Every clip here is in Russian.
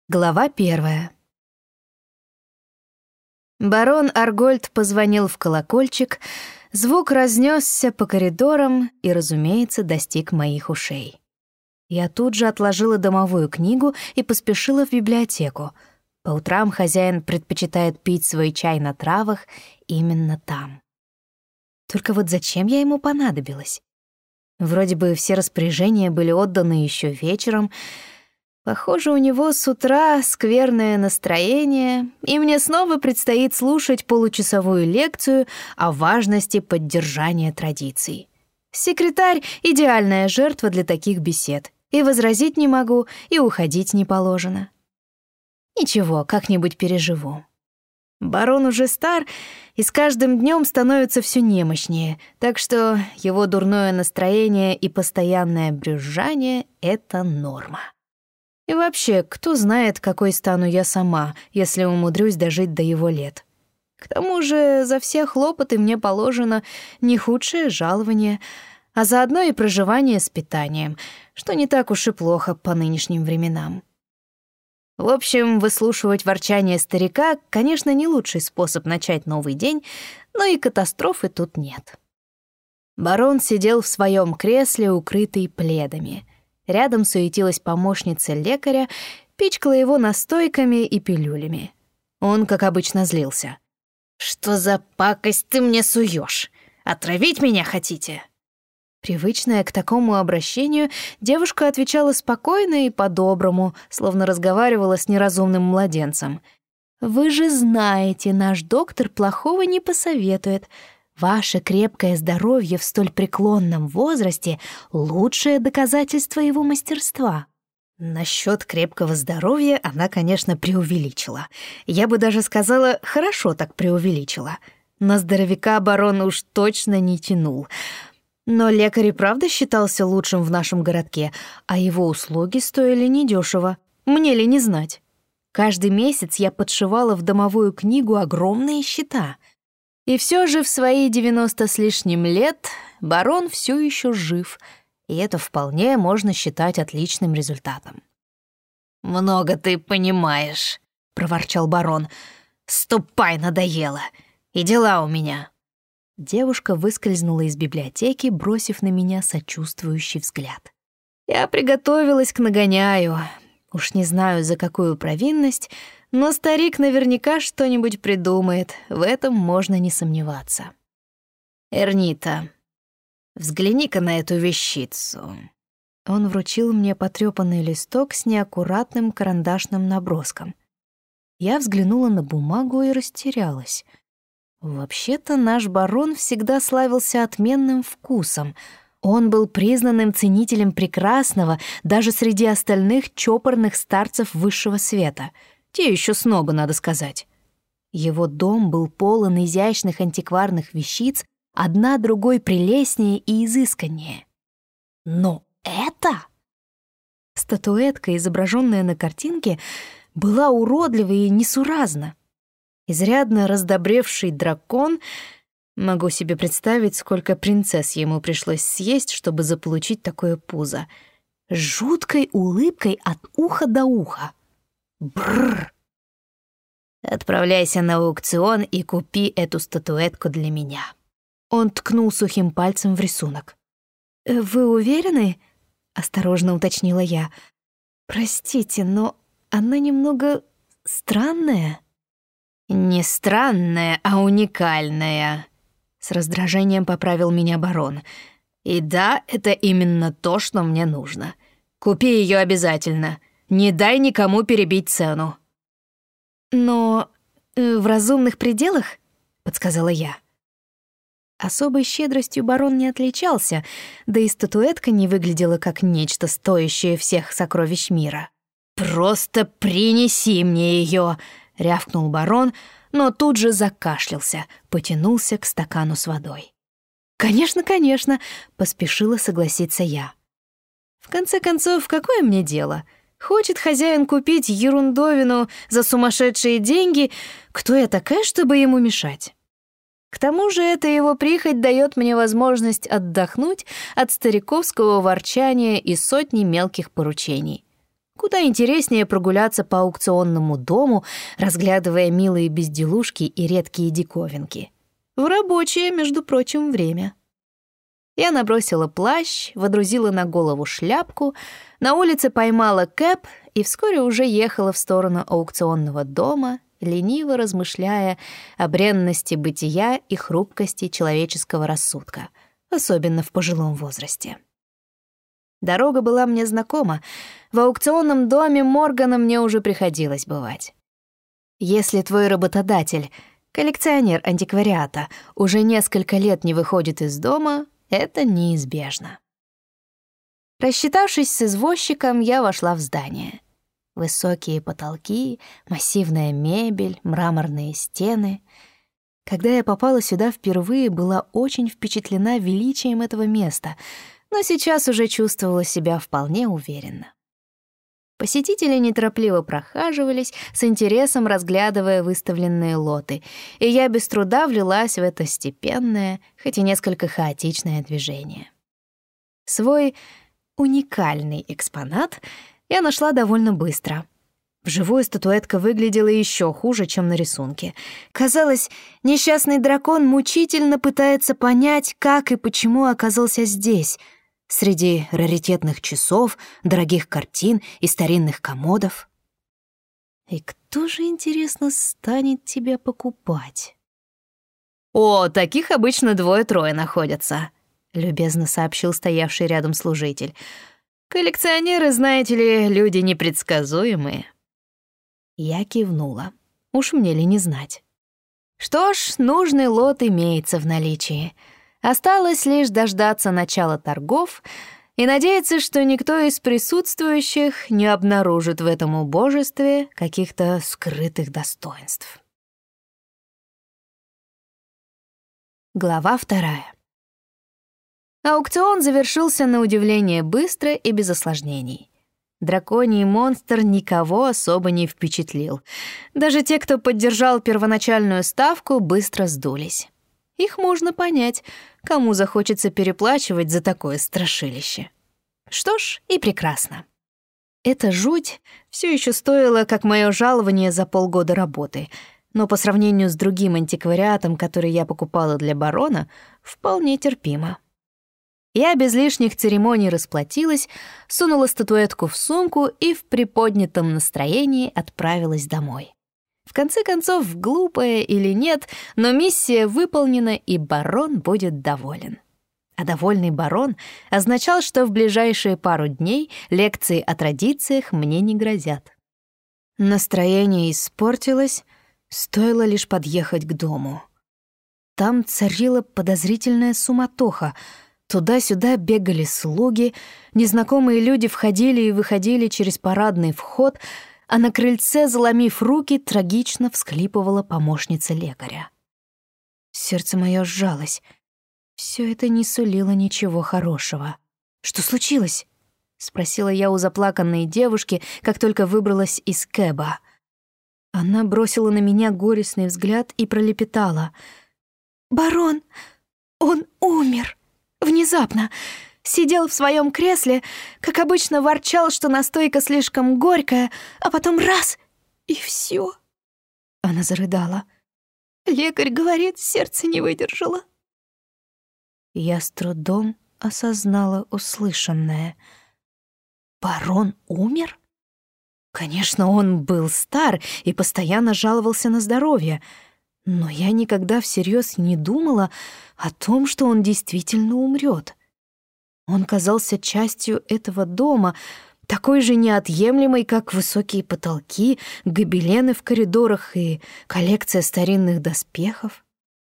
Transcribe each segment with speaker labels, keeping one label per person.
Speaker 1: Глава 1. Барон Аргольд позвонил в колокольчик, звук разнесся по коридорам и, разумеется, достиг моих ушей. Я тут же отложила домовую книгу и поспешила в библиотеку. По утрам хозяин предпочитает пить свой чай на травах именно там. Только вот зачем я ему понадобилась? Вроде бы все распоряжения были отданы еще вечером. Похоже, у него с утра скверное настроение, и мне снова предстоит слушать получасовую лекцию о важности поддержания традиций. Секретарь — идеальная жертва для таких бесед. И возразить не могу, и уходить не положено. Ничего, как-нибудь переживу. Барон уже стар и с каждым днем становится все немощнее, так что его дурное настроение и постоянное брюзжание — это норма. И вообще, кто знает, какой стану я сама, если умудрюсь дожить до его лет. К тому же за все хлопоты мне положено не худшее жалование, а заодно и проживание с питанием, что не так уж и плохо по нынешним временам. В общем, выслушивать ворчание старика, конечно, не лучший способ начать новый день, но и катастрофы тут нет. Барон сидел в своем кресле, укрытый пледами. Рядом суетилась помощница лекаря, пичкала его настойками и пилюлями. Он, как обычно, злился. «Что за пакость ты мне суешь? Отравить меня хотите?» Привычная к такому обращению, девушка отвечала спокойно и по-доброму, словно разговаривала с неразумным младенцем. «Вы же знаете, наш доктор плохого не посоветует. Ваше крепкое здоровье в столь преклонном возрасте — лучшее доказательство его мастерства». Насчет крепкого здоровья она, конечно, преувеличила. Я бы даже сказала, хорошо так преувеличила. На здоровяка барон уж точно не тянул. Но лекарь и правда считался лучшим в нашем городке, а его услуги стоили недешево. Мне ли не знать? Каждый месяц я подшивала в домовую книгу огромные счета. И все же в свои 90 с лишним лет барон все еще жив, и это вполне можно считать отличным результатом. «Много ты понимаешь», — проворчал барон. «Ступай, надоело, и дела у меня». Девушка выскользнула из библиотеки, бросив на меня сочувствующий взгляд. Я приготовилась к нагоняю. Уж не знаю, за какую провинность, но старик наверняка что-нибудь придумает, в этом можно не сомневаться. «Эрнита, взгляни-ка на эту вещицу». Он вручил мне потрёпанный листок с неаккуратным карандашным наброском. Я взглянула на бумагу и растерялась. Вообще-то наш барон всегда славился отменным вкусом. Он был признанным ценителем прекрасного даже среди остальных чопорных старцев высшего света. Те еще снобы, надо сказать. Его дом был полон изящных антикварных вещиц, одна другой прелестнее и изысканнее. Но это... Статуэтка, изображенная на картинке, была уродлива и несуразна. Изрядно раздобревший дракон, могу себе представить, сколько принцесс ему пришлось съесть, чтобы заполучить такое пузо, с жуткой улыбкой от уха до уха. Бррр! «Отправляйся на аукцион и купи эту статуэтку для меня». Он ткнул сухим пальцем в рисунок. «Вы уверены?» — осторожно уточнила я. «Простите, но она немного странная». «Не странная, а уникальная», — с раздражением поправил меня барон. «И да, это именно то, что мне нужно. Купи ее обязательно. Не дай никому перебить цену». «Но в разумных пределах?» — подсказала я. Особой щедростью барон не отличался, да и статуэтка не выглядела как нечто стоящее всех сокровищ мира. «Просто принеси мне ее!» — рявкнул барон, но тут же закашлялся, потянулся к стакану с водой. «Конечно, конечно!» — поспешила согласиться я. В конце концов, какое мне дело? Хочет хозяин купить ерундовину за сумасшедшие деньги, кто я такая, чтобы ему мешать? К тому же эта его прихоть дает мне возможность отдохнуть от стариковского ворчания и сотни мелких поручений. Куда интереснее прогуляться по аукционному дому, разглядывая милые безделушки и редкие диковинки. В рабочее, между прочим, время. Я набросила плащ, водрузила на голову шляпку, на улице поймала кэб и вскоре уже ехала в сторону аукционного дома, лениво размышляя о бренности бытия и хрупкости человеческого рассудка, особенно в пожилом возрасте. Дорога была мне знакома. В аукционном доме Моргана мне уже приходилось бывать. Если твой работодатель, коллекционер антиквариата, уже несколько лет не выходит из дома, это неизбежно. Рассчитавшись с извозчиком, я вошла в здание. Высокие потолки, массивная мебель, мраморные стены. Когда я попала сюда впервые, была очень впечатлена величием этого места, но сейчас уже чувствовала себя вполне уверенно. Посетители неторопливо прохаживались, с интересом разглядывая выставленные лоты, и я без труда влилась в это степенное, хоть и несколько хаотичное движение. Свой уникальный экспонат я нашла довольно быстро. Вживую статуэтка выглядела еще хуже, чем на рисунке. Казалось, несчастный дракон мучительно пытается понять, как и почему оказался здесь, среди раритетных часов, дорогих картин и старинных комодов. И кто же, интересно, станет тебя покупать? «О, таких обычно 2-3 находятся», — любезно сообщил стоявший рядом служитель. «Коллекционеры, знаете ли, люди непредсказуемые». Я кивнула. Уж мне ли не знать. Что ж, нужный лот имеется в наличии. Осталось лишь дождаться начала торгов и надеяться, что никто из присутствующих не обнаружит в этом убожестве каких-то скрытых достоинств. Глава 2. Аукцион завершился на удивление быстро и без осложнений. Драконий монстр никого особо не впечатлил. Даже те, кто поддержал первоначальную ставку, быстро сдулись. Их можно понять, кому захочется переплачивать за такое страшилище. Что ж, и прекрасно. Эта жуть все еще стоила, как мое жалование за полгода работы, но по сравнению с другим антиквариатом, который я покупала для барона, вполне терпимо. Я без лишних церемоний расплатилась, сунула статуэтку в сумку и в приподнятом настроении отправилась домой. В конце концов, глупая или нет, но миссия выполнена, и барон будет доволен. А довольный барон означал, что в ближайшие пару дней лекции о традициях мне не грозят. Настроение испортилось, стоило лишь подъехать к дому. Там царила подозрительная суматоха. Туда-сюда бегали слуги, незнакомые люди входили и выходили через парадный вход, а на крыльце, заломив руки, трагично всхлипывала помощница лекаря. Сердце мое сжалось. Все это не сулило ничего хорошего. «Что случилось?» — спросила я у заплаканной девушки, как только выбралась из кэба. Она бросила на меня горестный взгляд и пролепетала. «Барон, он умер. Внезапно. Сидел в своем кресле, как обычно ворчал, что настойка слишком горькая, а потом раз — и все. Она зарыдала. Лекарь говорит, сердце не выдержало. Я с трудом осознала услышанное. Барон умер? Конечно, он был стар и постоянно жаловался на здоровье, но я никогда всерьез не думала о том, что он действительно умрет. Он казался частью этого дома, такой же неотъемлемой, как высокие потолки, гобелены в коридорах и коллекция старинных доспехов.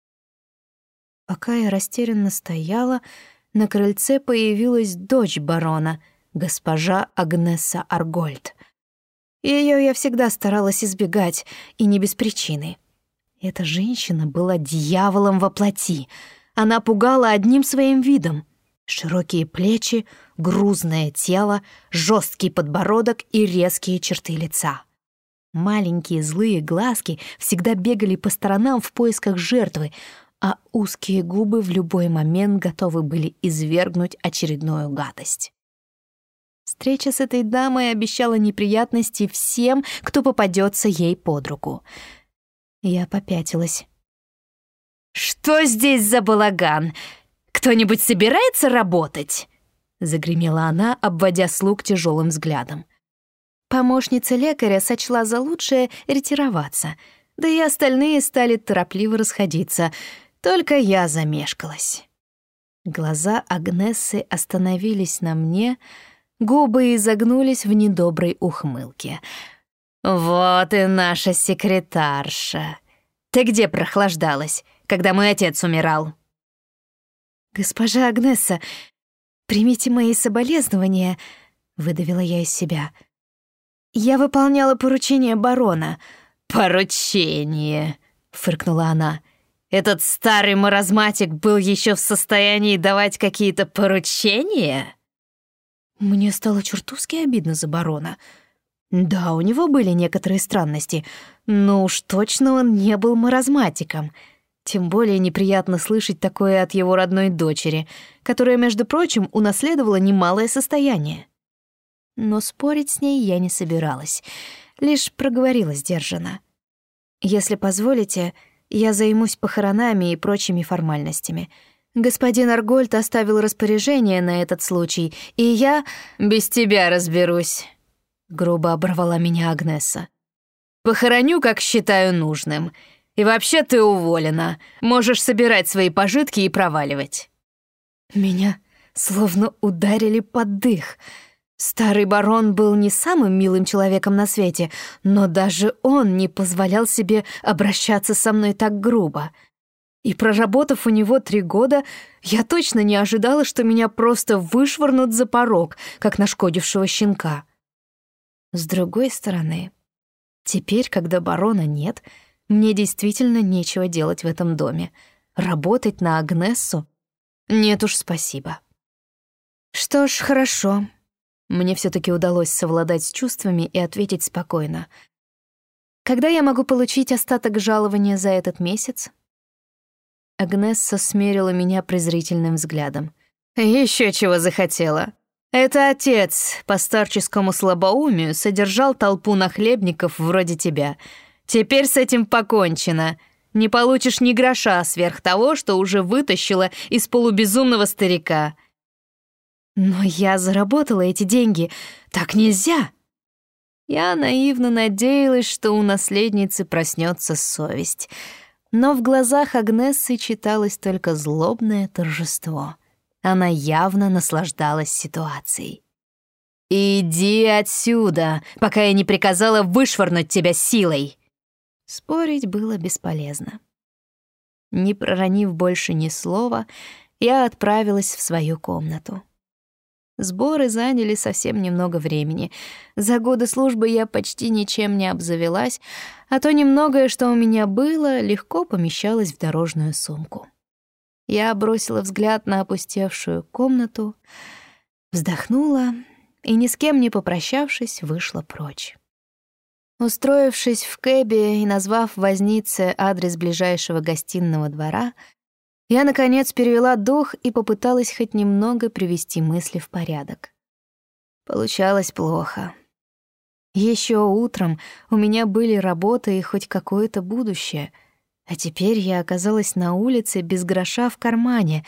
Speaker 1: Пока я растерянно стояла, на крыльце появилась дочь барона, госпожа Агнеса Аргольд. Ее я всегда старалась избегать, и не без причины. Эта женщина была дьяволом во плоти. Она пугала одним своим видом. Широкие плечи, грузное тело, жесткий подбородок и резкие черты лица. Маленькие злые глазки всегда бегали по сторонам в поисках жертвы, а узкие губы в любой момент готовы были извергнуть очередную гадость. Встреча с этой дамой обещала неприятности всем, кто попадется ей под руку. Я попятилась. «Что здесь за балаган? Кто-нибудь собирается работать?» — загремела она, обводя слуг тяжелым взглядом. Помощница лекаря сочла за лучшее ретироваться, да и остальные стали торопливо расходиться, только я замешкалась. Глаза Агнессы остановились на мне, губы изогнулись в недоброй ухмылке. «Вот и наша секретарша. Ты где прохлаждалась, когда мой отец умирал?» «Госпожа Агнесса, примите мои соболезнования», — выдавила я из себя. «Я выполняла поручение барона». «Поручение», — фыркнула она. «Этот старый маразматик был еще в состоянии давать какие-то поручения?» Мне стало чертовски обидно за барона. Да, у него были некоторые странности, но уж точно он не был маразматиком. Тем более неприятно слышать такое от его родной дочери, которая, между прочим, унаследовала немалое состояние. Но спорить с ней я не собиралась, лишь проговорила сдержанно. «Если позволите, я займусь похоронами и прочими формальностями. Господин Аргольд оставил распоряжение на этот случай, и я без тебя разберусь», — грубо оборвала меня Агнесса. «Похороню, как считаю нужным. И вообще ты уволена. Можешь собирать свои пожитки и проваливать». Меня словно ударили под дых. Старый барон был не самым милым человеком на свете, но даже он не позволял себе обращаться со мной так грубо. И проработав у него 3 года, я точно не ожидала, что меня просто вышвырнут за порог, как нашкодившего щенка. С другой стороны, теперь, когда барона нет, мне действительно нечего делать в этом доме. Работать на Агнессу? Нет уж, спасибо. Что ж, хорошо. Мне все-таки удалось совладать с чувствами и ответить спокойно. Когда я могу получить остаток жалования за этот месяц? Агнесса смерила меня презрительным взглядом. Еще чего захотела. Это отец по старческому слабоумию содержал толпу нахлебников вроде тебя. Теперь с этим покончено. Не получишь ни гроша сверх того, что уже вытащила из полубезумного старика. Но я заработала эти деньги. Так нельзя. Я наивно надеялась, что у наследницы проснется совесть. Но в глазах Агнессы читалось только злобное торжество. Она явно наслаждалась ситуацией. «Иди отсюда, пока я не приказала вышвырнуть тебя силой!» Спорить было бесполезно. Не проронив больше ни слова, я отправилась в свою комнату. Сборы заняли совсем немного времени. За годы службы я почти ничем не обзавелась, а то немногое, что у меня было, легко помещалось в дорожную сумку. Я бросила взгляд на опустевшую комнату, вздохнула и, ни с кем не попрощавшись, вышла прочь. Устроившись в кэбе и назвав вознице адрес ближайшего гостиного двора, я, наконец, перевела дух и попыталась хоть немного привести мысли в порядок. Получалось плохо. Еще утром у меня были работа и хоть какое-то будущее, а теперь я оказалась на улице без гроша в кармане.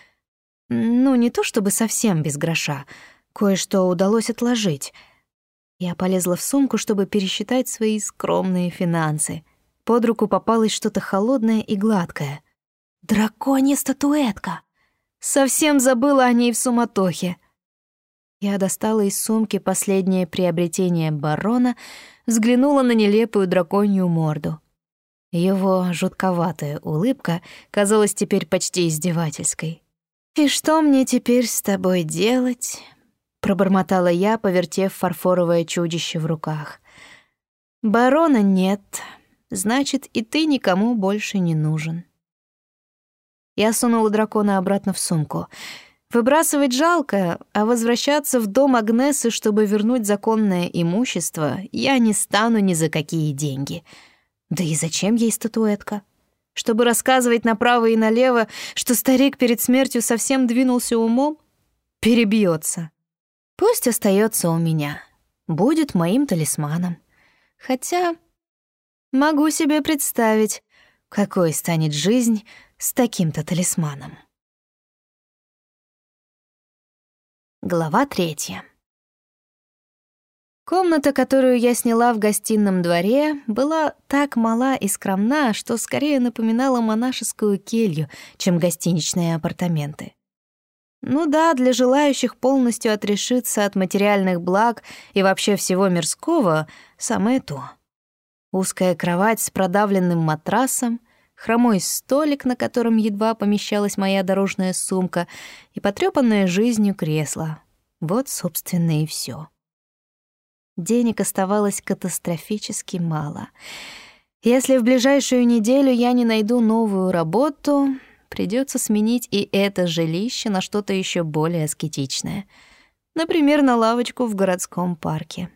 Speaker 1: Ну, не то чтобы совсем без гроша, кое-что удалось отложить. Я полезла в сумку, чтобы пересчитать свои скромные финансы. Под руку попалось что-то холодное и гладкое. Драконья статуэтка! Совсем забыла о ней в суматохе. Я достала из сумки последнее приобретение барона, взглянула на нелепую драконью морду. Его жутковатая улыбка казалась теперь почти издевательской. «И что мне теперь с тобой делать?» — пробормотала я, повертев фарфоровое чудище в руках. «Барона нет, значит, и ты никому больше не нужен». Я сунула дракона обратно в сумку. Выбрасывать жалко, а возвращаться в дом Агнессы, чтобы вернуть законное имущество, я не стану ни за какие деньги. Да и зачем ей статуэтка? Чтобы рассказывать направо и налево, что старик перед смертью совсем двинулся умом? Перебьется. Пусть остается у меня, будет моим талисманом. Хотя могу себе представить, какой станет жизнь с таким-то талисманом. Глава 3. Комната, которую я сняла в гостином дворе, была так мала и скромна, что скорее напоминала монашескую келью, чем гостиничные апартаменты. Ну да, для желающих полностью отрешиться от материальных благ и вообще всего мирского самое то. Узкая кровать с продавленным матрасом, хромой столик, на котором едва помещалась моя дорожная сумка, и потрёпанное жизнью кресло. Вот, собственно, и всё. Денег оставалось катастрофически мало. Если в ближайшую неделю я не найду новую работу, придётся сменить и это жилище на что-то ещё более аскетичное. Например, на лавочку в городском парке.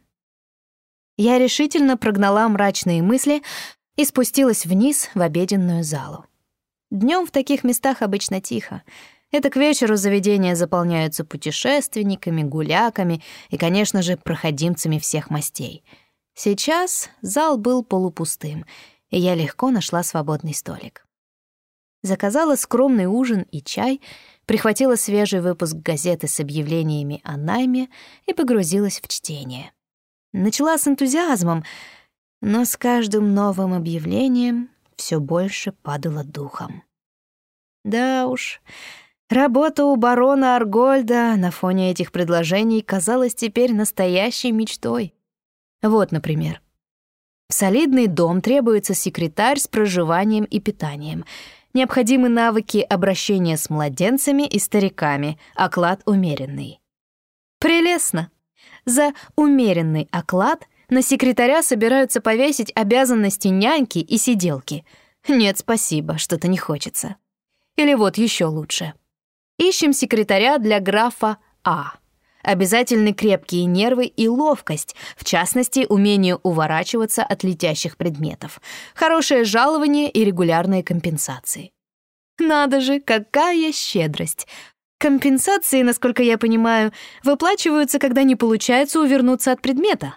Speaker 1: Я решительно прогнала мрачные мысли и спустилась вниз в обеденную залу. Днём в таких местах обычно тихо. Это к вечеру заведения заполняются путешественниками, гуляками и, конечно же, проходимцами всех мастей. Сейчас зал был полупустым, и я легко нашла свободный столик. Заказала скромный ужин и чай, прихватила свежий выпуск газеты с объявлениями о найме и погрузилась в чтение. Начала с энтузиазмом, но с каждым новым объявлением всё больше падала духом. Да уж, работа у барона Аргольда на фоне этих предложений казалась теперь настоящей мечтой. Вот, например, в солидный дом требуется секретарь с проживанием и питанием. Необходимы навыки обращения с младенцами и стариками, оклад умеренный. Прелестно! За умеренный оклад на секретаря собираются повесить обязанности няньки и сиделки. Нет, спасибо, что-то не хочется. Или вот еще лучше. Ищем секретаря для графа А. Обязательны крепкие нервы и ловкость, в частности, умение уворачиваться от летящих предметов, хорошее жалование и регулярные компенсации. Надо же, какая щедрость! Компенсации, насколько я понимаю, выплачиваются, когда не получается увернуться от предмета.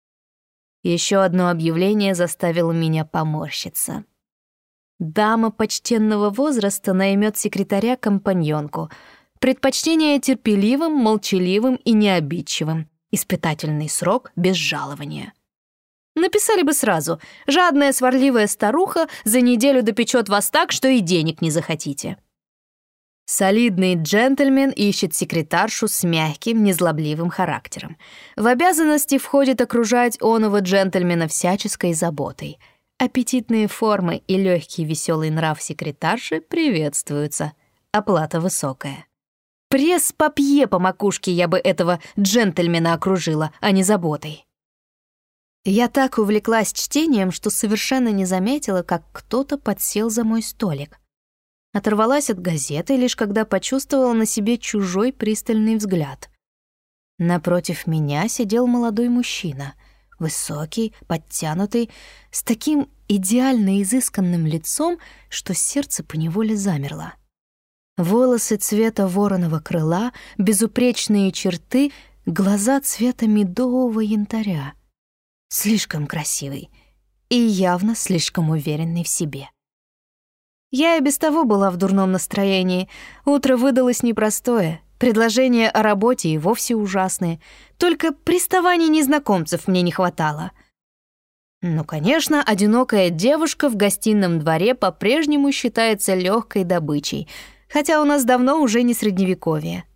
Speaker 1: Еще одно объявление заставило меня поморщиться. Дама почтенного возраста наймет секретаря-компаньонку. Предпочтение терпеливым, молчаливым и необидчивым. Испытательный срок без жалования. Написали бы сразу: «Жадная сварливая старуха за неделю допечет вас так, что и денег не захотите». Солидный джентльмен ищет секретаршу с мягким, незлобливым характером. В обязанности входит окружать оного джентльмена всяческой заботой. Аппетитные формы и легкий веселый нрав секретарши приветствуются. Оплата высокая. Пресс-папье по макушке я бы этого джентльмена окружила, а не заботой. Я так увлеклась чтением, что совершенно не заметила, как кто-то подсел за мой столик. Оторвалась от газеты, лишь когда почувствовала на себе чужой пристальный взгляд. Напротив меня сидел молодой мужчина, высокий, подтянутый, с таким идеально изысканным лицом, что сердце поневоле замерло. Волосы цвета вороного крыла, безупречные черты, глаза цвета медового янтаря. Слишком красивый и явно слишком уверенный в себе. Я и без того была в дурном настроении. Утро выдалось непростое, предложения о работе и вовсе ужасные. Только приставаний незнакомцев мне не хватало. Ну, конечно, одинокая девушка в гостином дворе по-прежнему считается легкой добычей, хотя у нас давно уже не средневековье.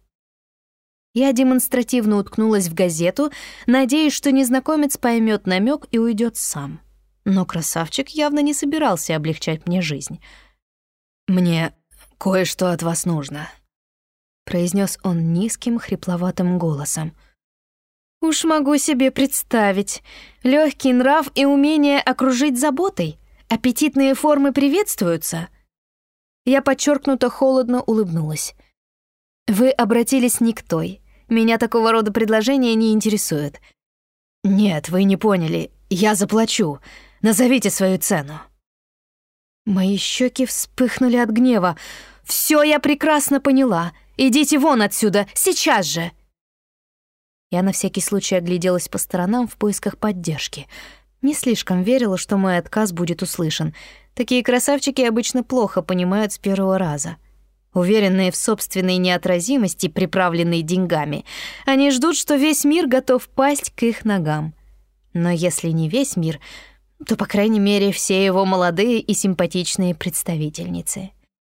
Speaker 1: Я демонстративно уткнулась в газету, надеясь, что незнакомец поймет намек и уйдет сам. Но красавчик явно не собирался облегчать мне жизнь. «Мне кое-что от вас нужно», — произнес он низким, хрипловатым голосом. «Уж могу себе представить. Легкий нрав и умение окружить заботой. Аппетитные формы приветствуются». Я подчеркнуто холодно улыбнулась. «Вы обратились не к той. Меня такого рода предложения не интересуют». «Нет, вы не поняли. Я заплачу. Назовите свою цену». Мои щеки вспыхнули от гнева. «Все я прекрасно поняла. Идите вон отсюда, сейчас же!» Я на всякий случай огляделась по сторонам в поисках поддержки. Не слишком верила, что мой отказ будет услышан. Такие красавчики обычно плохо понимают с первого раза. Уверенные в собственной неотразимости, приправленные деньгами, они ждут, что весь мир готов пасть к их ногам. Но если не весь мир, то, по крайней мере, все его молодые и симпатичные представительницы.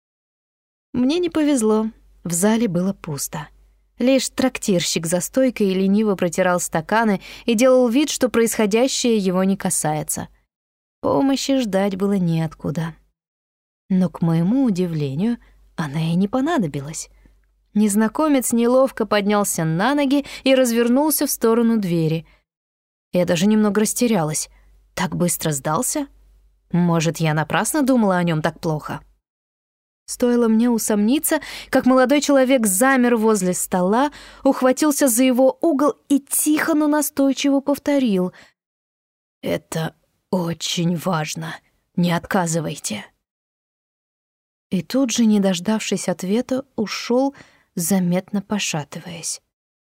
Speaker 1: Мне не повезло, в зале было пусто. Лишь трактирщик за стойкой лениво протирал стаканы и делал вид, что происходящее его не касается. Помощи ждать было неоткуда. Но, к моему удивлению, она и не понадобилась. Незнакомец неловко поднялся на ноги и развернулся в сторону двери. Я даже немного растерялась. Так быстро сдался? Может, я напрасно думала о нем так плохо? Стоило мне усомниться, как молодой человек замер возле стола, ухватился за его угол и тихо, но настойчиво повторил: «Это очень важно. Не отказывайте». И тут же, не дождавшись ответа, ушел, заметно пошатываясь.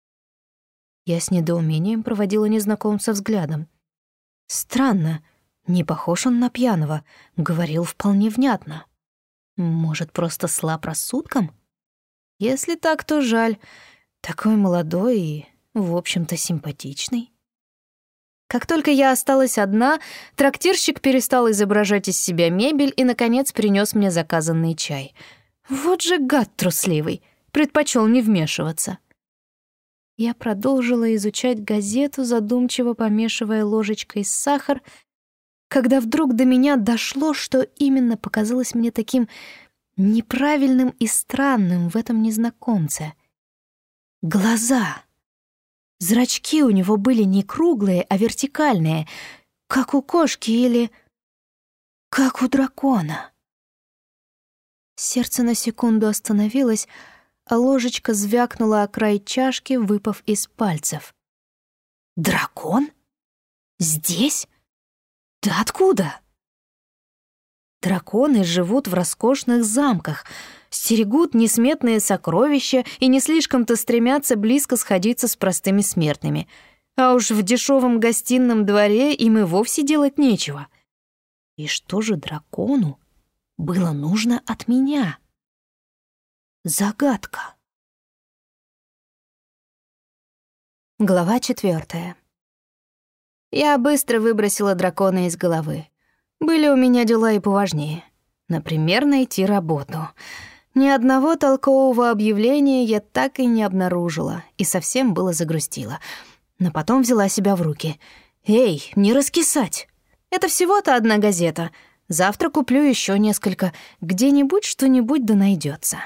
Speaker 1: Я с недоумением проводила незнакомца взглядом. Странно, не похож он на пьяного, говорил вполне внятно. Может, просто слаб рассудком? Если так, то жаль. Такой молодой и, в общем-то, симпатичный. Как только я осталась одна, трактирщик перестал изображать из себя мебель и, наконец, принес мне заказанный чай. Вот же гад трусливый, предпочел не вмешиваться. Я продолжила изучать газету, задумчиво помешивая ложечкой сахар, когда вдруг до меня дошло, что именно показалось мне таким неправильным и странным в этом незнакомце. Глаза. Зрачки у него были не круглые, а вертикальные, как у кошки или как у дракона. Сердце на секунду остановилось, а ложечка звякнула о край чашки, выпав из пальцев. «Дракон? Здесь? Да откуда?» Драконы живут в роскошных замках, стерегут несметные сокровища и не слишком-то стремятся близко сходиться с простыми смертными. А уж в дешевом гостином дворе им и вовсе делать нечего. И что же дракону было нужно от меня? Загадка. Глава 4. Я быстро выбросила дракона из головы. Были у меня дела и поважнее. Например, найти работу. Ни одного толкового объявления я так и не обнаружила, и совсем было загрустила. Но потом взяла себя в руки. «Эй, не раскисать! Это всего-то одна газета. Завтра куплю еще несколько. Где-нибудь что-нибудь да найдется».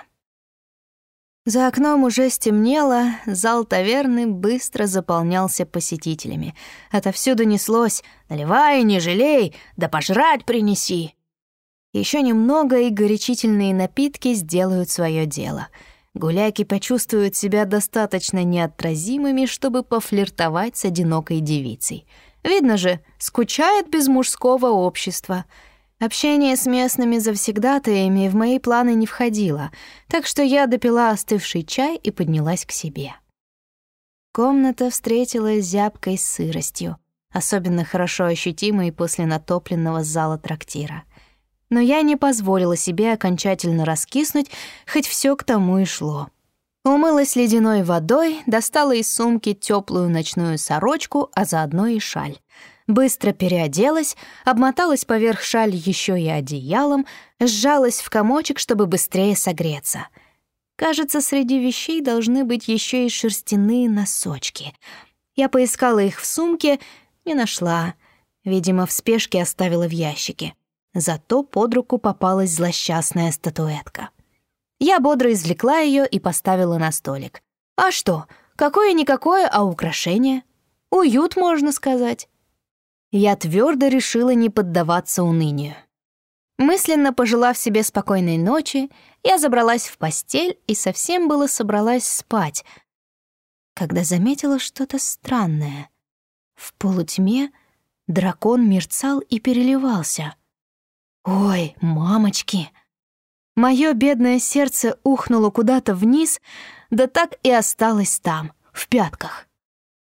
Speaker 1: За окном уже стемнело, зал таверны быстро заполнялся посетителями. Отовсюду неслось: «Наливай, не жалей, да пожрать принеси». Еще немного, и горячительные напитки сделают свое дело. Гуляки почувствуют себя достаточно неотразимыми, чтобы пофлиртовать с одинокой девицей. Видно же, скучает без мужского общества. Общение с местными завсегдатаями в мои планы не входило, так что я допила остывший чай и поднялась к себе. Комната встретилась зябкой сыростью, особенно хорошо ощутимой после натопленного зала трактира. Но я не позволила себе окончательно раскиснуть, хоть все к тому и шло. Умылась ледяной водой, достала из сумки теплую ночную сорочку, а заодно и шаль. Быстро переоделась, обмоталась поверх шали еще и одеялом, сжалась в комочек, чтобы быстрее согреться. Кажется, среди вещей должны быть еще и шерстяные носочки. Я поискала их в сумке, не нашла. Видимо, в спешке оставила в ящике. Зато под руку попалась злосчастная статуэтка. Я бодро извлекла ее и поставила на столик. А что, какое-никакое, а украшение? Уют, можно сказать. Я твердо решила не поддаваться унынию. Мысленно пожелав себе спокойной ночи, я забралась в постель и совсем было собралась спать, когда заметила что-то странное. В полутьме дракон мерцал и переливался. Ой, мамочки! Моё бедное сердце ухнуло куда-то вниз, да так и осталось там, в пятках.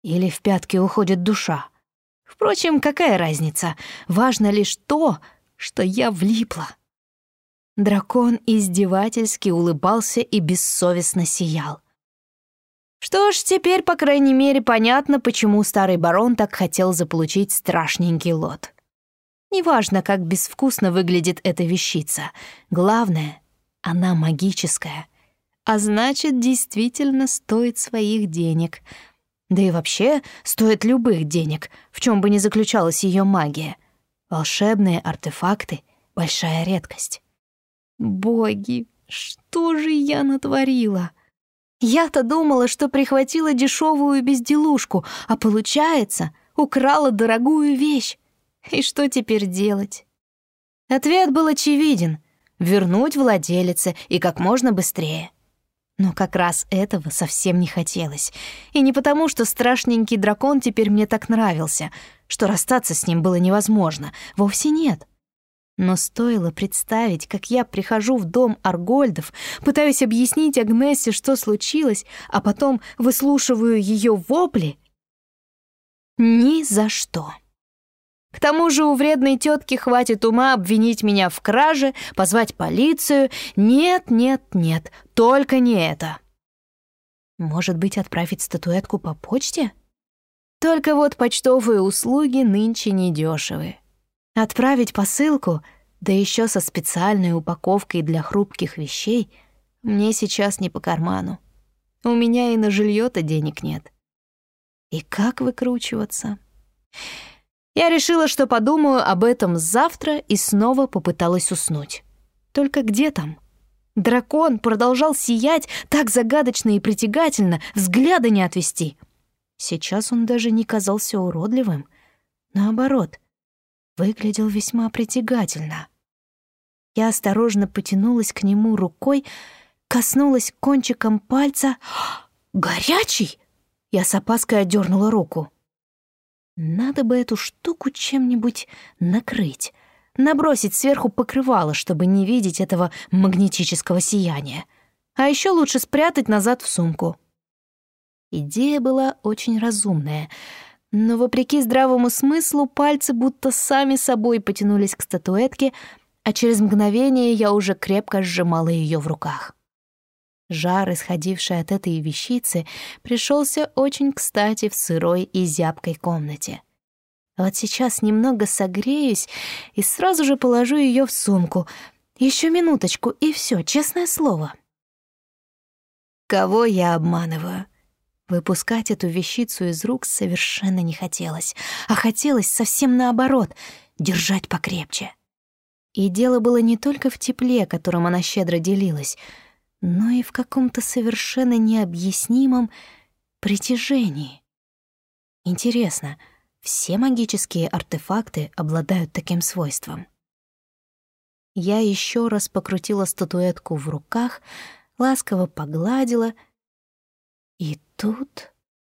Speaker 1: Или в пятки уходит душа? Впрочем, какая разница? Важно лишь то, что я влипла. Дракон издевательски улыбался и бессовестно сиял. Что ж, теперь, по крайней мере, понятно, почему старый барон так хотел заполучить страшненький лот. Неважно, как безвкусно выглядит эта вещица. Главное, она магическая. А значит, действительно стоит своих денег. Да и вообще, стоит любых денег, в чем бы ни заключалась ее магия. Волшебные артефакты — большая редкость. Боги, что же я натворила? Я-то думала, что прихватила дешевую безделушку, а получается, украла дорогую вещь. И что теперь делать? Ответ был очевиден — вернуть владелице и как можно быстрее. Но как раз этого совсем не хотелось. И не потому, что страшненький дракон теперь мне так нравился, что расстаться с ним было невозможно. Вовсе нет. Но стоило представить, как я прихожу в дом Аргольдов, пытаюсь объяснить Агнессе, что случилось, а потом выслушиваю ее вопли. Ни за что. К тому же у вредной тетки хватит ума обвинить меня в краже, позвать полицию. Нет, нет, нет, только не это. Может быть, отправить статуэтку по почте? Только вот почтовые услуги нынче недешевы. Отправить посылку, да еще со специальной упаковкой для хрупких вещей, мне сейчас не по карману. У меня и на жилье-то денег нет. И как выкручиваться? Я решила, что подумаю об этом завтра и снова попыталась уснуть. Только где там? Дракон продолжал сиять так загадочно и притягательно, взгляда не отвести. Сейчас он даже не казался уродливым. Наоборот, выглядел весьма притягательно. Я осторожно потянулась к нему рукой, коснулась кончиком пальца. «Горячий!» Я с опаской отдернула руку. Надо бы эту штуку чем-нибудь накрыть, набросить сверху покрывало, чтобы не видеть этого магнетического сияния. А еще лучше спрятать назад в сумку. Идея была очень разумная, но, вопреки здравому смыслу, пальцы будто сами собой потянулись к статуэтке, а через мгновение я уже крепко сжимала ее в руках. Жар, исходивший от этой вещицы, пришелся очень кстати в сырой и зябкой комнате. Вот сейчас немного согреюсь и сразу же положу ее в сумку. Еще минуточку, и все, честное слово. Кого я обманываю? Выпускать эту вещицу из рук совершенно не хотелось, а хотелось совсем наоборот — держать покрепче. И дело было не только в тепле, которым она щедро делилась, но и в каком-то совершенно необъяснимом притяжении. Интересно, все магические артефакты обладают таким свойством? Я еще раз покрутила статуэтку в руках, ласково погладила, и тут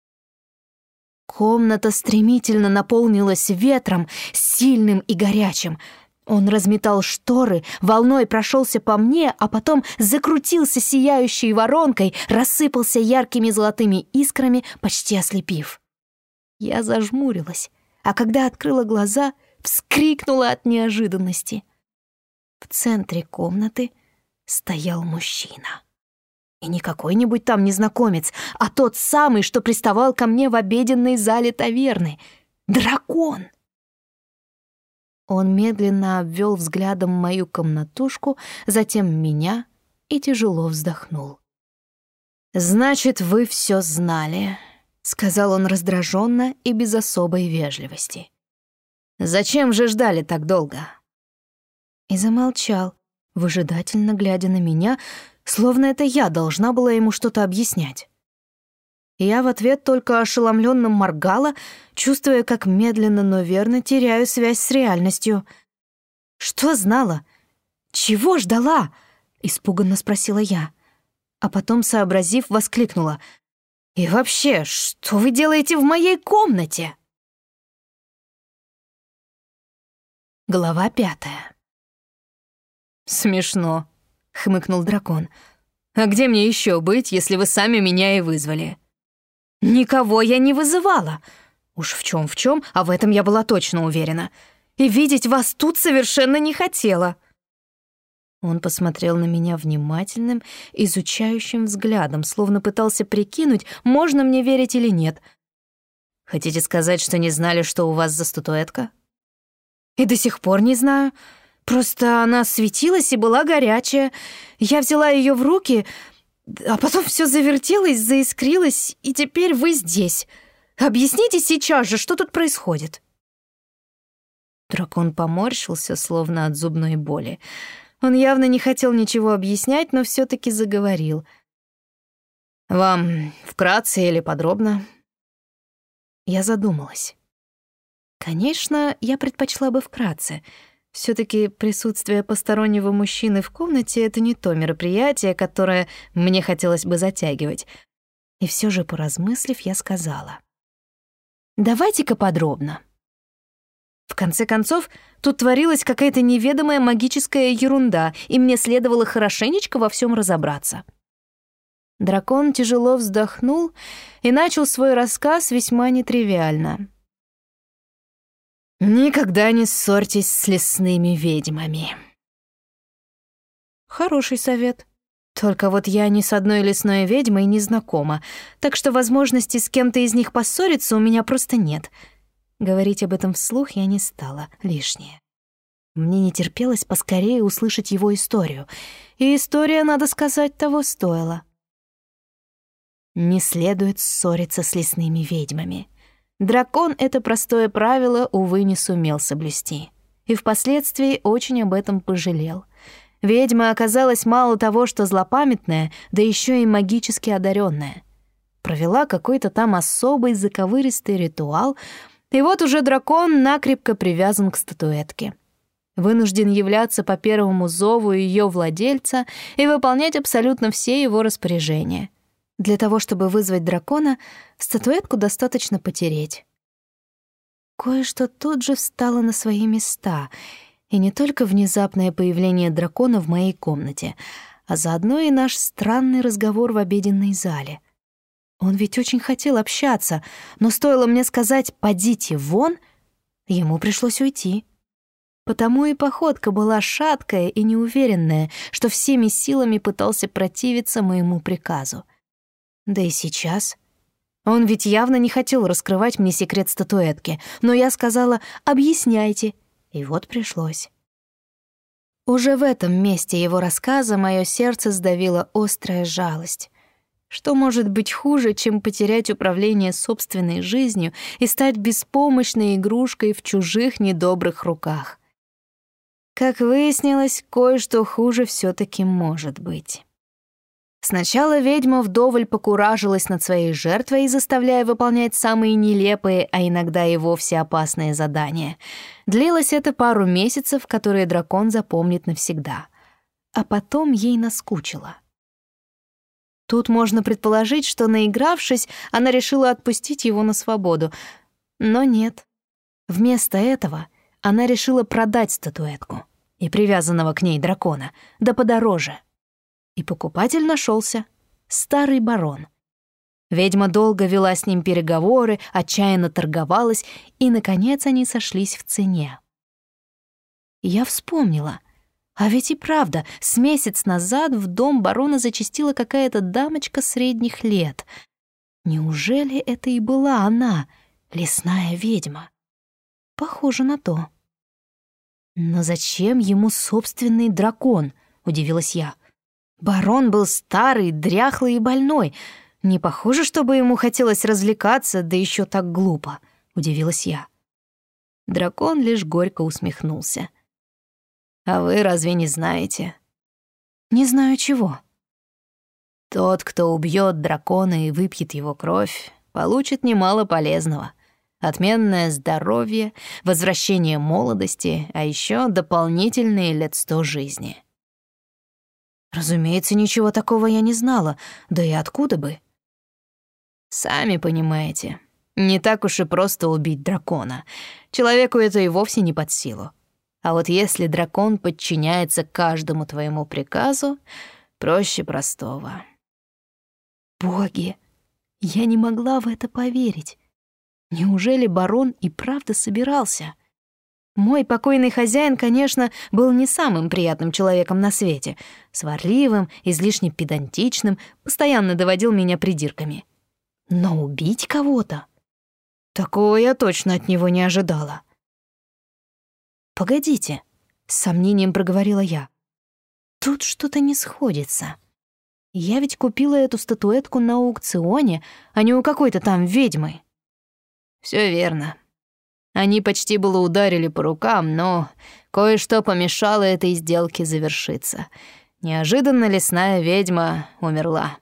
Speaker 1: комната стремительно наполнилась ветром, сильным и горячим. Он разметал шторы, волной прошелся по мне, а потом закрутился сияющей воронкой, рассыпался яркими золотыми искрами, почти ослепив. Я зажмурилась, а когда открыла глаза, вскрикнула от неожиданности. В центре комнаты стоял мужчина. И не какой-нибудь там незнакомец, а тот самый, что приставал ко мне в обеденной зале таверны. Дракон! Он медленно обвел взглядом мою комнатушку, затем меня и тяжело вздохнул. «Значит, вы все знали», — сказал он раздраженно и без особой вежливости. «Зачем же ждали так долго?» И замолчал, выжидательно глядя на меня, словно это я должна была ему что-то объяснять. Я в ответ только ошеломленно моргала, чувствуя, как медленно, но верно теряю связь с реальностью. «Что знала? Чего ждала?» — испуганно спросила я. А потом, сообразив, воскликнула. «И вообще, что вы делаете в моей комнате?» Глава 5. «Смешно», — хмыкнул дракон. «А где мне еще быть, если вы сами меня и вызвали?» Никого я не вызывала. Уж в чем, а в этом я была точно уверена. И видеть вас тут совершенно не хотела». Он посмотрел на меня внимательным, изучающим взглядом, словно пытался прикинуть, можно мне верить или нет. «Хотите сказать, что не знали, что у вас за статуэтка?» «И до сих пор не знаю. Просто она светилась и была горячая. Я взяла ее в руки, а потом все завертелось, заискрилось, и теперь вы здесь. Объясните сейчас же, что тут происходит?» Дракон поморщился, словно от зубной боли. Он явно не хотел ничего объяснять, но все-таки заговорил. «Вам вкратце или подробно?» Я задумалась. Конечно, я предпочла бы вкратце. Все-таки присутствие постороннего мужчины в комнате — это не то мероприятие, которое мне хотелось бы затягивать. И все же, поразмыслив, я сказала: «Давайте-ка подробно». В конце концов, тут творилась какая-то неведомая магическая ерунда, и мне следовало хорошенечко во всем разобраться. Дракон тяжело вздохнул и начал свой рассказ весьма нетривиально. «Никогда не ссорьтесь с лесными ведьмами». Хороший совет. Только вот я ни с одной лесной ведьмой не знакома, так что возможности с кем-то из них поссориться у меня просто нет. Говорить об этом вслух я не стала, лишнее. Мне не терпелось поскорее услышать его историю, и история, надо сказать, того стоила. Не следует ссориться с лесными ведьмами. Дракон это простое правило, увы, не сумел соблюсти. И впоследствии очень об этом пожалел. Ведьма оказалась мало того, что злопамятная, да еще и магически одаренная. Провела какой-то там особый заковыристый ритуал, и вот уже дракон накрепко привязан к статуэтке. Вынужден являться по первому зову ее владельца и выполнять абсолютно все его распоряжения. Для того, чтобы вызвать дракона, статуэтку достаточно потереть. Кое-что тут же встало на свои места, и не только внезапное появление дракона в моей комнате, а заодно и наш странный разговор в обеденной зале. Он ведь очень хотел общаться, но стоило мне сказать «подите вон», ему пришлось уйти. Потому и походка была шаткая и неуверенная, что всеми силами пытался противиться моему приказу. Да и сейчас. Он ведь явно не хотел раскрывать мне секрет статуэтки, но я сказала «объясняйте», и вот пришлось. Уже в этом месте его рассказа мое сердце сдавило острая жалость. Что может быть хуже, чем потерять управление собственной жизнью и стать беспомощной игрушкой в чужих недобрых руках? Как выяснилось, кое-что хуже все-таки может быть. Сначала ведьма вдоволь покуражилась над своей жертвой, заставляя выполнять самые нелепые, а иногда и вовсе опасные задания. Длилось это пару месяцев, которые дракон запомнит навсегда. А потом ей наскучило. Тут можно предположить, что, наигравшись, она решила отпустить его на свободу. Но нет. Вместо этого она решила продать статуэтку и привязанного к ней дракона, да подороже. И покупатель нашелся — старый барон. Ведьма долго вела с ним переговоры, отчаянно торговалась, и, наконец, они сошлись в цене. Я вспомнила. А ведь и правда, с месяц назад в дом барона зачастила какая-то дамочка средних лет. Неужели это и была она, лесная ведьма? Похоже на то. Но зачем ему собственный дракон, удивилась я. Барон был старый, дряхлый и больной. Не похоже, чтобы ему хотелось развлекаться, да еще так глупо, удивилась я. Дракон лишь горько усмехнулся. А вы разве не знаете? Не знаю чего. Тот, кто убьет дракона и выпьет его кровь, получит немало полезного. Отменное здоровье, возвращение молодости, а еще дополнительные лет 100 жизни. Разумеется, ничего такого я не знала, да и откуда бы? Сами понимаете, не так уж и просто убить дракона. Человеку это и вовсе не под силу. А вот если дракон подчиняется каждому твоему приказу, проще простого. Боги! Я не могла в это поверить. Неужели барон и правда собирался? Мой покойный хозяин, конечно, был не самым приятным человеком на свете. Сварливым, излишне педантичным, постоянно доводил меня придирками. Но убить кого-то? Такого я точно от него не ожидала. «Погодите», — с сомнением проговорила я. «Тут что-то не сходится. Я ведь купила эту статуэтку на аукционе, а не у какой-то там ведьмы».
Speaker 2: «Всё верно. Они почти было ударили по рукам, но кое-что помешало этой сделке завершиться. Неожиданно лесная ведьма умерла».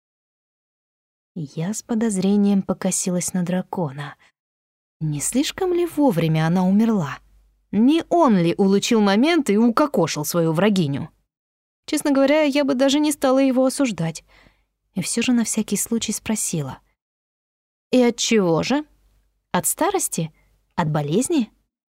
Speaker 1: Я с подозрением покосилась на дракона. Не слишком ли вовремя она умерла? Не он ли улучил момент и укокошил свою врагиню? Честно говоря, я бы даже не стала его осуждать. И все же на всякий случай спросила. «И от чего же? От старости? От болезни?»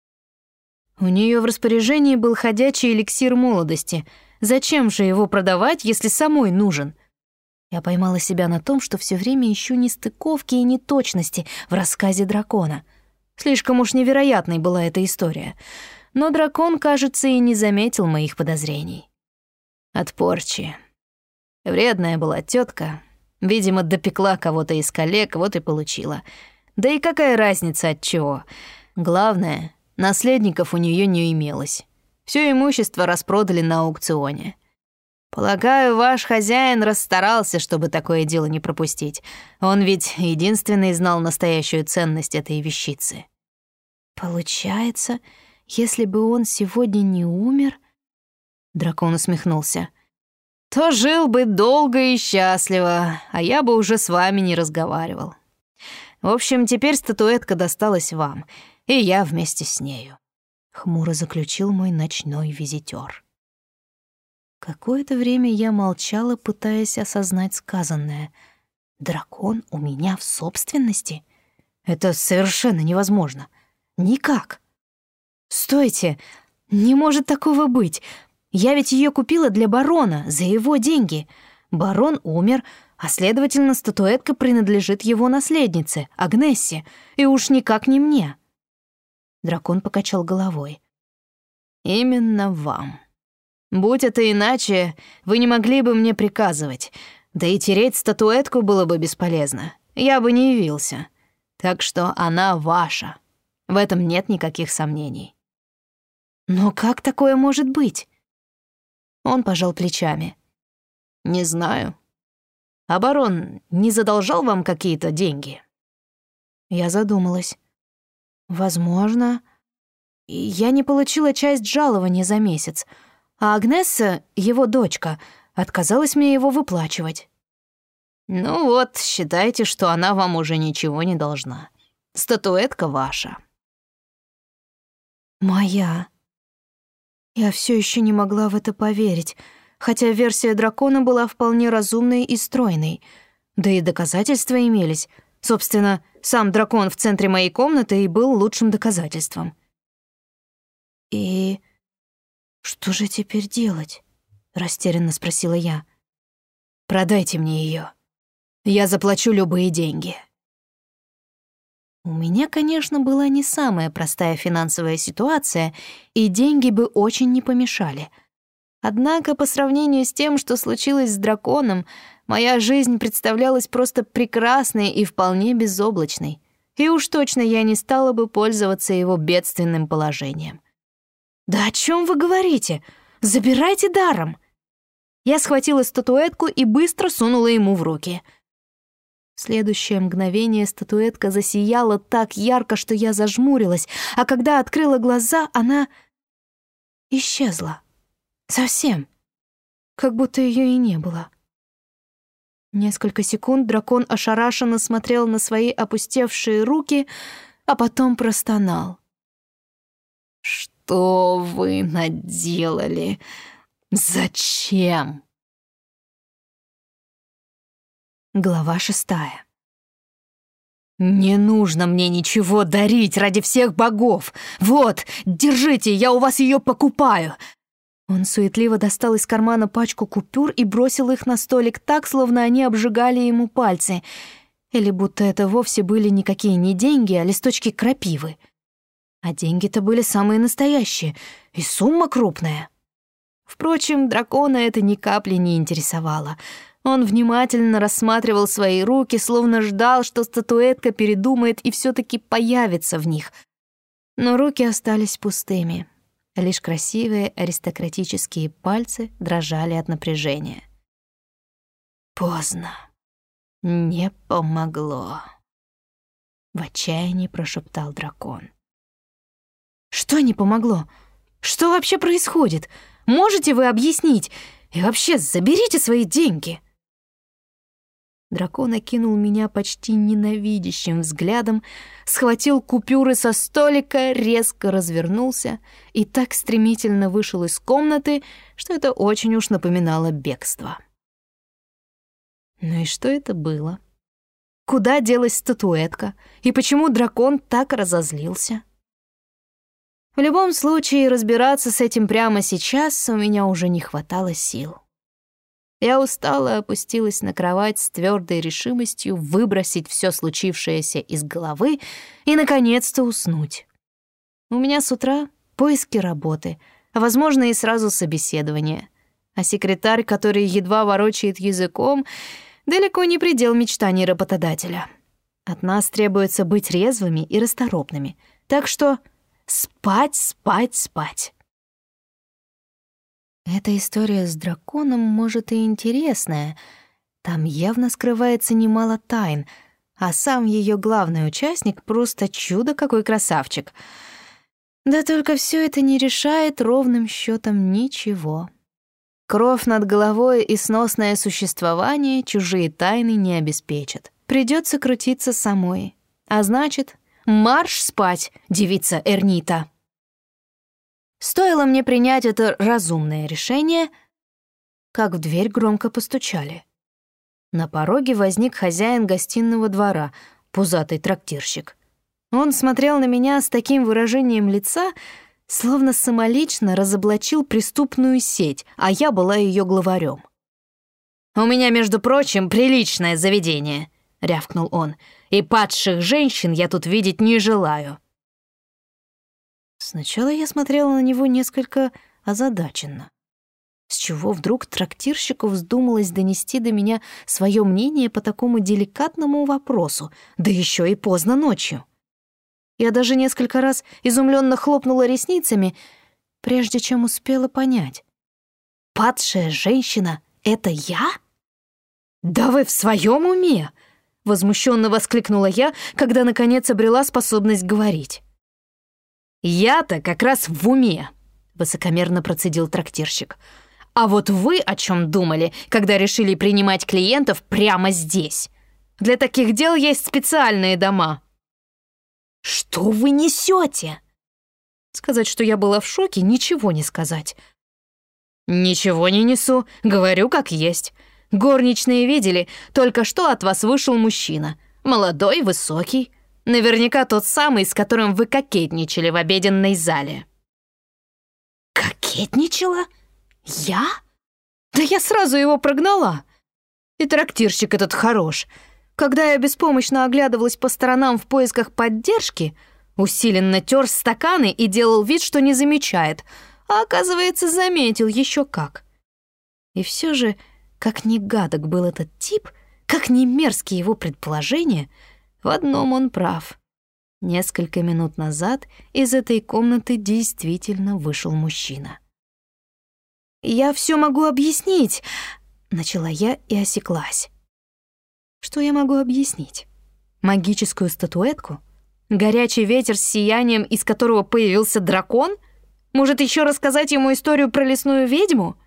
Speaker 1: У нее в распоряжении был ходячий эликсир молодости. Зачем же его продавать, если самой нужен? Я поймала себя на том, что все время ищу нестыковки и неточности в рассказе дракона. Слишком уж невероятной была эта история. Но дракон, кажется, и не заметил моих подозрений.
Speaker 2: От порчи. Вредная была тетка, видимо, допекла кого-то из коллег, вот и получила. Да и какая разница от чего? Главное, наследников у нее не имелось. Все имущество распродали на аукционе. Полагаю, ваш хозяин расстарался, чтобы такое дело не пропустить. Он ведь единственный знал настоящую ценность этой вещицы.
Speaker 1: Получается, если бы он сегодня не умер... Дракон усмехнулся.
Speaker 2: То жил бы долго и счастливо, а я бы уже с вами не разговаривал. В общем, теперь статуэтка досталась вам, и я вместе с нею.
Speaker 1: Хмуро заключил мой ночной визитёр. Какое-то время я молчала, пытаясь осознать сказанное. Дракон у меня в собственности? Это совершенно невозможно. Никак. Стойте, не может такого быть. Я ведь ее купила для барона, за его деньги. Барон умер, а, следовательно, статуэтка принадлежит его наследнице, Агнессе, и уж никак не мне. Дракон покачал головой.
Speaker 2: Именно вам. Будь это иначе, вы не могли бы мне приказывать, да и тереть статуэтку было бы бесполезно. Я бы не явился. Так что она ваша. В этом нет никаких сомнений.
Speaker 1: Но как такое может быть? Он пожал плечами.
Speaker 2: Не знаю. А барон не задолжал вам какие-то деньги?
Speaker 1: Я задумалась. Возможно. Я не получила часть жалования за месяц, а Агнесса, его дочка, отказалась мне его выплачивать.
Speaker 2: Ну вот, считайте, что она вам уже ничего не должна. Статуэтка ваша.
Speaker 1: Моя. Я все еще не могла в это поверить, хотя версия дракона была вполне разумной и стройной. Да и доказательства имелись. Собственно, сам дракон в центре моей комнаты и был лучшим доказательством. «И что же теперь делать?» — растерянно спросила я.
Speaker 2: «Продайте мне ее. Я заплачу любые деньги».
Speaker 1: У меня, конечно, была не самая простая финансовая ситуация, и деньги бы очень не помешали. Однако по сравнению с тем, что случилось с драконом, моя жизнь представлялась просто прекрасной и вполне безоблачной. И уж точно я не стала бы пользоваться его бедственным положением. «Да о чем вы говорите? Забирайте даром!» Я схватила статуэтку и быстро сунула ему в руки. В следующее мгновение статуэтка засияла так ярко, что я зажмурилась, а когда открыла глаза, она исчезла. Совсем. Как будто ее и не было. Несколько секунд дракон ошарашенно смотрел на свои опустевшие руки, а потом простонал.
Speaker 2: «Что вы наделали? Зачем?»
Speaker 1: Глава 6.
Speaker 2: «Не нужно мне ничего дарить ради всех богов! Вот, держите, я у вас ее покупаю!»
Speaker 1: Он суетливо достал из кармана пачку купюр и бросил их на столик так, словно они обжигали ему пальцы. Или будто это вовсе были никакие не деньги, а листочки крапивы. А деньги-то были самые настоящие, и сумма крупная. Впрочем, дракона это ни капли не интересовало. Он внимательно рассматривал свои руки, словно ждал, что статуэтка передумает и все-таки появится в них. Но руки остались пустыми. Лишь красивые аристократические пальцы дрожали от напряжения. Поздно. Не помогло. В отчаянии прошептал дракон. Что не помогло? Что вообще происходит? Можете вы объяснить? И вообще, заберите свои деньги. Дракон окинул меня почти ненавидящим взглядом, схватил купюры со столика, резко развернулся и так стремительно вышел из комнаты, что это очень уж напоминало бегство. Ну и что это было? Куда делась статуэтка? И почему дракон так разозлился? В любом случае, разбираться с этим прямо сейчас у меня уже не хватало сил. Я устала, опустилась на кровать с твердой решимостью выбросить все случившееся из головы и, наконец-то, уснуть. У меня с утра поиски работы, а, возможно, и сразу собеседование. А секретарь, который едва ворочает языком, далеко не предел мечтаний работодателя. От нас требуется быть резвыми и расторопными. Так что спать, спать, спать. Эта история с драконом, может, и интересная. Там явно скрывается немало тайн, а сам ее главный участник просто чудо какой красавчик. Да только все это не решает ровным счетом ничего. Кровь над головой и сносное существование чужие тайны не обеспечат. Придется крутиться самой. А значит, марш спать, девица Эрнита. Стоило мне принять это разумное решение, как в дверь громко постучали. На пороге возник хозяин гостиного двора, пузатый трактирщик. Он смотрел на меня с таким выражением лица, словно самолично разоблачил преступную сеть, а я была ее главарем. «У меня, между прочим, приличное заведение», — рявкнул он, «и падших женщин я тут видеть не желаю». Сначала я смотрела на него несколько озадаченно. С чего вдруг трактирщику вздумалось донести до меня свое мнение по такому деликатному вопросу, да еще и поздно ночью? Я даже несколько раз изумленно хлопнула ресницами, прежде чем успела понять. «Падшая женщина — это я? Да вы в своем уме?» — возмущенно воскликнула я, когда наконец обрела способность говорить. «Я-то как раз в уме», — высокомерно процедил трактирщик. «А вот вы о чем думали, когда решили принимать клиентов прямо здесь? Для таких дел есть специальные дома». «Что вы несете?» Сказать, что я была в шоке, ничего не сказать. «Ничего не несу, говорю как есть. Горничные видели, только что от вас вышел мужчина. Молодой, высокий. Наверняка тот самый, с которым вы кокетничали в обеденной зале». «Кокетничала? Я? Да я сразу его прогнала. И трактирщик этот хорош. Когда я беспомощно оглядывалась по сторонам в поисках поддержки, усиленно тер стаканы и делал вид, что не замечает, а, оказывается, заметил еще как. И все же, как ни гадок был этот тип, как ни мерзкие его предположения, в одном он прав. Несколько минут назад из этой комнаты действительно вышел мужчина. «Я все могу объяснить», — начала я и осеклась. Что я могу объяснить? Магическую статуэтку? Горячий ветер с сиянием, из которого появился дракон? Может, еще рассказать ему историю про лесную ведьму?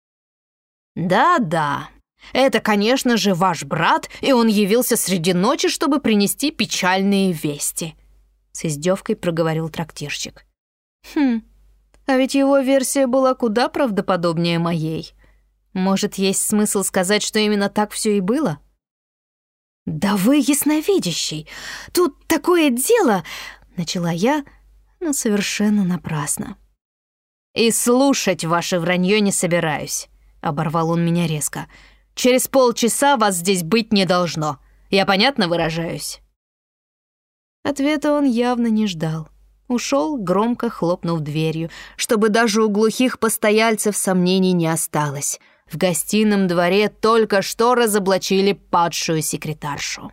Speaker 1: Да-да, это, конечно же, ваш брат, и он явился среди ночи, чтобы принести печальные вести. С издевкой проговорил трактирщик. А ведь его версия была куда правдоподобнее моей. Может, есть смысл сказать, что именно так все и было? «Да вы ясновидящий! Тут такое дело!» — начала я, но совершенно напрасно. «И слушать ваше вранье не собираюсь», — оборвал он меня резко. «Через полчаса вас здесь быть не должно.
Speaker 2: Я понятно выражаюсь?»
Speaker 1: Ответа он явно не ждал. Ушел, громко хлопнув дверью, чтобы даже у глухих постояльцев сомнений не осталось. В гостином дворе только что разоблачили падшую секретаршу.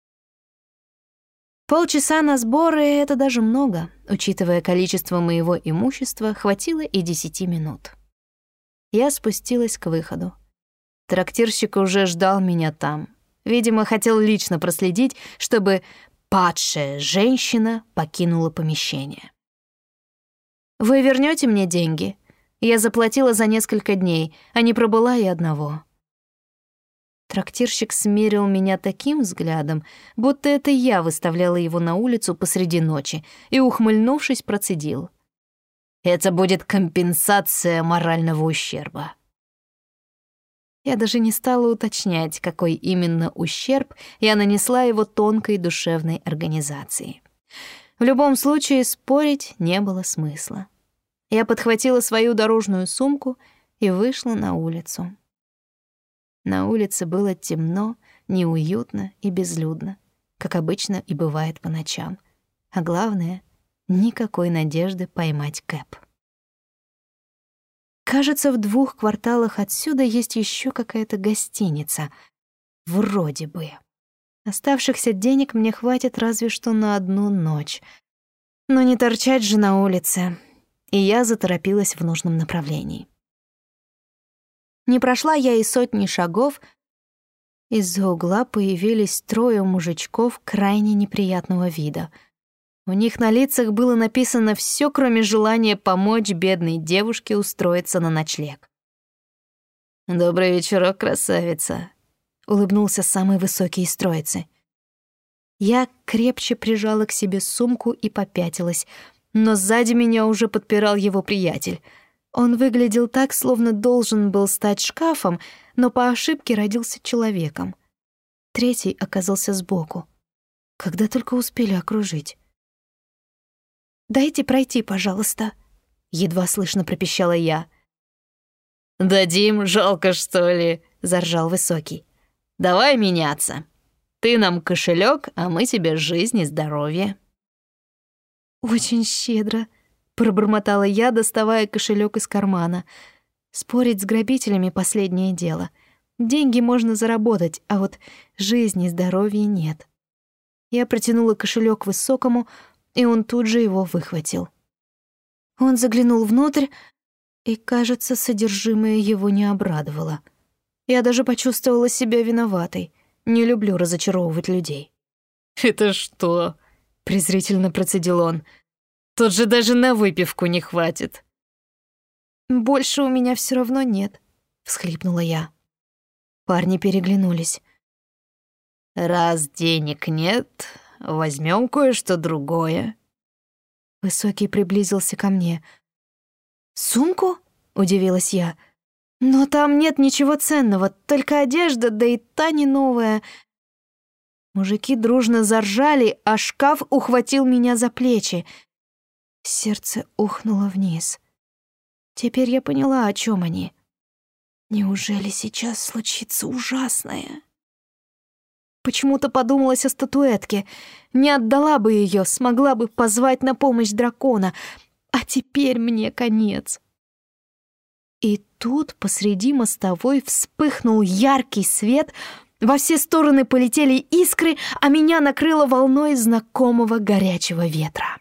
Speaker 1: Полчаса на сборы — это даже много. Учитывая количество моего имущества, хватило и 10 минут. Я спустилась к выходу. Трактирщик уже ждал меня там. Видимо, хотел лично проследить, чтобы падшая женщина покинула помещение. «Вы вернете мне деньги? Я заплатила за несколько дней, а не пробыла и одного». Трактирщик смерил меня таким взглядом, будто это я выставляла его на улицу посреди ночи, и, ухмыльнувшись, процедил: «Это будет компенсация морального ущерба». Я даже не стала уточнять, какой именно ущерб я нанесла его тонкой душевной организации. В любом случае, спорить не было смысла. Я подхватила свою дорожную сумку и вышла на улицу. На улице было темно, неуютно и безлюдно, как обычно и бывает по ночам. А главное, никакой надежды поймать Кэп. Кажется, в 2 кварталах отсюда есть еще какая-то гостиница. Вроде бы. Оставшихся денег мне хватит разве что на 1 ночь. Но не торчать же на улице. И я заторопилась в нужном направлении. Не прошла я и 100 шагов, из-за угла появились 3 мужичков крайне неприятного вида. У них на лицах было написано все, кроме желания помочь бедной девушке устроиться на ночлег. «Добрый вечерок, красавица», — улыбнулся самый высокий из троицы. Я крепче прижала к себе сумку и попятилась, но сзади меня уже подпирал его приятель. Он выглядел так, словно должен был стать шкафом, но по ошибке родился человеком. Третий оказался сбоку. Когда только успели окружить. «Дайте пройти, пожалуйста», — едва слышно пропищала я.
Speaker 2: «Дадим, жалко, что ли?» — заржал высокий. «Давай меняться. Ты нам кошелек, а мы тебе жизнь и здоровье».
Speaker 1: «Очень щедро», — пробормотала я, доставая кошелек из кармана. Спорить с грабителями — последнее дело. Деньги можно заработать, а вот жизни и здоровья нет. Я протянула кошелек высокому, и он тут же его выхватил. Он заглянул внутрь, и, кажется, содержимое его не обрадовало. Я даже почувствовала себя виноватой. Не люблю разочаровывать людей.
Speaker 2: «Это что?» — презрительно процедил он. «Тут же даже на выпивку не хватит».
Speaker 1: «Больше у меня все равно нет», — всхлипнула я. Парни переглянулись.
Speaker 2: «Раз денег нет, возьмем кое-что другое».
Speaker 1: Высокий приблизился ко мне. «Сумку?» — удивилась я. «Но там нет ничего ценного, только одежда, да и та не новая». Мужики дружно заржали, а шкаф ухватил меня за плечи. Сердце ухнуло вниз. Теперь я поняла, о чем они. Неужели сейчас случится ужасное? Почему-то подумалось о статуэтке. Не отдала бы ее, смогла бы позвать на помощь дракона. А теперь мне конец. И тут посреди мостовой вспыхнул яркий свет, во все стороны полетели искры, а меня накрыло волной знакомого горячего ветра.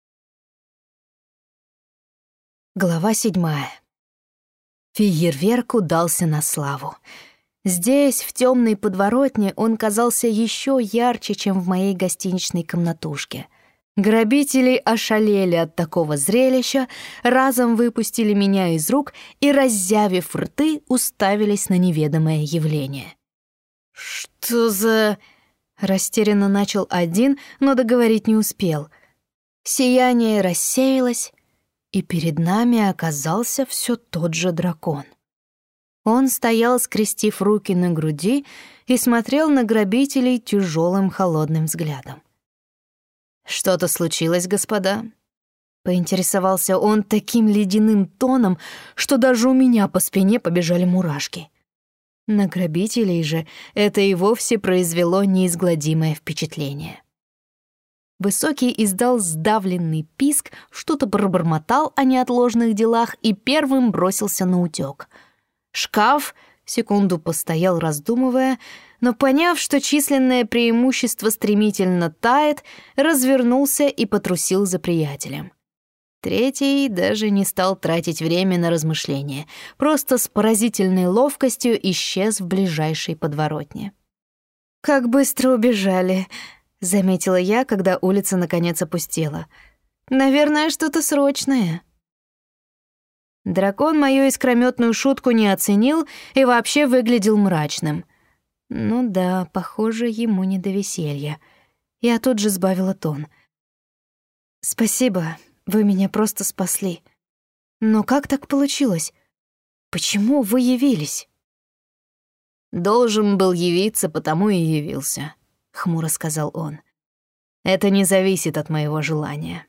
Speaker 1: Глава 7. Фейерверк удался на славу. Здесь, в темной подворотне, он казался еще ярче, чем в моей гостиничной комнатушке. Грабители ошалели от такого зрелища, разом выпустили меня из рук и, раззявив рты, уставились на неведомое явление.
Speaker 2: «Что за...»
Speaker 1: — растерянно начал один, но договорить не успел. Сияние рассеялось, и перед нами оказался все тот же дракон. Он стоял, скрестив руки на груди, и смотрел на грабителей тяжелым холодным взглядом.
Speaker 2: «Что-то случилось, господа?»
Speaker 1: — поинтересовался он таким ледяным тоном, что даже у меня по спине побежали мурашки. На грабителей же это и вовсе произвело неизгладимое впечатление. Высокий издал сдавленный писк, что-то пробормотал о неотложных делах и первым бросился наутёк. Шкаф секунду постоял, раздумывая, но, поняв, что численное преимущество стремительно тает, развернулся и потрусил за приятелем. Третий даже не стал тратить время на размышления, просто с поразительной ловкостью исчез в ближайшей подворотне. «Как быстро убежали», — заметила я, когда улица наконец опустела. «Наверное, что-то срочное». Дракон мою искрометную шутку не оценил и вообще выглядел мрачным. Ну да, похоже, ему не до веселья. Я тут же сбавила тон. «Спасибо, вы меня просто спасли. Но как так получилось? Почему вы явились?»
Speaker 2: «Должен был явиться, потому и явился», — хмуро сказал он. «Это не зависит от моего желания».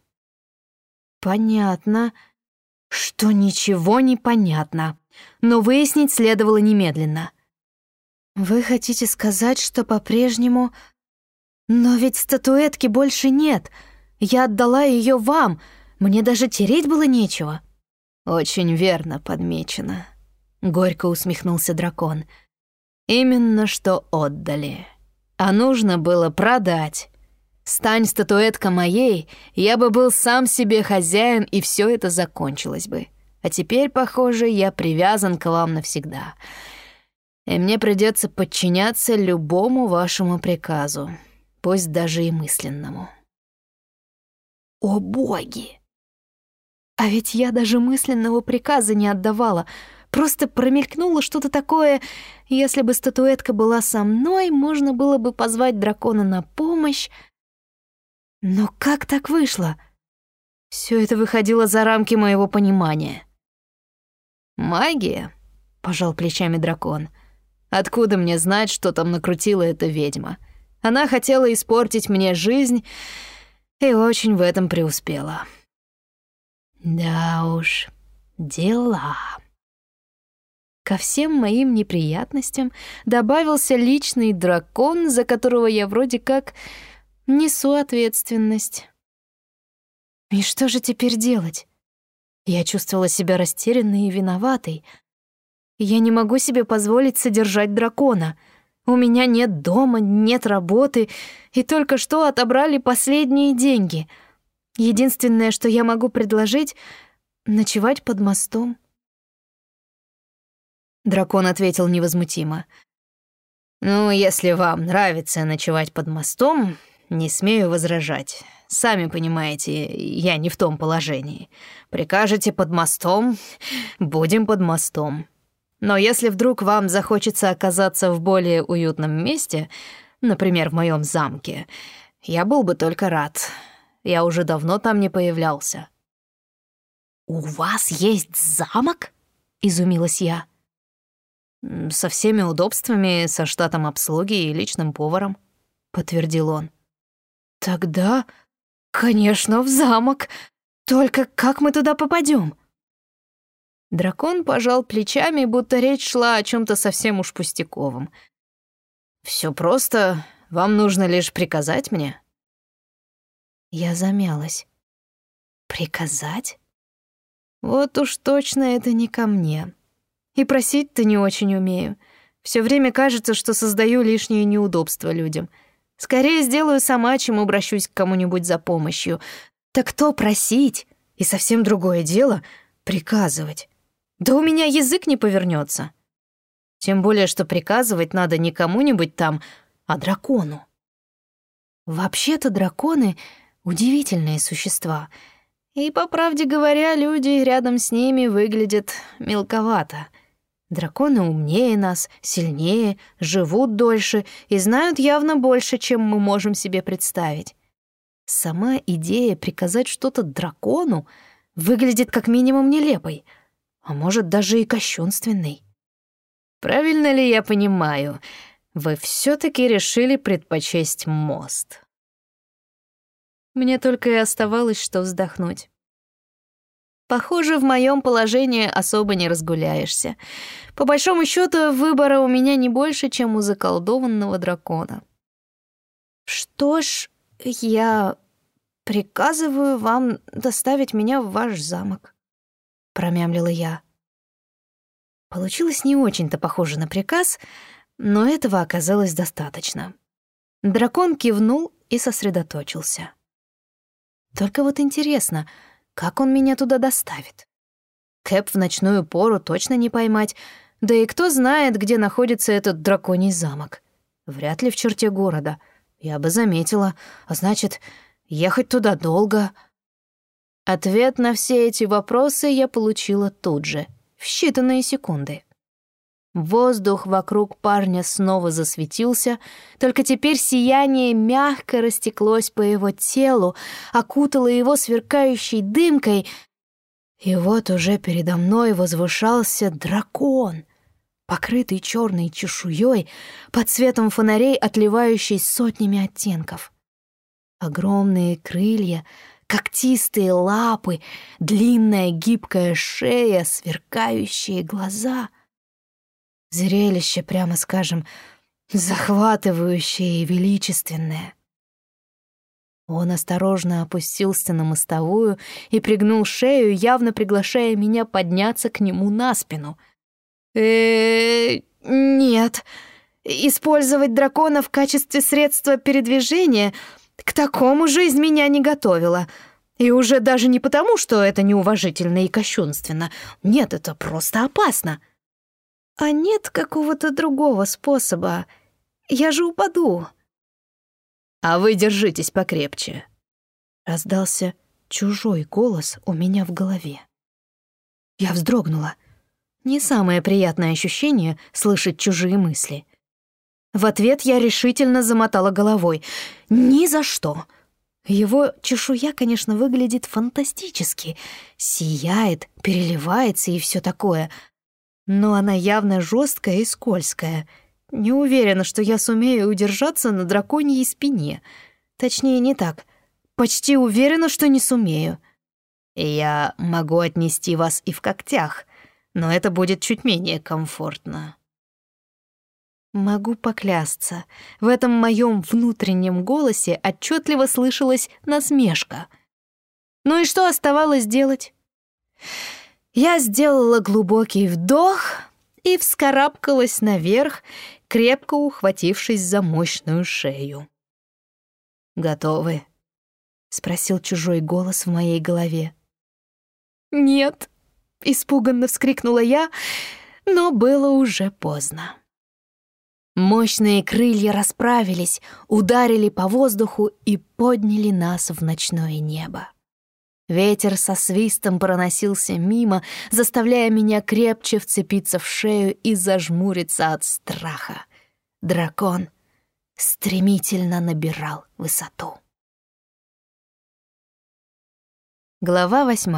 Speaker 1: «Понятно, что ничего не понятно, но выяснить следовало немедленно. Вы хотите сказать, что по-прежнему... Но ведь статуэтки больше нет. Я отдала ее вам, мне даже тереть было нечего».
Speaker 2: «Очень верно подмечено», — горько усмехнулся дракон. «Именно что отдали. А нужно было продать. Стань статуэтка моей, я бы был сам себе хозяин, и все это закончилось бы. А теперь, похоже, я привязан к вам навсегда. И мне придется подчиняться любому вашему приказу, пусть даже и мысленному».
Speaker 1: «О боги! А ведь я даже мысленного приказа не отдавала, просто промелькнуло что-то такое. Если бы статуэтка была со мной, можно было бы позвать дракона на помощь. Но как так вышло? Все это выходило за рамки моего понимания».
Speaker 2: «Магия?» — пожал плечами дракон. «Откуда мне знать, что там накрутила эта ведьма? Она хотела испортить мне жизнь и очень в этом преуспела».
Speaker 1: Да уж, дела. Ко всем моим неприятностям добавился личный дракон, за которого я вроде как несу ответственность. И что же теперь делать? Я чувствовала себя растерянной и виноватой. Я не могу себе позволить содержать дракона. У меня нет дома, нет работы, и только что отобрали последние деньги. Единственное, что я могу предложить — ночевать под мостом.
Speaker 2: Дракон ответил невозмутимо. «Ну, если вам нравится ночевать под мостом, не смею возражать. Сами понимаете, я не в том положении. Прикажете под мостом — будем под мостом. Но если вдруг вам захочется оказаться в более уютном месте, например, в моем замке, я был бы только рад. Я уже давно там не появлялся».
Speaker 1: «У вас есть замок?» — изумилась я.
Speaker 2: «Со всеми удобствами, со штатом обслуги и личным поваром», — подтвердил он.
Speaker 1: «Тогда, конечно, в замок. Только как мы туда попадем?»
Speaker 2: Дракон пожал плечами, будто речь шла о чем-то совсем уж пустяковом. «Все просто. Вам нужно лишь приказать мне».
Speaker 1: Я замялась. «Приказать?
Speaker 2: Вот уж точно это не ко мне. И просить-то не очень умею. Все время кажется, что создаю лишние неудобства людям. Скорее сделаю сама, чем обращусь к кому-нибудь за помощью.
Speaker 1: Так то просить, и совсем другое дело — приказывать.
Speaker 2: Да у меня язык не повернется. Тем более, что приказывать надо не кому-нибудь там, а дракону».
Speaker 1: Вообще-то драконы — удивительные существа.
Speaker 2: И, по правде говоря, люди рядом с ними выглядят мелковато. Драконы умнее нас, сильнее, живут дольше и знают явно больше, чем мы можем себе представить. Сама идея приказать что-то дракону выглядит как минимум нелепой, а может, даже и кощунственной. Правильно ли я понимаю, вы все-таки решили предпочесть мост? Мне только и оставалось, что вздохнуть. Похоже, в моем положении особо не разгуляешься. По большому счету, выбора у меня не больше, чем у заколдованного дракона.
Speaker 1: Что ж, я приказываю вам доставить меня в ваш замок, промямлила я. Получилось не очень-то похоже на приказ, но этого оказалось достаточно. Дракон кивнул и сосредоточился. Только вот интересно, как он меня туда доставит? Кэп в ночную пору точно не поймать, да и кто знает, где находится этот драконий замок. Вряд ли в черте города. Я бы заметила, а значит, ехать туда долго. Ответ на все эти вопросы я получила тут же, в считанные секунды. Воздух вокруг парня снова засветился, только теперь сияние мягко растеклось по его телу, окутало его сверкающей дымкой, и вот уже передо мной возвышался дракон, покрытый черной чешуей, под светом фонарей, отливающей сотнями оттенков. Огромные крылья, когтистые лапы, длинная гибкая шея, сверкающие глаза. Зрелище, прямо скажем, захватывающее и величественное. Он осторожно опустился на мостовую и пригнул шею, явно приглашая меня подняться к нему на спину. Нет. Использовать дракона в качестве средства передвижения — к такому жизнь меня не готовила. И уже даже не потому, что это неуважительно и кощунственно. Нет, это просто опасно. А нет какого-то другого способа. Я же упаду.
Speaker 2: «А вы держитесь покрепче»,
Speaker 1: — раздался чужой голос у меня в голове. Я вздрогнула. Не самое приятное ощущение — слышать чужие мысли. В ответ я решительно замотала головой. Ни за что. Его чешуя, конечно, выглядит фантастически. Сияет, переливается и все такое. Но она явно жесткая и скользкая. Не уверена, что я сумею удержаться на драконьей спине. Точнее, не так. Почти уверена, что не сумею.
Speaker 2: «Я могу отнести вас и в когтях, но это будет чуть менее комфортно».
Speaker 1: Могу поклясться, в этом моем внутреннем голосе отчетливо слышалась насмешка. Ну и что оставалось делать? Я сделала глубокий вдох и вскарабкалась наверх, крепко ухватившись за мощную шею.
Speaker 2: «Готовы?» — спросил чужой голос в моей голове.
Speaker 1: «Нет», — испуганно вскрикнула я, но было уже поздно. Мощные крылья расправились, ударили по воздуху и подняли нас в ночное небо. Ветер со свистом проносился мимо, заставляя меня крепче вцепиться в шею и зажмуриться от страха. Дракон стремительно набирал высоту. Глава 8.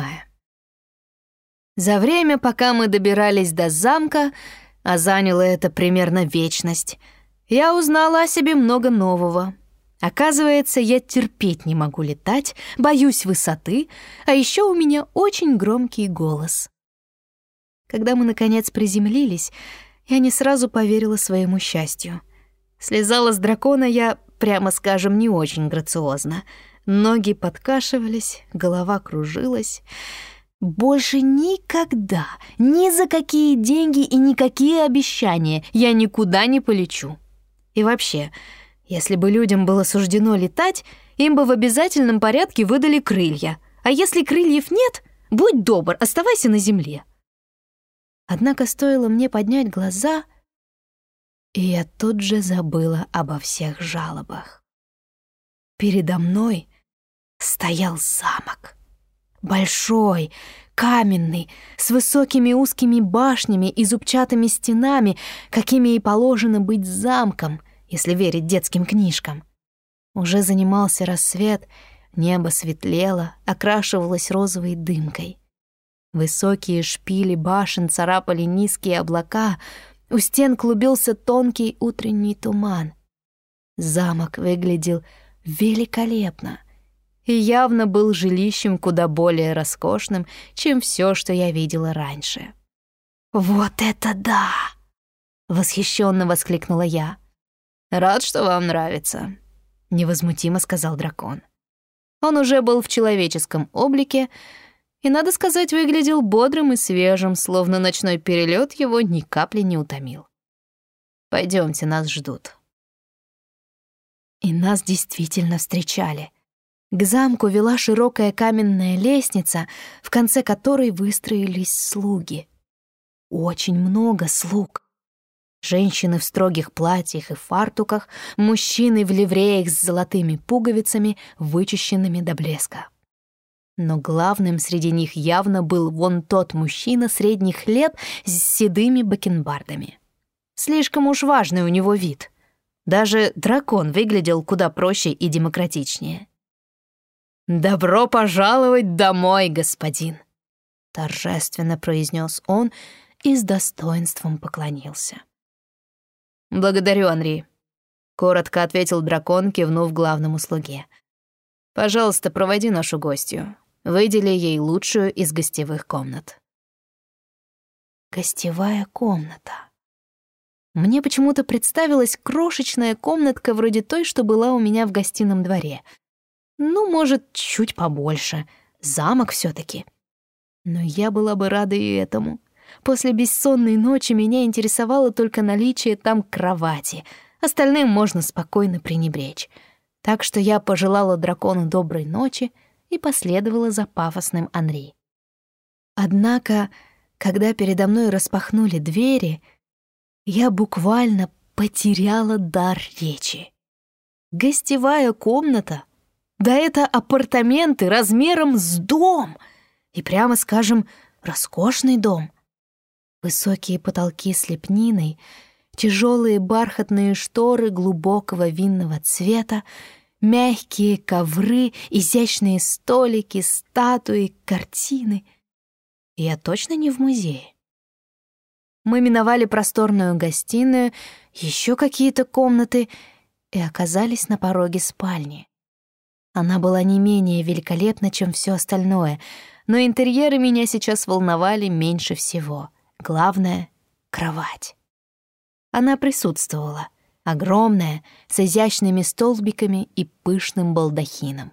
Speaker 1: За время, пока мы добирались до замка, а заняло это примерно вечность, я узнала о себе много нового. Оказывается, я терпеть не могу летать, боюсь высоты, а еще у меня очень громкий голос. Когда мы, наконец, приземлились, я не сразу поверила своему счастью. Слезала с дракона я, прямо скажем, не очень грациозно. Ноги подкашивались, голова кружилась. Больше никогда, ни за какие деньги и никакие обещания я никуда не полечу. И вообще, если бы людям было суждено летать, им бы в обязательном порядке выдали крылья. А если крыльев нет, будь добр, оставайся на земле. Однако стоило мне поднять глаза, и я тут же забыла обо всех жалобах. Передо мной стоял замок. Большой, каменный, с высокими узкими башнями и зубчатыми стенами, какими и положено быть замком, если верить детским книжкам. Уже занимался рассвет, небо светлело, окрашивалось розовой дымкой. Высокие шпили башен царапали низкие облака, у стен клубился тонкий утренний туман. Замок выглядел великолепно. и явно был жилищем куда более роскошным, чем все, что я видела раньше. «Вот это да!» — восхищенно воскликнула я.
Speaker 2: «Рад, что вам нравится», —
Speaker 1: невозмутимо сказал дракон. Он уже был в человеческом облике и, надо сказать, выглядел бодрым и свежим, словно ночной перелет его ни капли не утомил.
Speaker 2: «Пойдемте, нас ждут».
Speaker 1: И нас действительно встречали. К замку вела широкая каменная лестница, в конце которой выстроились слуги. Очень много слуг. Женщины в строгих платьях и фартуках, мужчины в ливреях с золотыми пуговицами, вычищенными до блеска. Но главным среди них явно был вон тот мужчина средних лет с седыми бакенбардами. Слишком уж важный у него вид. Даже дракон выглядел куда проще и демократичнее. «Добро пожаловать домой, господин!» — торжественно произнес он и с достоинством поклонился.
Speaker 2: «Благодарю, Анри», — коротко ответил дракон, кивнув главному слуге. «Пожалуйста, проводи нашу гостью. Выдели ей лучшую из гостевых комнат».
Speaker 1: Гостевая комната. Мне почему-то представилась крошечная комнатка вроде той, что была у меня в гостином дворе. Ну, может, чуть побольше. Замок все-таки. Но я была бы рада и этому. После бессонной ночи меня интересовало только наличие там кровати. Остальным можно спокойно пренебречь. Так что я пожелала дракону доброй ночи и последовала за пафосным Анри. Однако, когда передо мной распахнули двери, я буквально потеряла дар речи. Гостевая комната? Да это апартаменты размером с дом! И прямо скажем, роскошный дом. Высокие потолки с лепниной, тяжелые бархатные шторы глубокого винного цвета, мягкие ковры, изящные столики, статуи, картины. Я точно не в музее. Мы миновали просторную гостиную, еще какие-то комнаты и оказались на пороге спальни. Она была не менее великолепна, чем все остальное, но интерьеры меня сейчас волновали меньше всего. Главное — кровать. Она присутствовала, огромная, с изящными столбиками и пышным балдахином.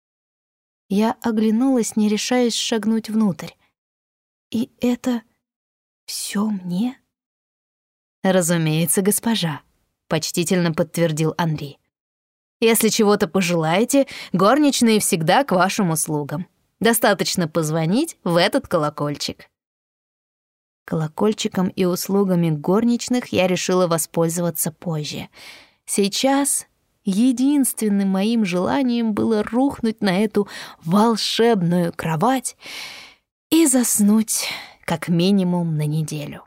Speaker 1: Я оглянулась, не решаясь шагнуть внутрь. И это все мне? «Разумеется, госпожа», — почтительно подтвердил Анри. «Если чего-то пожелаете, горничные всегда к вашим услугам. Достаточно позвонить в этот колокольчик». Колокольчиком и услугами горничных я решила воспользоваться позже. Сейчас единственным моим желанием было рухнуть на эту волшебную кровать и заснуть как минимум на неделю.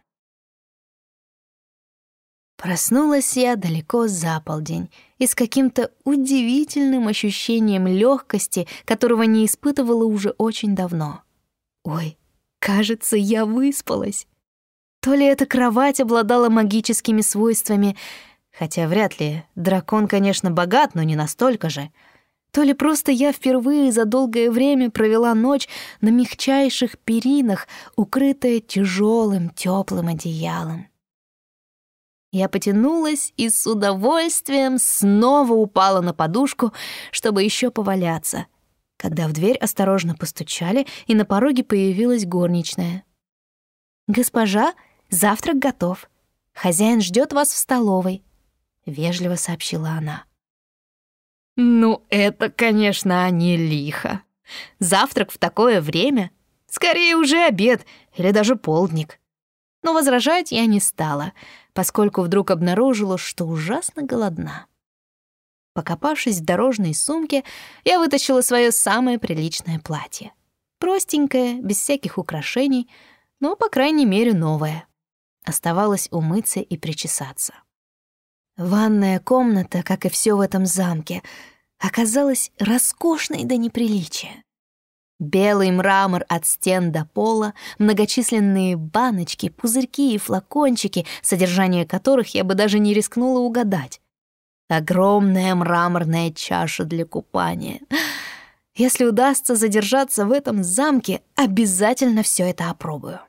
Speaker 1: Проснулась я далеко за полдень и с каким-то удивительным ощущением легкости, которого не испытывала уже очень давно. Ой, кажется, я выспалась. То ли эта кровать обладала магическими свойствами, хотя вряд ли, дракон, конечно, богат, но не настолько же, то ли просто я впервые за долгое время провела ночь на мягчайших перинах, укрытая тяжелым теплым одеялом. Я потянулась и с удовольствием снова упала на подушку, чтобы еще поваляться, когда в дверь осторожно постучали, и на пороге появилась горничная. «Госпожа, завтрак готов. Хозяин ждет вас в столовой», — вежливо сообщила она. «Ну, это, конечно, не лихо. Завтрак в такое время? Скорее уже обед или даже полдник». Но возражать я не стала, поскольку вдруг обнаружила, что ужасно голодна. Покопавшись в дорожной сумке, я вытащила свое самое приличное платье. Простенькое, без всяких украшений, но, по крайней мере, новое. Оставалось умыться и причесаться. Ванная комната, как и все в этом замке, оказалась роскошной до неприличия. Белый мрамор от стен до пола, многочисленные баночки, пузырьки и флакончики, содержание которых я бы даже не рискнула угадать. Огромная мраморная чаша для купания. Если удастся задержаться в этом замке, обязательно все это опробую.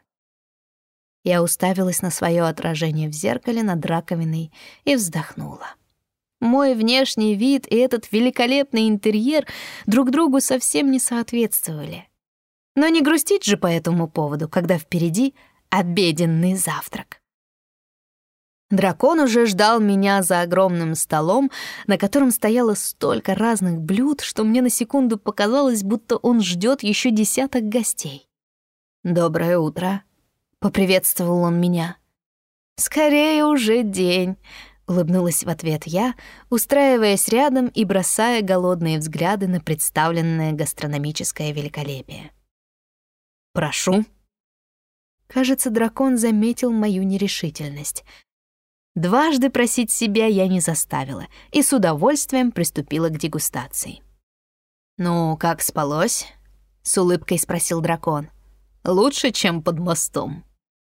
Speaker 1: Я уставилась на свое отражение в зеркале над раковиной и вздохнула. Мой внешний вид и этот великолепный интерьер друг другу совсем не соответствовали. Но не грустить же по этому поводу, когда впереди обеденный завтрак. Дракон уже ждал меня за огромным столом, на котором стояло столько разных блюд, что мне на секунду показалось, будто он ждет еще десяток гостей. «Доброе утро», — поприветствовал он меня. «Скорее уже день», — улыбнулась в ответ я, устраиваясь рядом и бросая голодные взгляды на представленное гастрономическое великолепие. «Прошу». Кажется, дракон заметил мою нерешительность. Дважды просить себя я не заставила и с удовольствием приступила к дегустации. «Ну, как спалось?» — с улыбкой спросил дракон. «Лучше, чем под мостом».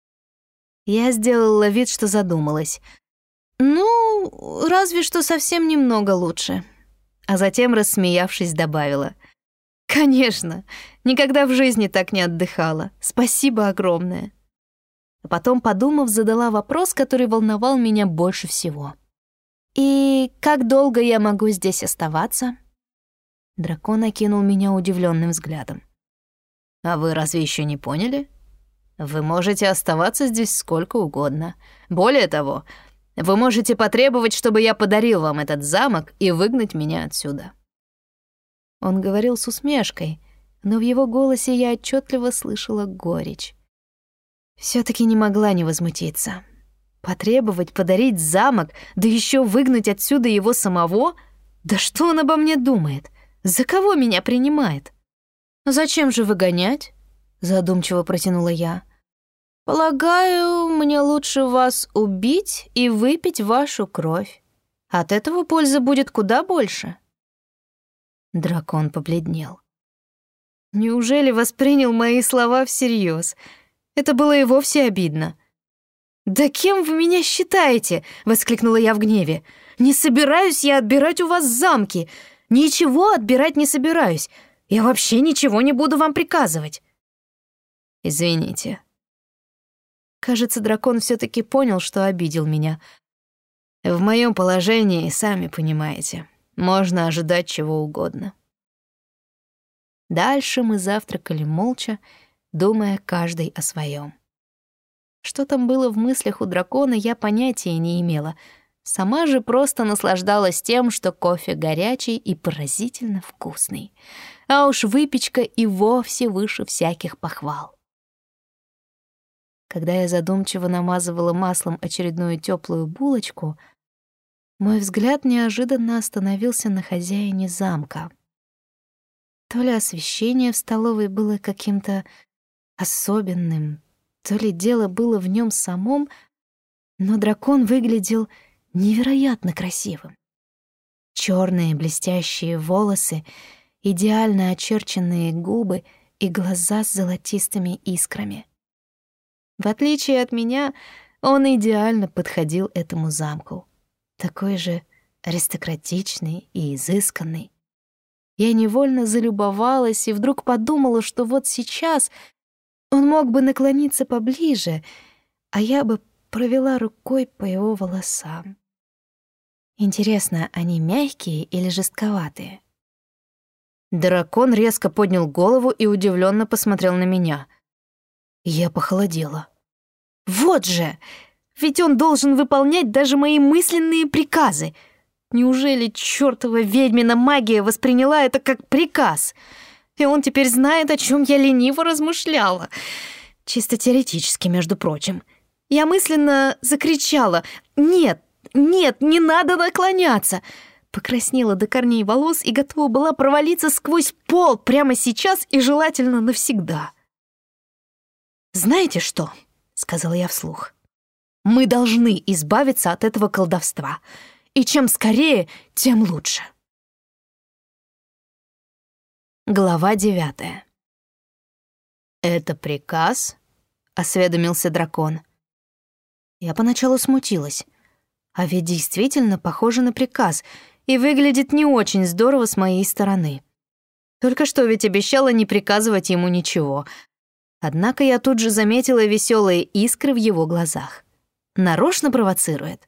Speaker 1: Я сделала вид, что задумалась. «Ну, разве что совсем немного лучше». А затем, рассмеявшись, добавила. «Конечно, никогда в жизни так не отдыхала. Спасибо огромное». А потом, подумав, задала вопрос, который волновал меня больше всего. «И как долго я могу здесь оставаться?» Дракон окинул меня удивленным взглядом. «А вы разве еще не поняли? Вы можете оставаться здесь сколько угодно. Более того, вы можете потребовать, чтобы я подарил вам этот замок и выгнать меня отсюда». Он говорил с усмешкой, но в его голосе я отчетливо слышала горечь. Все-таки не могла не возмутиться. Потребовать подарить замок, да еще выгнать отсюда его самого? Да что он обо мне думает? За кого меня принимает? «Зачем же выгонять?» — задумчиво протянула я. «Полагаю, мне лучше вас убить и выпить вашу кровь. От этого пользы будет куда больше». Дракон побледнел. Неужели воспринял мои слова всерьез? Это было и вовсе обидно. «Да кем вы меня считаете?» — воскликнула я в гневе. «Не собираюсь я отбирать у вас замки. Ничего отбирать не собираюсь. Я вообще ничего не буду вам приказывать». «Извините». Кажется, дракон все-таки понял, что обидел меня. В моем положении, сами понимаете, можно ожидать чего угодно. Дальше мы завтракали молча, думая каждый о своем. Что там было в мыслях у дракона, я понятия не имела. Сама же просто наслаждалась тем, что кофе горячий и поразительно вкусный. А уж выпечка и вовсе выше всяких похвал. Когда я задумчиво намазывала маслом очередную теплую булочку, мой взгляд неожиданно остановился на хозяине замка. То ли освещение в столовой было каким-то особенным, то ли дело было в нем самом, но дракон выглядел невероятно красивым. Черные блестящие волосы, идеально очерченные губы и глаза с золотистыми искрами. В отличие от меня, он идеально подходил этому замку. Такой же аристократичный и изысканный. Я невольно залюбовалась и вдруг подумала, что вот сейчас он мог бы наклониться поближе, а я бы провела рукой по его волосам. Интересно, они мягкие или жестковатые? Дракон резко поднял голову и удивленно посмотрел на меня. Я похолодела. Вот же! Ведь он должен выполнять даже мои мысленные приказы. Неужели чёртова ведьмина магия восприняла это как приказ? И он теперь знает, о чем я лениво размышляла. Чисто теоретически, между прочим. Я мысленно закричала: «Нет, нет, не надо наклоняться!» Покраснела до корней волос и готова была провалиться сквозь пол прямо сейчас и желательно навсегда. «Знаете что?» — сказала я вслух. «Мы должны избавиться от этого колдовства. И чем скорее, тем лучше». Глава 9. «Это приказ?» — осведомился дракон. Я поначалу смутилась. А ведь действительно похоже на приказ и выглядит не очень здорово с моей стороны. Только что ведь обещала не приказывать ему ничего. Однако я тут же заметила веселые искры в его глазах. Нарочно провоцирует.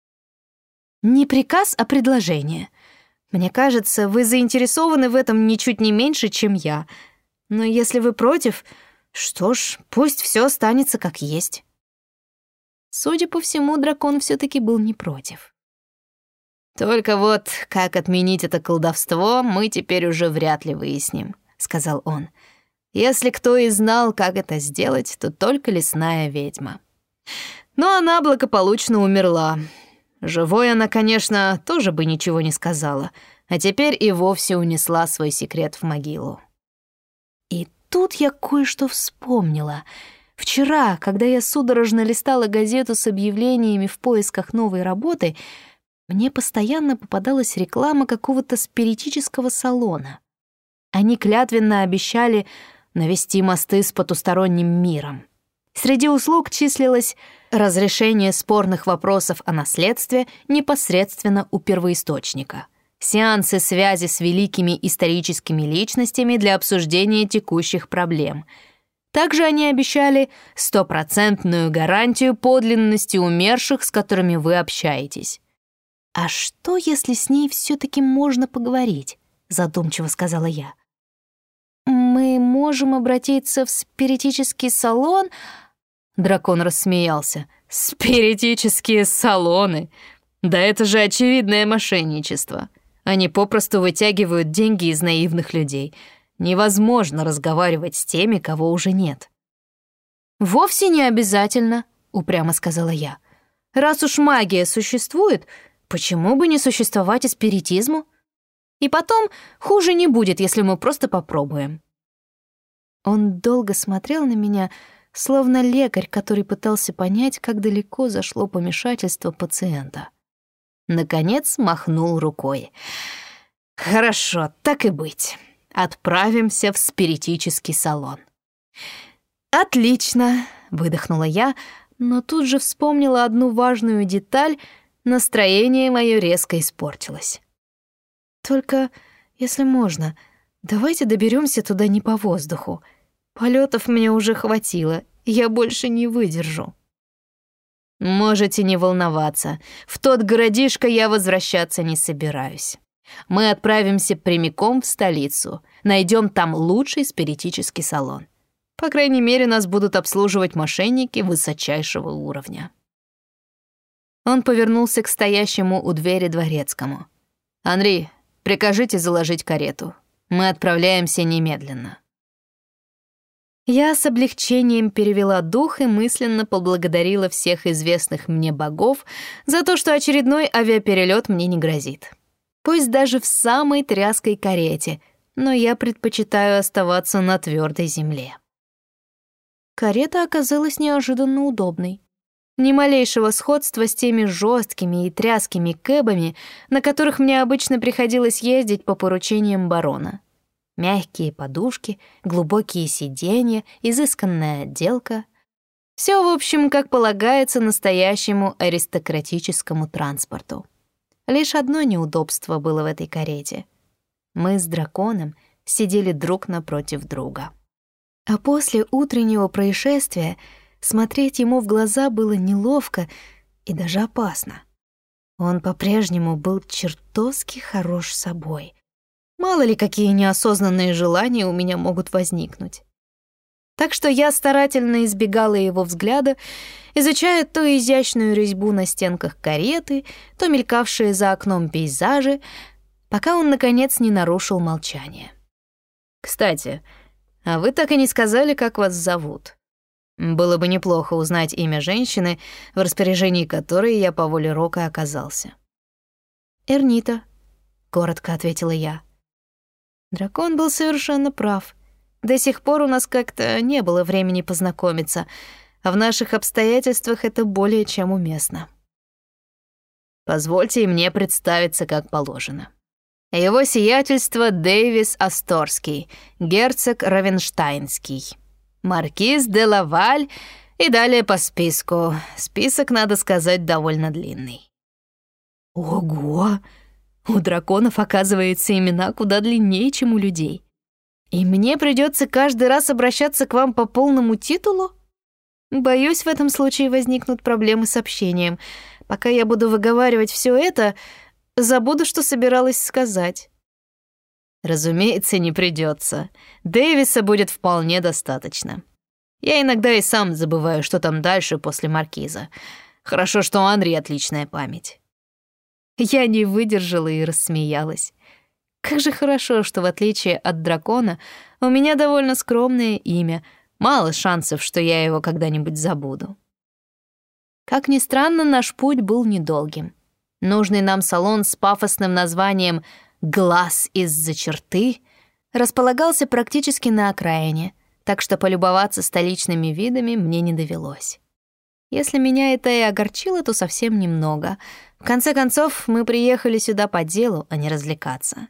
Speaker 1: Не приказ, а предложение. Мне кажется, вы заинтересованы в этом ничуть не меньше, чем я. Но если вы против, что ж, пусть все останется как есть. Судя по всему, дракон все-таки был не против.
Speaker 2: «Только вот как отменить это колдовство, мы теперь уже вряд ли выясним», — сказал он. «Если кто и знал, как это сделать, то только лесная ведьма. Но она благополучно умерла. Живой она, конечно, тоже бы ничего не сказала, а теперь и вовсе унесла свой секрет в могилу».
Speaker 1: И тут я кое-что вспомнила. Вчера, когда я судорожно листала газету с объявлениями в поисках новой работы, мне постоянно попадалась реклама какого-то спиритического салона. Они клятвенно обещали навести мосты с потусторонним миром. Среди услуг числилось разрешение спорных вопросов о наследстве непосредственно у первоисточника, сеансы связи с великими историческими личностями для обсуждения текущих проблем. Также они обещали 100% гарантию подлинности умерших, с которыми вы общаетесь. «А что, если с ней все-таки можно поговорить?» — задумчиво сказала я. «Мы можем обратиться в спиритический салон?»
Speaker 2: Дракон рассмеялся. «Спиритические салоны? Да это же очевидное мошенничество. Они попросту вытягивают деньги из наивных людей. Невозможно разговаривать с теми, кого уже нет».
Speaker 1: «Вовсе не обязательно», — упрямо сказала я. «Раз уж магия существует, почему бы не существовать и спиритизму? И потом, хуже не будет, если мы просто попробуем». Он долго смотрел на меня, словно лекарь, который пытался понять, как далеко зашло помешательство пациента.
Speaker 2: Наконец махнул рукой. «Хорошо, так и быть. Отправимся в спиритический салон».
Speaker 1: «Отлично», — выдохнула я, но тут же вспомнила одну важную деталь, настроение мое резко испортилось. «Только, если можно, давайте доберемся туда не по воздуху. Полетов мне уже хватило, я больше не выдержу».
Speaker 2: «Можете не волноваться. В тот городишко я возвращаться не собираюсь. Мы отправимся прямиком в столицу, найдем там лучший спиритический салон. По крайней мере, нас будут обслуживать мошенники высочайшего уровня».
Speaker 1: Он повернулся к стоящему у двери дворецкому.
Speaker 2: «Анри, прикажите заложить карету. Мы отправляемся немедленно».
Speaker 1: Я с облегчением перевела дух и мысленно поблагодарила всех известных мне богов за то, что очередной авиаперелет мне не грозит. Пусть даже в самой тряской карете, но я предпочитаю оставаться на твердой земле. Карета оказалась неожиданно удобной. Ни малейшего сходства с теми жесткими и тряскими кэбами, на которых мне обычно приходилось ездить по поручениям барона. Мягкие подушки, глубокие сиденья, изысканная отделка. Все, в общем, как полагается настоящему аристократическому транспорту. Лишь одно неудобство было в этой карете. Мы с драконом сидели друг напротив друга. А после утреннего происшествия смотреть ему в глаза было неловко и даже опасно. Он по-прежнему был чертовски хорош собой. Мало ли, какие неосознанные желания у меня могут возникнуть. Так что я старательно избегала его взгляда, изучая то изящную резьбу на стенках кареты, то мелькавшие за окном пейзажи, пока он, наконец, не нарушил молчание.
Speaker 2: «Кстати, а вы так и не сказали, как вас зовут. Было бы неплохо узнать имя женщины, в распоряжении которой я по воле рока оказался».
Speaker 1: «Эрнита», — коротко ответила я. Дракон был совершенно прав. До сих пор у нас как-то не было времени познакомиться, а в наших обстоятельствах это более чем уместно.
Speaker 2: «Позвольте и мне представиться, как положено. Его сиятельство Дэвис Асторский, герцог Равенштайнский, маркиз де Лаваль и далее по списку. Список, надо сказать, довольно длинный».
Speaker 1: «Ого! У драконов, оказывается, имена куда длиннее, чем у людей». И мне придется каждый раз обращаться к вам по полному титулу? Боюсь, в этом случае возникнут проблемы с общением. Пока я буду выговаривать все это, забуду, что собиралась сказать.
Speaker 2: Разумеется, не придется. Дэвиса будет вполне достаточно. Я иногда и сам забываю, что там дальше после маркиза. Хорошо, что у Анри отличная память.
Speaker 1: Я не выдержала и рассмеялась. Как же хорошо, что в отличие от дракона у меня довольно скромное имя. Мало шансов, что я его когда-нибудь забуду. Как ни странно, наш путь был недолгим. Нужный нам салон с пафосным названием «Глаз из-за черты» располагался практически на окраине, так что полюбоваться столичными видами мне не довелось. Если меня это и огорчило, то совсем немного. В конце концов, мы приехали сюда по делу, а не развлекаться.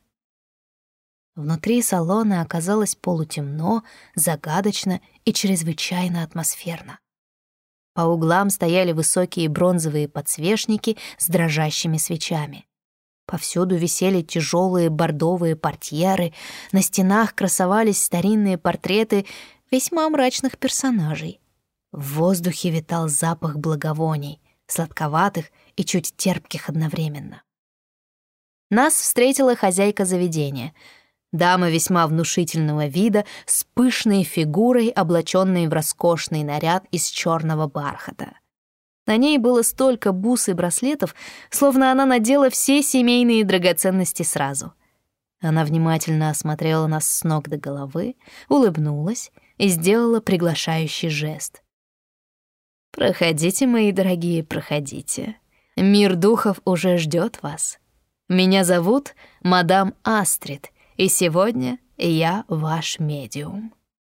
Speaker 1: Внутри салона оказалось полутемно, загадочно и чрезвычайно атмосферно. По углам стояли высокие бронзовые подсвечники с дрожащими свечами. Повсюду висели тяжелые бордовые портьеры, на стенах красовались старинные портреты весьма мрачных персонажей. В воздухе витал запах благовоний, сладковатых и чуть терпких одновременно. Нас встретила хозяйка заведения — дама весьма внушительного вида, с пышной фигурой, облаченной в роскошный наряд из черного бархата. На ней было столько бус и браслетов, словно она надела все семейные драгоценности сразу. Она внимательно осмотрела нас с ног до головы, улыбнулась и сделала приглашающий жест. «Проходите, мои дорогие, проходите. Мир духов уже ждет вас. Меня зовут мадам Астрид, и сегодня я ваш медиум».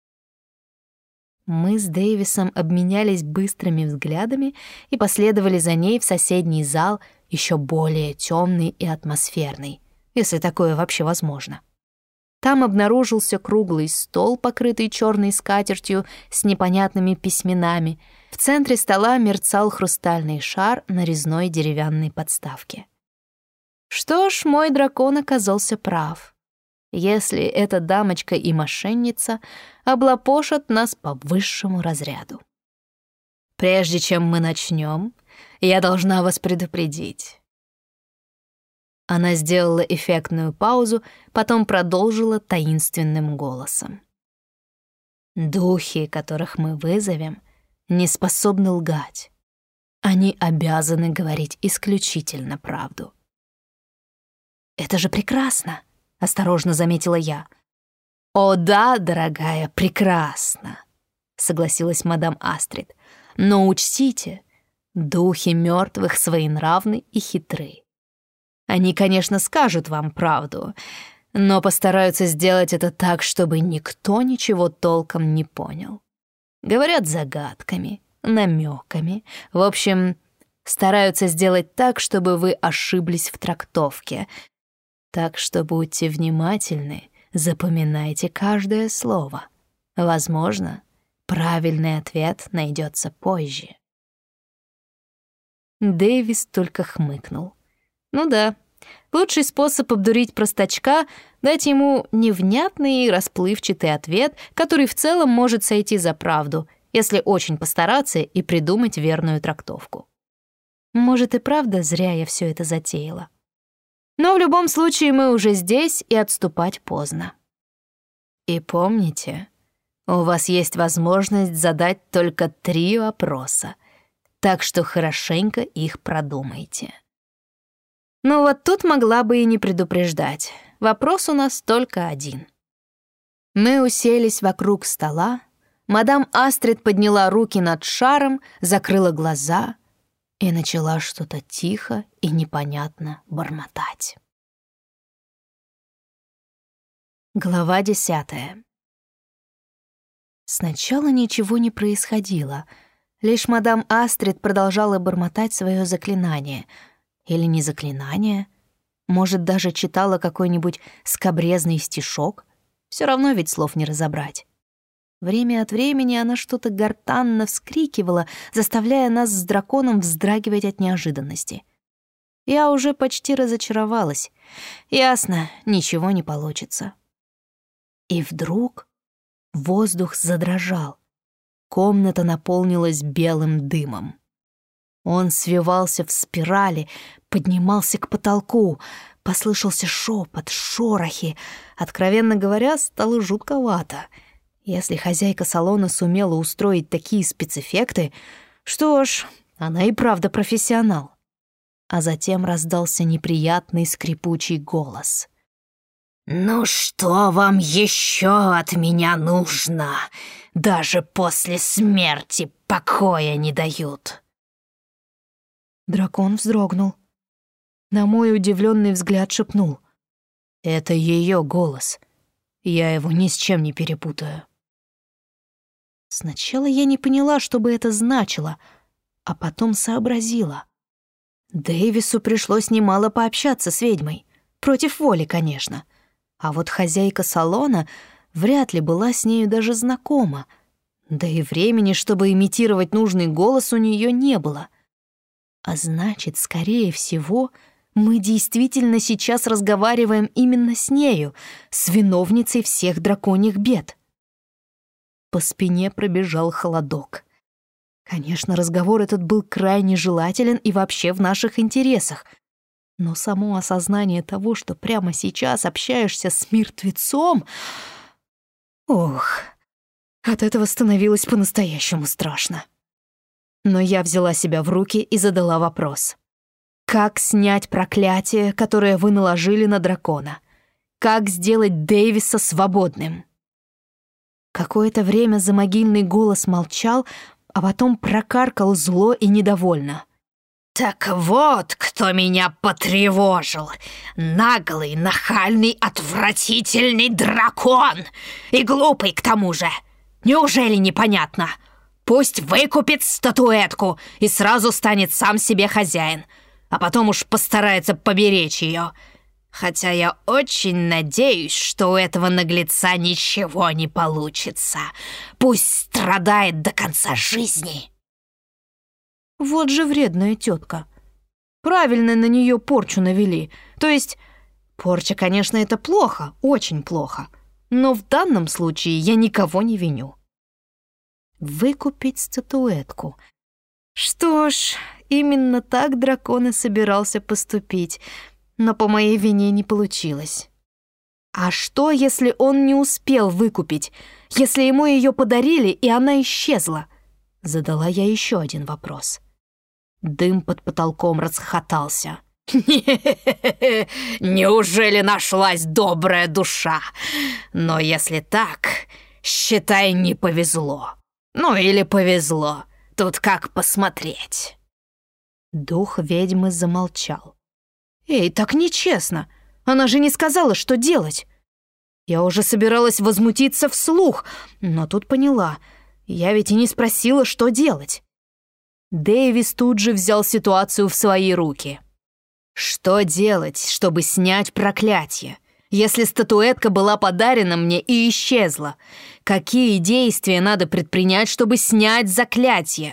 Speaker 1: Мы с Дэвисом обменялись быстрыми взглядами и последовали за ней в соседний зал, еще более темный и атмосферный, если такое вообще возможно. Там обнаружился круглый стол, покрытый черной скатертью с непонятными письменами. В центре стола мерцал хрустальный шар на резной деревянной подставке. Что ж, мой дракон оказался прав. Если эта дамочка и мошенница, облапошат нас по высшему разряду. Прежде чем мы начнем, я должна вас предупредить. Она сделала эффектную паузу, потом продолжила таинственным голосом. Духи, которых мы вызовем, не способны лгать. Они обязаны говорить исключительно правду. Это же прекрасно! — осторожно заметила я. «О да, дорогая, прекрасно», — согласилась мадам Астрид. «Но учтите, духи мертвых своенравны и хитры. Они, конечно, скажут вам правду, но постараются сделать это так, чтобы никто ничего толком не понял. Говорят загадками, намеками, в общем, стараются сделать так, чтобы вы ошиблись в трактовке. Так что будьте внимательны, запоминайте каждое слово. Возможно, правильный ответ найдется позже». Дэвис только хмыкнул. Ну да, лучший способ обдурить простачка — дать ему невнятный и расплывчатый ответ, который в целом может сойти за правду, если очень постараться и придумать верную трактовку. Может, и правда зря я все это затеяла. Но в любом случае мы уже здесь, и отступать поздно. И помните, у вас есть возможность задать только 3 вопроса, так что хорошенько их продумайте. Ну вот тут могла бы и не предупреждать. Вопрос у нас только один. Мы уселись вокруг стола, мадам Астрид подняла руки над шаром, закрыла глаза — и начала что-то тихо и непонятно бормотать. Глава 10. Сначала ничего не происходило. Лишь мадам Астрид продолжала бормотать свое заклинание. Или не заклинание. Может, даже читала какой-нибудь скабрезный стишок. Все равно ведь слов не разобрать. Время от времени она что-то гортанно вскрикивала, заставляя нас с драконом вздрагивать от неожиданности. Я уже почти разочаровалась. Ясно, ничего не получится. И вдруг воздух задрожал. Комната наполнилась белым дымом. Он свивался в спирали, поднимался к потолку. Послышался шепот, шорохи. Откровенно говоря, стало жутковато. Если хозяйка салона сумела устроить такие спецэффекты, что ж, она и правда профессионал. А затем раздался неприятный скрипучий голос. «Ну что вам еще от меня нужно? Даже после смерти покоя не дают». Дракон вздрогнул. На мой удивленный взгляд шепнул: «Это ее голос. Я его ни с чем не перепутаю». Сначала я не поняла, что бы это значило, а потом сообразила. Дэвису пришлось немало пообщаться с ведьмой. Против воли, конечно. А вот хозяйка салона вряд ли была с нею даже знакома. Да и времени, чтобы имитировать нужный голос, у нее не было. А значит, скорее всего, мы действительно сейчас разговариваем именно с нею, с виновницей всех драконьих бед. По спине пробежал холодок. Конечно, разговор этот был крайне желателен и вообще в наших интересах. Но само осознание того, что прямо сейчас общаешься с мертвецом... Ох, от этого становилось по-настоящему страшно. Но я взяла себя в руки и задала вопрос. Как снять проклятие, которое вы наложили на дракона? Как сделать Дэвиса свободным? Какое-то время замогильный голос молчал, а потом прокаркал зло и недовольно. «Так вот, кто меня потревожил! Наглый, нахальный, отвратительный дракон! И глупый к тому же! Неужели непонятно? Пусть выкупит статуэтку и сразу станет сам себе хозяин, а потом уж постарается поберечь ее. Хотя я очень надеюсь, что у этого наглеца ничего не получится. Пусть страдает до конца жизни». Вот же вредная тетка. Правильно на нее порчу навели. То есть, порча, конечно, это плохо, очень плохо. Но в данном случае я никого не виню. Выкупить статуэтку. Что ж, именно так дракон и собирался поступить, но по моей вине не получилось. А что, если он не успел выкупить, если ему ее подарили, и она исчезла? Задала я еще один вопрос. Дым под потолком расхохотался. «Неужели нашлась добрая душа? Но если так, считай, не повезло. Ну или повезло, тут как посмотреть». Дух ведьмы замолчал. «Эй, так нечестно. Она же не сказала, что делать». Я уже собиралась возмутиться вслух, но тут поняла. Я ведь и не спросила, что делать. Дэвис тут же взял ситуацию в свои руки. Что делать, чтобы снять проклятие? Если статуэтка была подарена мне и исчезла, какие действия надо предпринять, чтобы снять заклятие?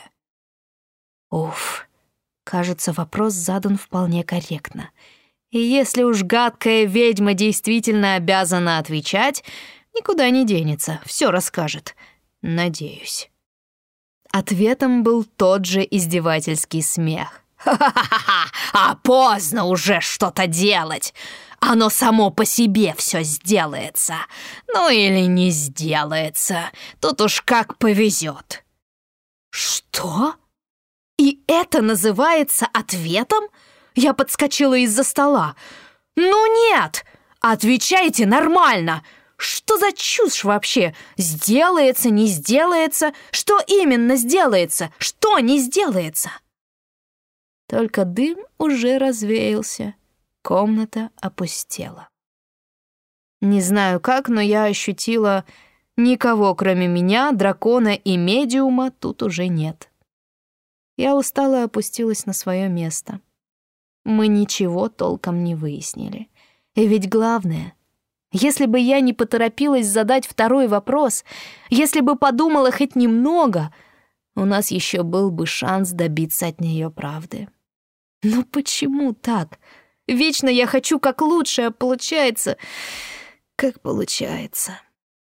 Speaker 1: Уф, кажется, вопрос задан вполне корректно. И если уж гадкая ведьма действительно обязана отвечать, никуда не денется, все расскажет. Надеюсь. Ответом был тот же издевательский смех. «Ха-ха-ха! А поздно уже что-то делать! Оно само по себе все сделается. Ну или не сделается. Тут уж как повезет». «Что? И это называется ответом?» Я подскочила из-за стола. «Ну нет! Отвечайте нормально! Что за чушь вообще? Сделается, не сделается? Что именно сделается? Что не сделается?» Только дым уже развеялся. Комната опустела. Не знаю как, но я ощутила, никого кроме меня, дракона и медиума тут уже нет. Я устала и опустилась на свое место. Мы ничего толком не выяснили. И ведь главное, если бы я не поторопилась задать второй вопрос, если бы подумала хоть немного, у нас еще был бы шанс добиться от нее правды. Но почему так? Вечно я хочу как лучше, а получается, как получается.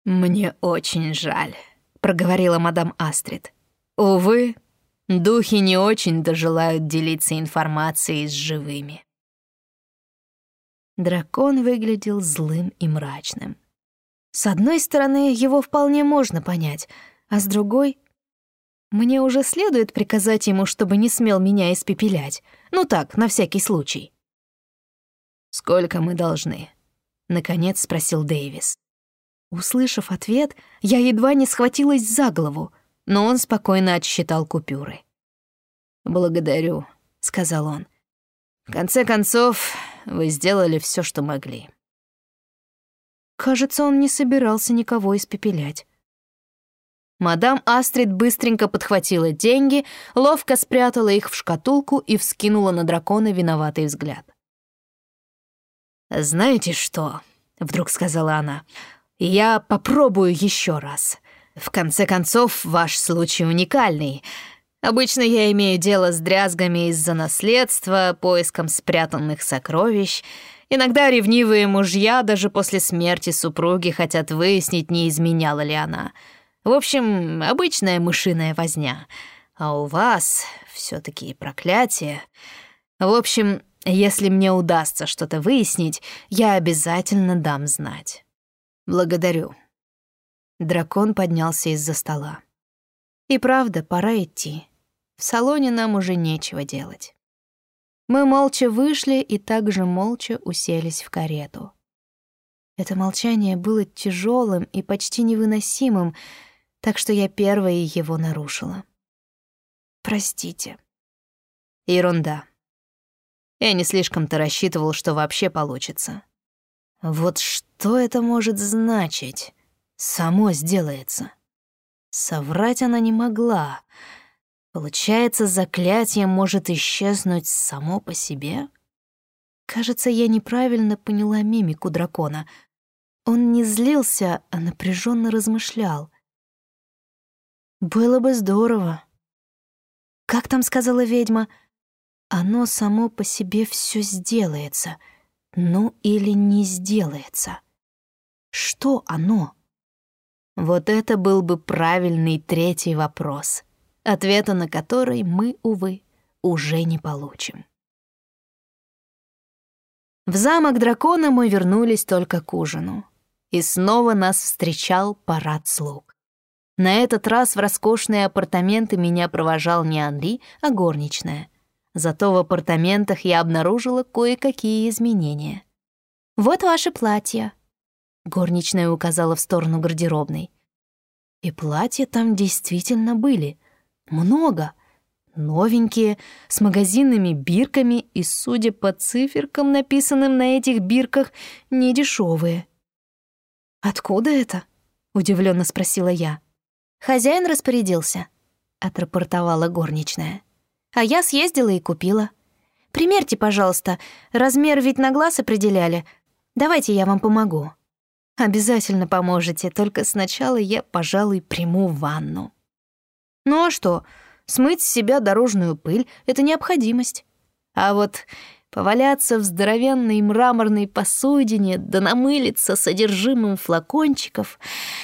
Speaker 2: «Мне очень жаль», — проговорила мадам Астрид. «Увы, духи не очень-то желают делиться информацией с живыми».
Speaker 1: Дракон выглядел злым и мрачным. С одной стороны, его вполне можно понять, а с другой... Мне уже следует приказать ему, чтобы не смел меня испепелять. Ну так, на всякий случай.
Speaker 2: «Сколько мы должны?» — наконец спросил Дэвис.
Speaker 1: Услышав ответ, я едва не схватилась за голову, но он спокойно отсчитал купюры.
Speaker 2: «Благодарю», — сказал он. «В конце концов, вы сделали все, что могли».
Speaker 1: Кажется, он не собирался никого испепелять.
Speaker 2: Мадам Астрид быстренько подхватила деньги, ловко спрятала их в шкатулку и вскинула на дракона виноватый взгляд. «Знаете что?» — вдруг сказала она. «Я попробую еще раз. В конце концов, ваш случай уникальный. Обычно я имею дело с дрязгами из-за наследства, поиском спрятанных сокровищ. Иногда ревнивые мужья даже после смерти супруги хотят выяснить, не изменяла ли она. В общем, обычная мышиная возня. А у вас все-таки проклятие. В общем, если мне удастся что-то выяснить, я обязательно дам знать. Благодарю».
Speaker 1: Дракон поднялся из-за стола. И правда, пора идти. В салоне нам уже нечего делать. Мы молча вышли и также молча уселись в карету. Это молчание было тяжелым и почти невыносимым, так что я первой его нарушила. «Простите».
Speaker 2: Ерунда. Я не слишком-то рассчитывал, что вообще получится. Вот что это может значить? Само сделается. Соврать она не могла. Получается, заклятие может исчезнуть само по себе?
Speaker 1: Кажется, я неправильно поняла мимику дракона. Он не злился, а напряженно размышлял. Было бы здорово. Как там сказала ведьма? Оно само по себе все сделается. Ну или не сделается. Что оно?
Speaker 2: Вот это был бы правильный третий вопрос, ответа на который мы, увы, уже не получим. В замок дракона мы вернулись только к ужину. И снова нас встречал парад слуг. На этот раз в роскошные апартаменты меня провожал не Анри, а горничная. Зато в апартаментах я обнаружила кое-какие изменения.
Speaker 1: «Вот ваше платье»,
Speaker 2: — горничная указала в сторону гардеробной. И платья там действительно были. Много. Новенькие, с магазинными бирками и, судя по циферкам, написанным на этих бирках, недешевые.
Speaker 1: «Откуда это?» — удивленно спросила я.
Speaker 2: «Хозяин распорядился», — отрапортовала горничная. «А я съездила и купила. Примерьте, пожалуйста, размер ведь на глаз определяли. Давайте я вам помогу». «Обязательно поможете, только сначала я, пожалуй, приму ванну». «Ну а что, смыть с себя дорожную пыль — это необходимость. А вот поваляться в здоровенной мраморной посудине да намылиться содержимым флакончиков...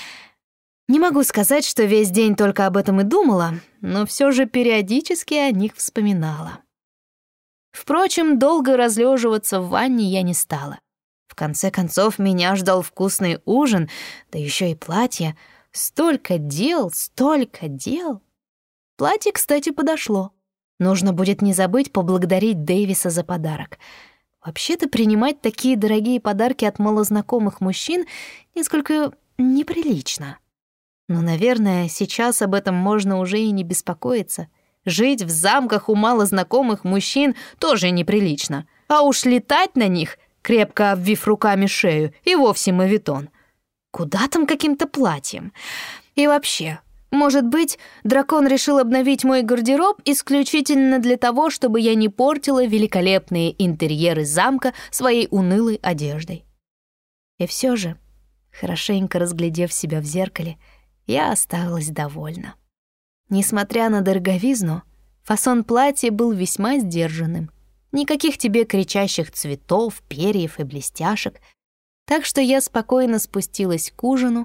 Speaker 2: Не могу сказать, что весь день только об этом и думала, но все же периодически о них вспоминала. Впрочем, долго разлеживаться в ванне я не стала. В конце концов, меня ждал вкусный ужин, да еще и платье. Столько дел, столько дел. Платье, кстати, подошло. Нужно будет не забыть поблагодарить Дэвиса за подарок. Вообще-то принимать такие дорогие подарки от малознакомых мужчин несколько неприлично. Но, наверное, сейчас об этом можно уже и не беспокоиться. Жить в замках у малознакомых мужчин тоже неприлично. А уж летать на них, крепко обвив руками шею, и вовсе моветон. Куда там каким-то платьем? И вообще, может быть, дракон решил обновить мой гардероб исключительно для того, чтобы я не портила великолепные интерьеры замка своей унылой одеждой. И все же, хорошенько разглядев себя в зеркале, я осталась довольна. Несмотря на дороговизну, фасон платья был весьма сдержанным. Никаких тебе кричащих цветов, перьев и блестяшек. Так что я спокойно спустилась к ужину,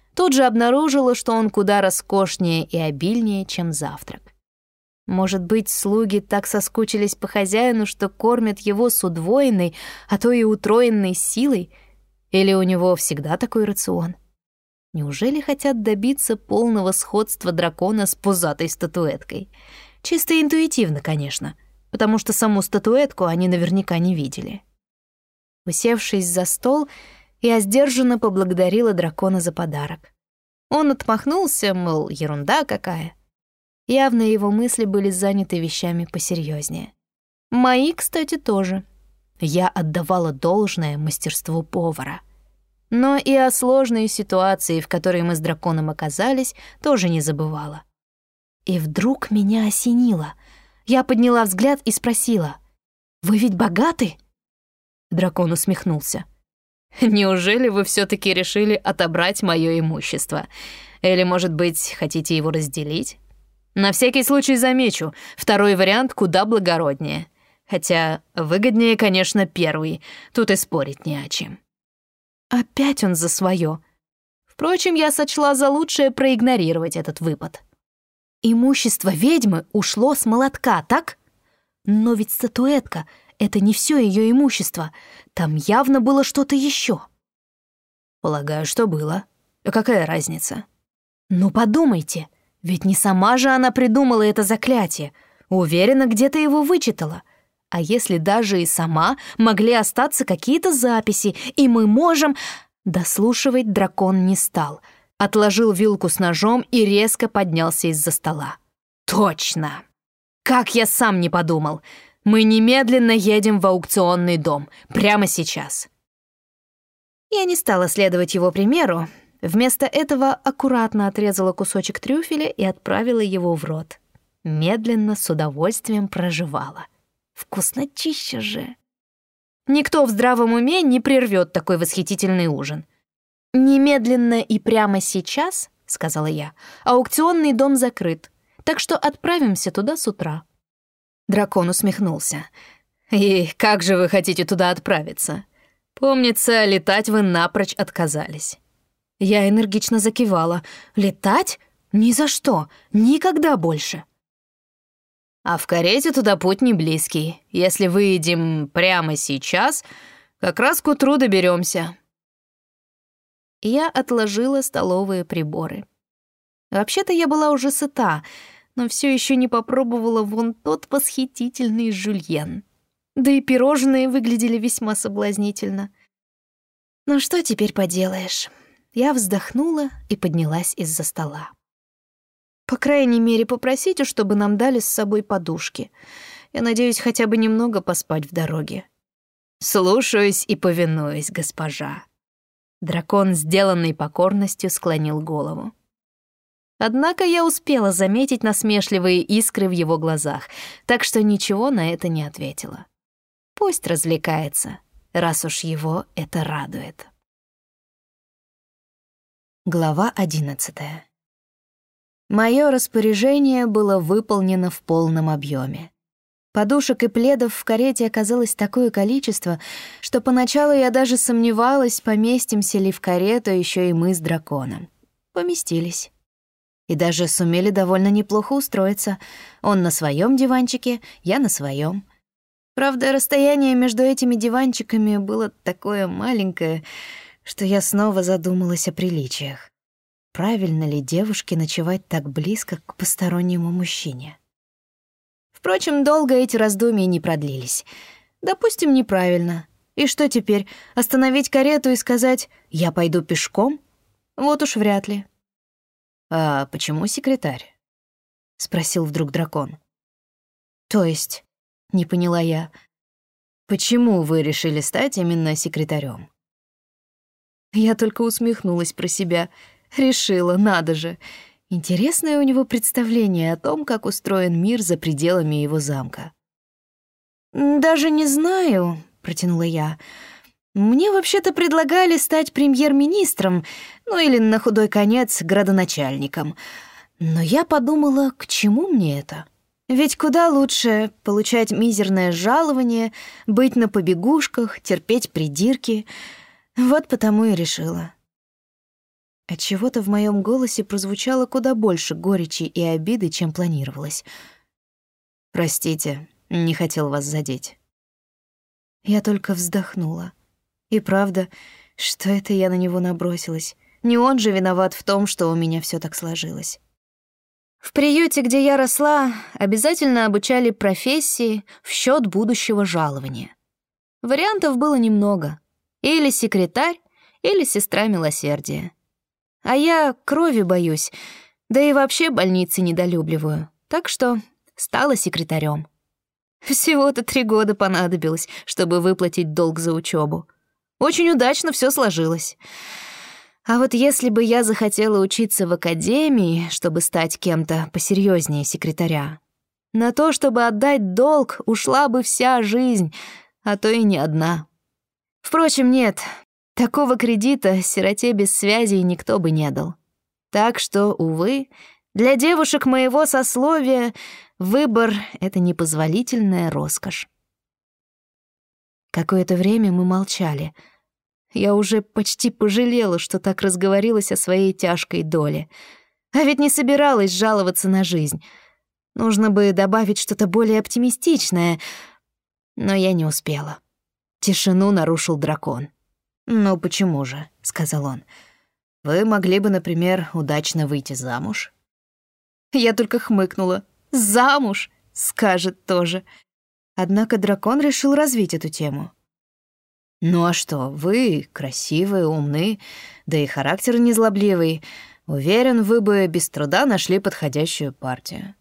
Speaker 1: Тут же обнаружила, что он куда роскошнее и обильнее, чем завтрак. Может быть, слуги так соскучились по хозяину, что кормят его с удвоенной, а то и утроенной силой? Или у него всегда такой рацион? Неужели хотят добиться полного сходства дракона с пузатой статуэткой? Чисто интуитивно, конечно, потому что саму статуэтку они наверняка не видели. Усевшись за стол, я сдержанно поблагодарила дракона за подарок. Он отмахнулся, мол, ерунда какая. Явно его мысли были заняты вещами посерьезнее. Мои, кстати, тоже. Я отдавала должное мастерству повара. Но и о сложной ситуации, в которой мы с драконом оказались, тоже не забывала. И вдруг меня осенило. Я подняла взгляд и спросила: «Вы ведь богаты?» Дракон усмехнулся. «Неужели вы все-таки решили отобрать мое имущество? Или, может быть, хотите его разделить? На всякий случай замечу, второй вариант куда благороднее. Хотя выгоднее, конечно, первый, тут и спорить не о чем». Опять он за свое. Впрочем, я сочла за лучшее проигнорировать этот выпад. Имущество ведьмы ушло с молотка, так? Но ведь статуэтка — это не все ее имущество. Там явно было что-то еще. Полагаю, что было. А какая разница? Ну подумайте, ведь не сама же она придумала это заклятие. Уверена, где-то его вычитала. А если даже и сама, могли остаться какие-то записи, и мы можем... Дослушивать дракон не стал. Отложил вилку с ножом и резко поднялся из-за стола. «Точно! Как я сам не подумал! Мы немедленно едем в аукционный дом. Прямо сейчас!» Я не стала следовать его примеру. Вместо этого аккуратно отрезала кусочек трюфеля и отправила его в рот. Медленно, с удовольствием прожевала. Вкуснотища же! Никто в здравом уме не прервет такой восхитительный ужин. «Немедленно и прямо сейчас, — сказала я, — аукционный дом закрыт, так что отправимся туда с утра». Дракон усмехнулся. «И как же вы хотите туда отправиться? Помнится, летать вы напрочь отказались». Я энергично закивала. «Летать? Ни за что! Никогда больше!» «А в карете туда путь не близкий. Если выедем прямо сейчас, как раз к утру доберемся». Я отложила столовые приборы. Вообще-то я была уже сыта, но все еще не попробовала вон тот восхитительный жульен. Да и пирожные выглядели весьма соблазнительно. Ну что теперь поделаешь? Я вздохнула и поднялась из-за стола. По крайней мере, попросите, чтобы нам дали с собой подушки. Я надеюсь хотя бы немного поспать в дороге. «Слушаюсь и повинуюсь, госпожа». Дракон, сделанный покорностью, склонил голову. Однако я успела заметить насмешливые искры в его глазах, так что ничего на это не ответила. Пусть развлекается, раз уж его это радует. Глава 11. Моё распоряжение было выполнено в полном объёме. Подушек и пледов в карете оказалось такое количество, что поначалу я даже сомневалась, поместимся ли в карету ещё и мы с драконом. Поместились. И даже сумели довольно неплохо устроиться. Он на своём диванчике, я на своём. Правда, расстояние между этими диванчиками было такое маленькое, что я снова задумалась о приличиях. Правильно ли девушке ночевать так близко к постороннему мужчине? Впрочем, долго эти раздумья не продлились. Допустим, неправильно. И что теперь, остановить карету и сказать «я пойду пешком»? Вот уж вряд ли. «А почему секретарь?» — спросил вдруг дракон. «То есть?» — не поняла я. «Почему вы решили стать именно секретарем?» Я только усмехнулась про себя. Решила, надо же. Интересное у него представление о том, как устроен мир за пределами его замка. «Даже не знаю», — протянула я. «Мне вообще-то предлагали стать премьер-министром, ну или на худой конец градоначальником. Но я подумала, к чему мне это? Ведь куда лучше получать мизерное жалование, быть на побегушках, терпеть придирки. Вот потому и решила». Отчего-то в моем голосе прозвучало куда больше горечи и обиды, чем планировалось.
Speaker 2: «Простите, не хотел вас задеть».
Speaker 1: Я только вздохнула. И правда, что это я на него набросилась? Не он же виноват в том, что у меня всё так сложилось. В приюте, где я росла, обязательно обучали профессии в счёт будущего жалования. Вариантов было немного. Или секретарь, или сестра милосердия. А я крови боюсь, да и вообще больницы недолюбливаю. Так что стала секретарем. Всего-то 3 года понадобилось, чтобы выплатить долг за учебу. Очень удачно все сложилось. А вот если бы я захотела учиться в академии, чтобы стать кем-то посерьезнее секретаря, на то, чтобы отдать долг, ушла бы вся жизнь, а то и не одна. Впрочем, нет, такого кредита сироте без связей никто бы не дал. Так что, увы, для девушек моего сословия выбор — это непозволительная роскошь. Какое-то время мы молчали. Я уже почти пожалела, что так разговорилась о своей тяжкой доле. А ведь не собиралась жаловаться на жизнь. Нужно бы добавить что-то более оптимистичное, но я не успела. Тишину нарушил дракон.
Speaker 2: «Ну почему же?» — сказал он. «Вы могли бы, например, удачно выйти замуж».
Speaker 1: Я только хмыкнула. «Замуж?» — скажет тоже. Однако дракон решил развить эту тему.
Speaker 2: «Ну а что, вы красивые, умны, да и характер незлобливый. Уверен, вы бы без труда нашли подходящую партию».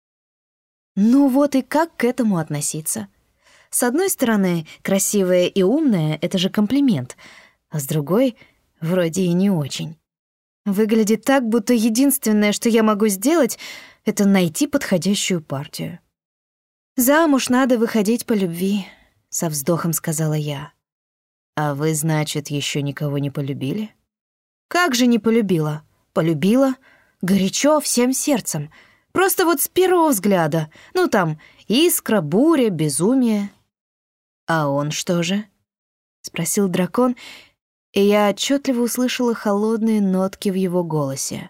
Speaker 1: Ну вот и как к этому относиться? С одной стороны, красивая и умная — это же комплимент, а с другой — вроде и не очень. Выглядит так, будто единственное, что я могу сделать, это найти подходящую партию. «Замуж надо выходить по любви», — со вздохом сказала я.
Speaker 2: «А вы, значит, еще никого не полюбили?»
Speaker 1: «Как же не полюбила? Полюбила. Горячо, всем сердцем. Просто вот с первого взгляда. Ну там, искра, буря, безумие».
Speaker 2: «А он что же?»
Speaker 1: — спросил дракон, и я отчетливо услышала холодные нотки в его голосе.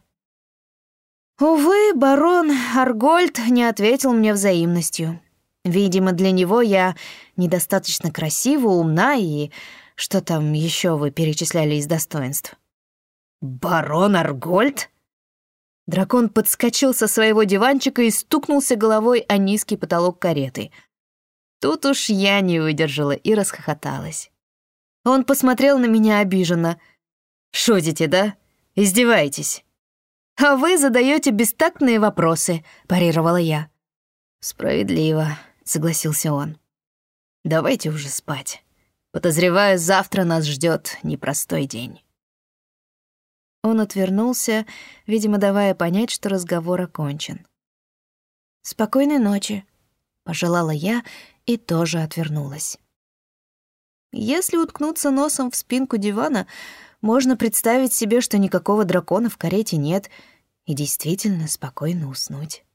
Speaker 1: Увы, барон Аргольд не ответил мне взаимностью. Видимо, для него я недостаточно красива, умна и... Что там еще вы перечисляли из достоинств?
Speaker 2: «Барон Аргольд?»
Speaker 1: Дракон подскочил со своего диванчика и стукнулся головой о низкий потолок кареты. Тут уж я не выдержала и расхохоталась. Он посмотрел на меня обиженно.
Speaker 2: «Шутите, да? Издеваетесь?»
Speaker 1: «А вы задаете бестактные вопросы», — парировала я.
Speaker 2: «Справедливо», — согласился он. «Давайте уже спать. Подозреваю, завтра нас ждет непростой день».
Speaker 1: Он отвернулся, видимо, давая понять, что разговор окончен. «Спокойной ночи», — пожелала я и тоже отвернулась. Если уткнуться носом в спинку дивана, можно представить себе, что никакого дракона в карете нет, и действительно спокойно уснуть.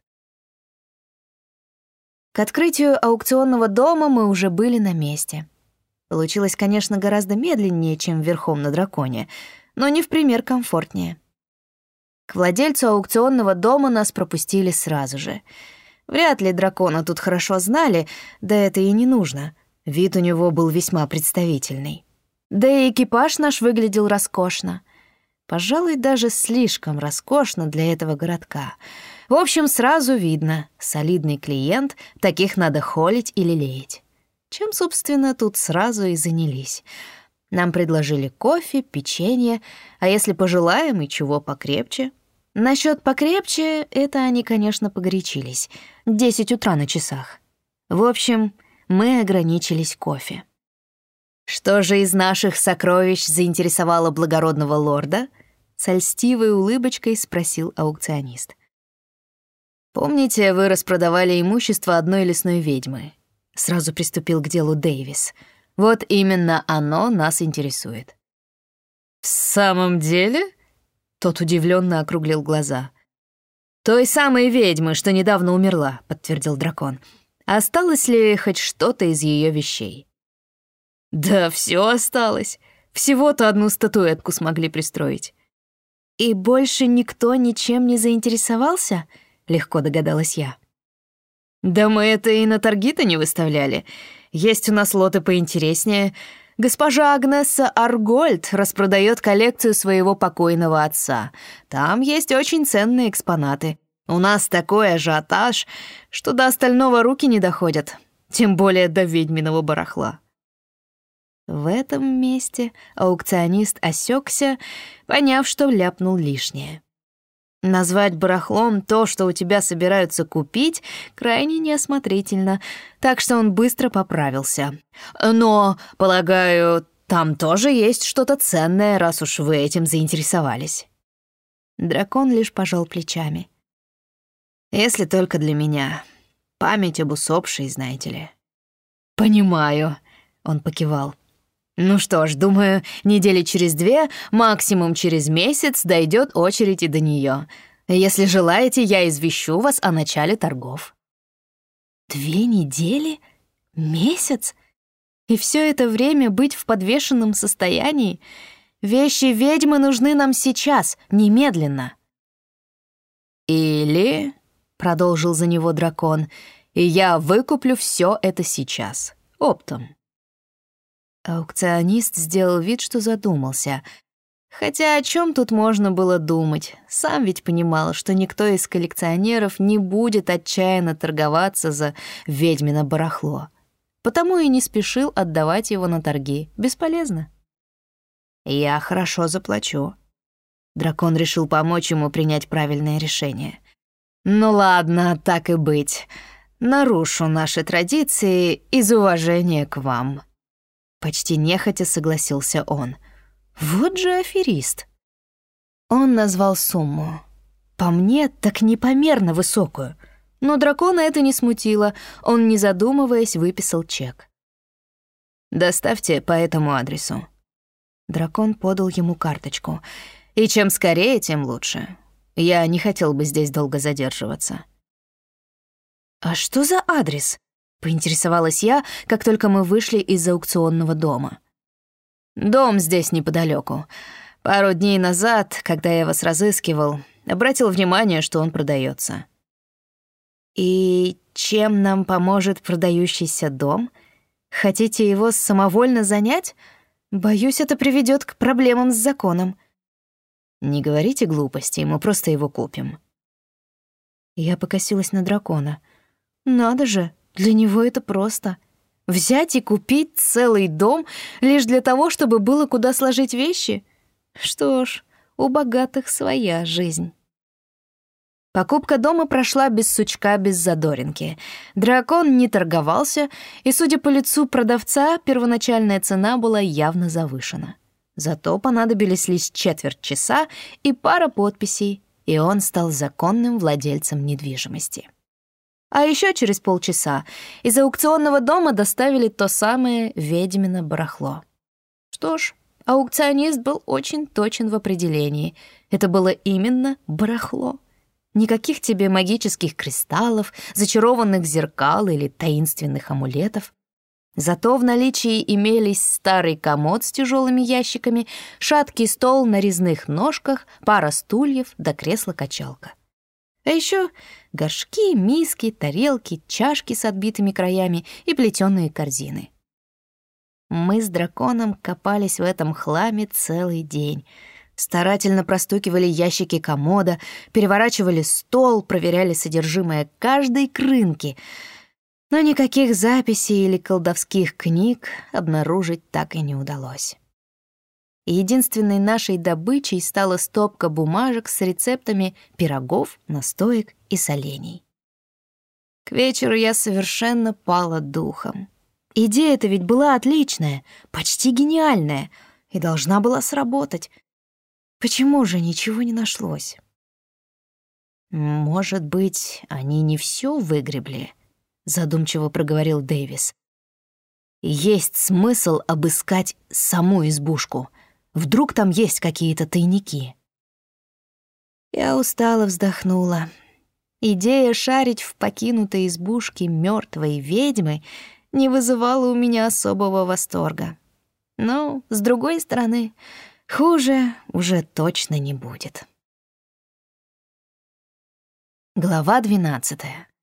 Speaker 1: К открытию аукционного дома мы уже были на месте. Получилось, конечно, гораздо медленнее, чем верхом на драконе, но не в пример комфортнее. К владельцу аукционного дома нас пропустили сразу же. Вряд ли дракона тут хорошо знали, да это и не нужно. Вид у него был весьма представительный. Да и экипаж наш выглядел роскошно. Пожалуй, даже слишком роскошно для этого городка. В общем, сразу видно, солидный клиент, таких надо холить или лелеять. Чем, собственно, тут сразу и занялись. Нам предложили кофе, печенье, а если пожелаем, и чего покрепче. Насчёт покрепче — это они, конечно, погорячились. 10 утра на часах. В общем, мы ограничились кофе. «Что же из наших сокровищ заинтересовало благородного лорда?» — с льстивой улыбочкой спросил аукционист.
Speaker 2: «Помните, вы распродавали имущество одной лесной ведьмы?» Сразу приступил к делу Дэвис. «Вот именно оно нас интересует».
Speaker 1: «В самом деле?» — тот удивленно округлил глаза. «Той самой ведьмы, что недавно умерла», — подтвердил дракон. «Осталось ли хоть что-то из ее вещей?» «Да все осталось. Всего-то одну статуэтку смогли пристроить». «И больше никто ничем не заинтересовался?» — легко догадалась я.
Speaker 2: «Да мы это и на торги-то не выставляли. Есть у нас лоты поинтереснее. Госпожа Агнесса Аргольд распродает коллекцию своего покойного отца. Там есть очень ценные экспонаты. У нас такой ажиотаж, что до остального руки не доходят, тем более до ведьминого барахла».
Speaker 1: В этом месте аукционист осекся, поняв, что ляпнул лишнее.
Speaker 2: Назвать барахлом то, что у тебя собираются купить, крайне неосмотрительно, так что он быстро поправился. «Но, полагаю, там тоже есть что-то ценное, раз уж вы этим заинтересовались».
Speaker 1: Дракон лишь пожал плечами.
Speaker 2: «Если только для меня. Память об усопшей, знаете ли».
Speaker 1: «Понимаю», — он покивал.
Speaker 2: «Ну что ж, думаю, недели через 2, максимум через месяц дойдет очередь и до нее. Если желаете, я извещу вас о начале торгов».
Speaker 1: 2 недели? Месяц? И все это время быть в подвешенном состоянии? Вещи ведьмы нужны нам сейчас, немедленно.
Speaker 2: «Или, — продолжил за него дракон, — и я выкуплю все это сейчас, оптом».
Speaker 1: Аукционист сделал вид, что задумался. Хотя о чем тут можно было думать? Сам ведь понимал, что никто из коллекционеров не будет отчаянно торговаться за ведьмино барахло. Потому и не спешил отдавать его на торги. Бесполезно.
Speaker 2: «Я хорошо заплачу». Дракон решил помочь ему принять правильное решение. «Ну ладно, так и быть. Нарушу наши традиции из уважения к вам». Почти нехотя согласился он.
Speaker 1: Вот же аферист. Он назвал сумму. По мне, так непомерно высокую. Но дракона это не смутило. Он, не задумываясь, выписал чек.
Speaker 2: «Доставьте по этому адресу». Дракон подал ему карточку. «И чем скорее, тем лучше. Я не хотел бы здесь долго задерживаться».
Speaker 1: «А что за адрес?» — поинтересовалась я, как только мы вышли из аукционного дома.
Speaker 2: «Дом здесь неподалеку. Пару дней назад, когда я вас разыскивал, обратил внимание, что он продается».
Speaker 1: «И чем нам поможет продающийся дом? Хотите его самовольно занять? Боюсь, это приведет к проблемам с законом».
Speaker 2: «Не говорите глупостей, мы просто его купим».
Speaker 1: Я покосилась на дракона. «Надо же, для него это просто. Взять и купить целый дом лишь для того, чтобы было куда сложить вещи? Что ж, у богатых своя жизнь». Покупка дома прошла без сучка, без задоринки. Дракон не торговался, и, судя по лицу продавца, первоначальная цена была явно завышена. Зато понадобились лишь четверть часа и пара подписей, и он стал законным владельцем недвижимости. А еще через полчаса из аукционного дома доставили то самое ведьмино барахло. Что ж, аукционист был очень точен в определении. Это было именно барахло. Никаких тебе магических кристаллов, зачарованных зеркал или таинственных амулетов. Зато в наличии имелись старый комод с тяжелыми ящиками, шаткий стол на резных ножках, пара стульев да кресло-качалка. А еще горшки, миски, тарелки, чашки с отбитыми краями и плетеные корзины. Мы с драконом копались в этом хламе целый день. Старательно простукивали ящики комода, переворачивали стол, проверяли содержимое каждой крынки. Но никаких записей или колдовских книг обнаружить так и не удалось. Единственной нашей добычей стала стопка бумажек с рецептами пирогов, настоек и солений. К вечеру я совершенно пала духом. Идея-то ведь была отличная, почти гениальная, и должна была сработать. Почему же ничего не нашлось? «Может быть, они не все выгребли?» — задумчиво проговорил Дэвис. «Есть смысл обыскать саму избушку. Вдруг там есть какие-то тайники?» Я устало вздохнула. Идея шарить в покинутой избушке мертвой ведьмы не вызывала у меня особого восторга. Но, с другой стороны, хуже уже точно не будет. Глава 12.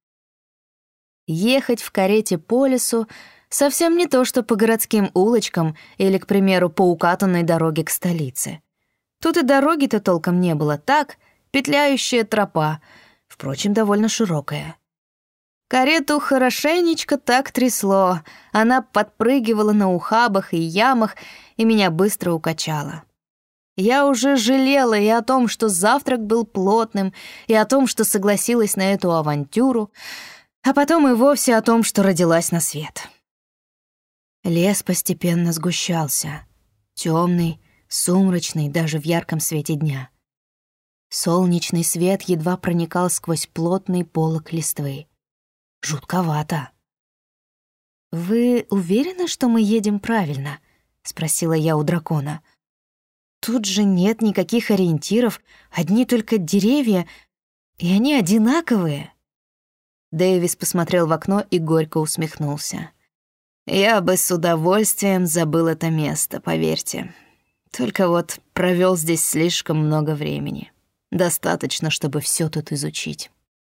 Speaker 1: Ехать в карете по лесу совсем не то, что по городским улочкам или, к примеру, по укатанной дороге к столице. Тут и дороги-то толком не было, так, петляющая тропа, впрочем, довольно широкая. Карету хорошенечко так трясло, она подпрыгивала на ухабах и ямах, и меня быстро укачало. Я уже жалела и о том, что завтрак был плотным, и о том, что согласилась на эту авантюру, а потом и вовсе о том, что родилась на свет. Лес постепенно сгущался, темный, сумрачный даже в ярком свете дня. Солнечный свет едва проникал сквозь плотный полог листвы. Жутковато. «Вы уверены, что мы едем правильно?» — спросила я у дракона. «Тут же нет никаких ориентиров, одни только деревья, и они одинаковые». Дэвис посмотрел в окно и горько усмехнулся. «Я бы с удовольствием забыл это место, поверьте. Только вот провел здесь слишком много времени. Достаточно, чтобы все тут изучить».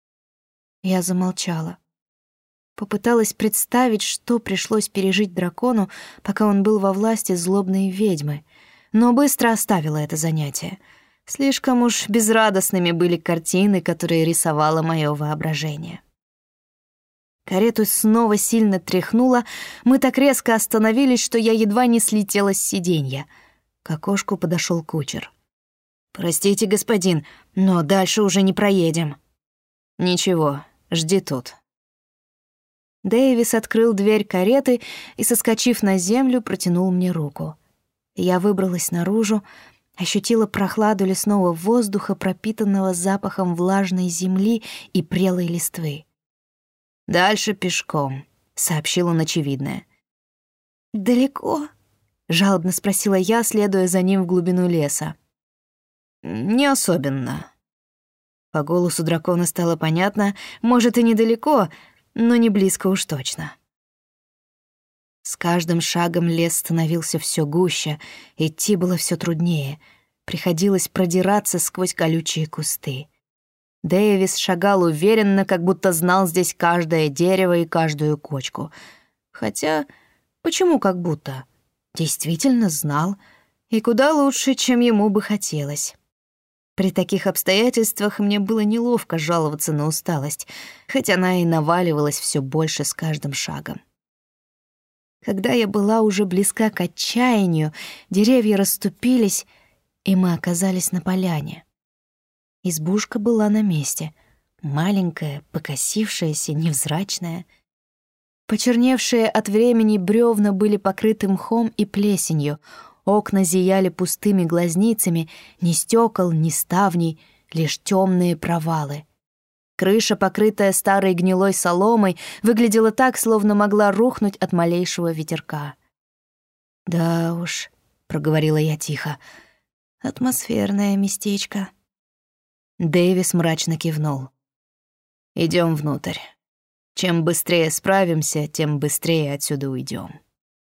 Speaker 1: Я замолчала. Попыталась представить, что пришлось пережить дракону, пока он был во власти злобной ведьмы, но быстро оставила это занятие. Слишком уж безрадостными были картины, которые рисовало мое воображение. Карету снова сильно тряхнуло, мы так резко остановились, что я едва не слетела с сиденья. К окошку подошел кучер. «Простите, господин, но дальше уже не проедем». «Ничего, жди тут». Дэвис открыл дверь кареты и, соскочив на землю, протянул мне руку. Я выбралась наружу, ощутила прохладу лесного воздуха, пропитанного запахом влажной земли и прелой листвы. «Дальше пешком», — сообщил он очевидное. «Далеко?» — жалобно спросила я, следуя за ним в глубину леса. «Не особенно». По голосу дракона стало понятно, может, и недалеко, но не близко уж точно. С каждым шагом лес становился все гуще, идти было все труднее. Приходилось продираться сквозь колючие кусты. Дэвис шагал уверенно, как будто знал здесь каждое дерево и каждую кочку. Хотя, почему как будто? Действительно знал, и куда лучше, чем ему бы хотелось. При таких обстоятельствах мне было неловко жаловаться на усталость, хоть она и наваливалась все больше с каждым шагом. Когда я была уже близка к отчаянию, деревья расступились, и мы оказались на поляне. Избушка была на месте, маленькая, покосившаяся, невзрачная. Почерневшие от времени бревна были покрыты мхом и плесенью, окна зияли пустыми глазницами, ни стекол, ни ставней, лишь темные провалы. Крыша, покрытая старой гнилой соломой, выглядела так, словно могла рухнуть от малейшего ветерка. «Да уж», — проговорила я тихо, — «атмосферное местечко». Дэвис мрачно кивнул. «Идем внутрь. Чем быстрее справимся, тем быстрее отсюда уйдем».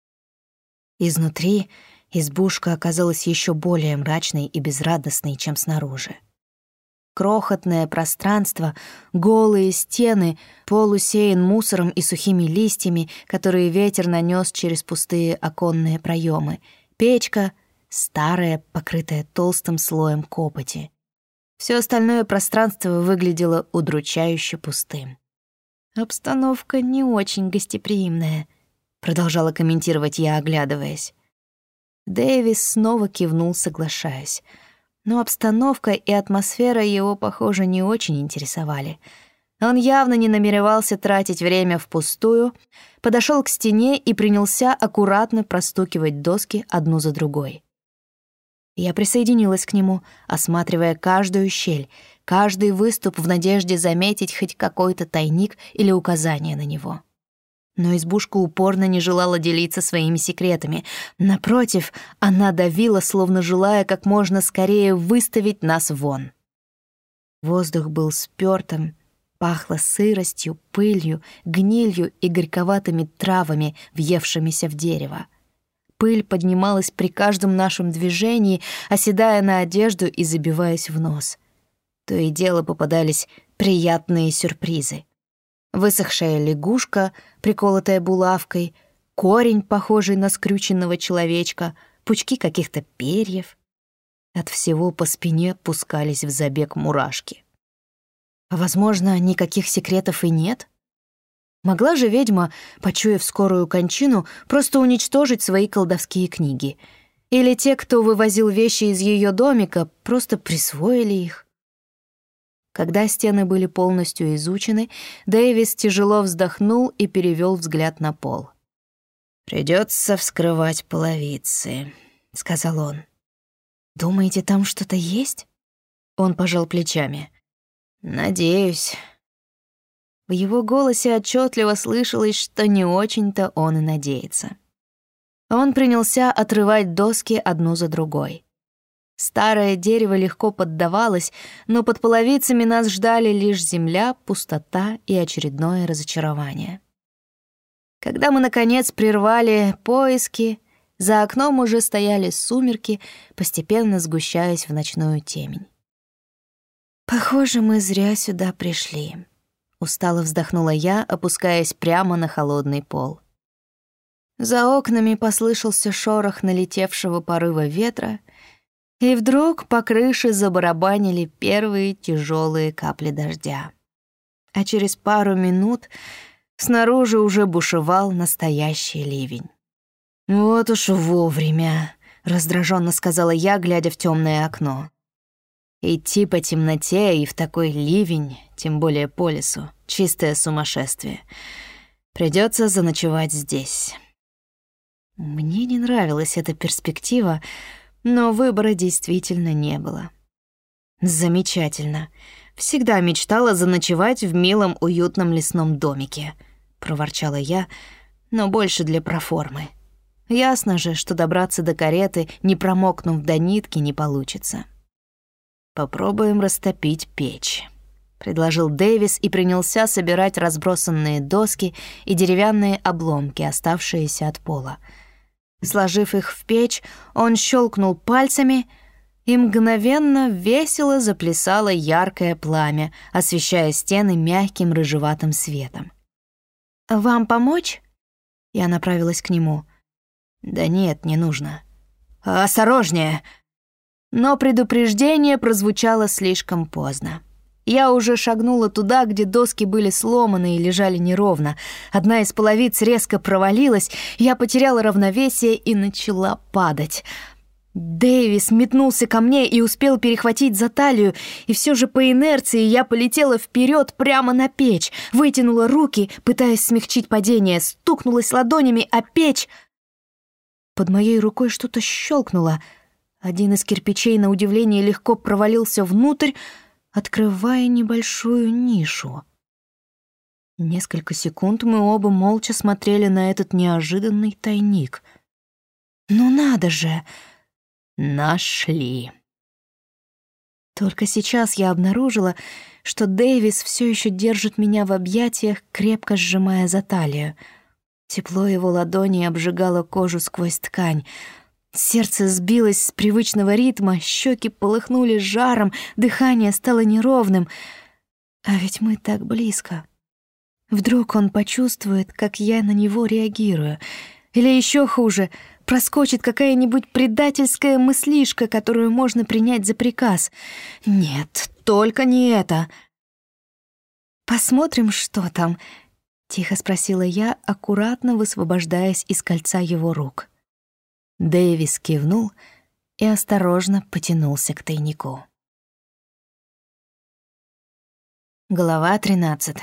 Speaker 1: Изнутри избушка оказалась еще более мрачной и безрадостной, чем снаружи. Крохотное пространство, голые стены, пол усеян мусором и сухими листьями, которые ветер нанес через пустые оконные проемы. Печка старая, покрытая толстым слоем копоти. Все остальное пространство выглядело удручающе пустым. «Обстановка не очень гостеприимная», — продолжала комментировать я, оглядываясь. Дэвис снова кивнул, соглашаясь. Но обстановка и атмосфера его, похоже, не очень интересовали. Он явно не намеревался тратить время впустую, подошел к стене и принялся аккуратно простукивать доски одну за другой. Я присоединилась к нему, осматривая каждую щель, каждый выступ в надежде заметить хоть какой-то тайник или указание на него. Но избушка упорно не желала делиться своими секретами. Напротив, она давила, словно желая как можно скорее выставить нас вон. Воздух был спёртым, пахло сыростью, пылью, гнилью и горьковатыми травами, въевшимися в дерево. Пыль поднималась при каждом нашем движении, оседая на одежду и забиваясь в нос. То и дело попадались приятные сюрпризы. Высохшая лягушка, приколотая булавкой, корень, похожий на скрюченного человечка, пучки каких-то перьев. От всего по спине пускались в забег мурашки. А, возможно, никаких секретов и нет? Могла же ведьма, почуяв скорую кончину, просто уничтожить свои колдовские книги? Или те, кто вывозил вещи из ее домика, просто присвоили их? Когда стены были полностью изучены, Дэвис тяжело вздохнул и перевел взгляд на пол. «Придется вскрывать половицы», — сказал он. «Думаете, там что-то есть?» Он пожал плечами. «Надеюсь». В его голосе отчетливо слышалось, что не очень-то он и надеется. Он принялся отрывать доски одну за другой. Старое дерево легко поддавалось, но под половицами нас ждали лишь земля, пустота и очередное разочарование. Когда мы, наконец, прервали поиски, за окном уже стояли сумерки, постепенно сгущаясь в ночную темень. «Похоже, мы зря сюда пришли», — устало вздохнула я, опускаясь прямо на холодный пол. За окнами послышался шорох налетевшего порыва ветра, и вдруг по крыше забарабанили первые тяжелые капли дождя. А через пару минут снаружи уже бушевал настоящий ливень. «Вот уж вовремя», — раздраженно сказала я, глядя в темное окно. «Идти по темноте и в такой ливень, тем более по лесу, чистое сумасшествие. Придется заночевать здесь». Мне не нравилась эта перспектива, но выбора действительно не было. «Замечательно. Всегда мечтала заночевать в милом уютном лесном домике», — проворчала я, но больше для проформы. Ясно же, что добраться до кареты, не промокнув до нитки, не получится. «Попробуем растопить печь», — предложил Дэвис и принялся собирать разбросанные доски и деревянные обломки, оставшиеся от пола. Сложив их в печь, он щелкнул пальцами, и мгновенно весело заплясало яркое пламя, освещая стены мягким рыжеватым светом. «Вам помочь?» Я направилась к нему. «Да нет, не нужно». «Осторожнее!» Но предупреждение прозвучало слишком поздно. Я уже шагнула туда, где доски были сломаны и лежали неровно. Одна из половиц резко провалилась, я потеряла равновесие и начала падать. Дэвис метнулся ко мне и успел перехватить за талию, и все же по инерции я полетела вперед прямо на печь, вытянула руки, пытаясь смягчить падение, стукнулась ладонями о печь. Под моей рукой что-то щелкнуло. Один из кирпичей, на удивление, легко провалился внутрь, открывая небольшую нишу. Несколько секунд мы оба молча смотрели на этот неожиданный тайник. «Ну надо же!» «Нашли!» Только сейчас я обнаружила, что Дэвис все еще держит меня в объятиях, крепко сжимая за талию. Тепло его ладони обжигало кожу сквозь ткань. Сердце сбилось с привычного ритма, щеки полыхнули жаром, дыхание стало неровным. А ведь мы так близко. Вдруг он почувствует, как я на него реагирую. Или еще хуже, проскочит какая-нибудь предательская мыслишка, которую можно принять за приказ. Нет, только не это. «Посмотрим, что там», — тихо спросила я, аккуратно высвобождаясь из кольца его рук. Дэвис кивнул и осторожно потянулся к тайнику. Глава 13.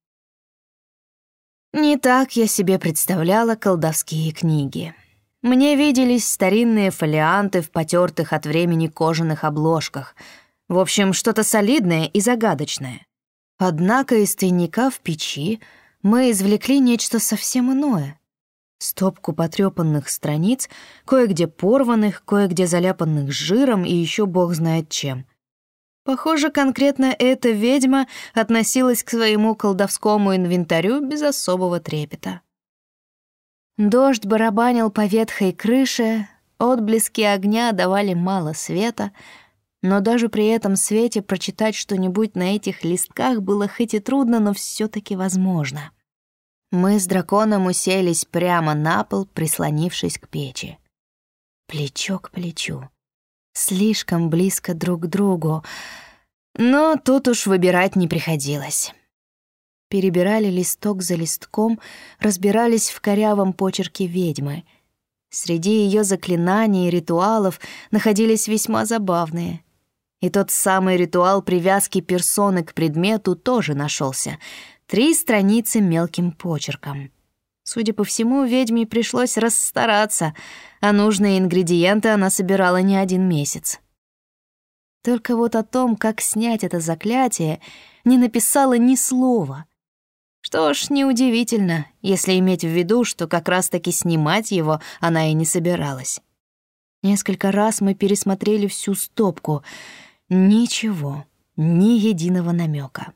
Speaker 1: Не так я себе представляла колдовские книги. Мне виделись старинные фолианты в потертых от времени кожаных обложках. В общем, что-то солидное и загадочное. Однако из тайника в печи мы извлекли нечто совсем иное. Стопку потрёпанных страниц, кое-где порванных, кое-где заляпанных жиром и еще бог знает чем. Похоже, конкретно эта ведьма относилась к своему колдовскому инвентарю без особого трепета. Дождь барабанил по ветхой крыше, отблески огня давали мало света, Но даже при этом свете прочитать что-нибудь на этих листках было хоть и трудно, но все-таки возможно. Мы с драконом уселись прямо на пол, прислонившись к печи. Плечо к плечу. Слишком близко друг к другу. Но тут уж выбирать не приходилось. Перебирали листок за листком, разбирались в корявом почерке ведьмы. Среди ее заклинаний и ритуалов находились весьма забавные. И тот самый ритуал привязки персоны к предмету тоже нашелся. 3 страницы мелким почерком. Судя по всему, ведьме пришлось расстараться, а нужные ингредиенты она собирала не 1 месяц. Только вот о том, как снять это заклятие, не написала ни слова. Что ж, неудивительно, если иметь в виду, что как раз-таки снимать его она и не собиралась. Несколько раз мы пересмотрели всю стопку. Ничего, ни единого намека.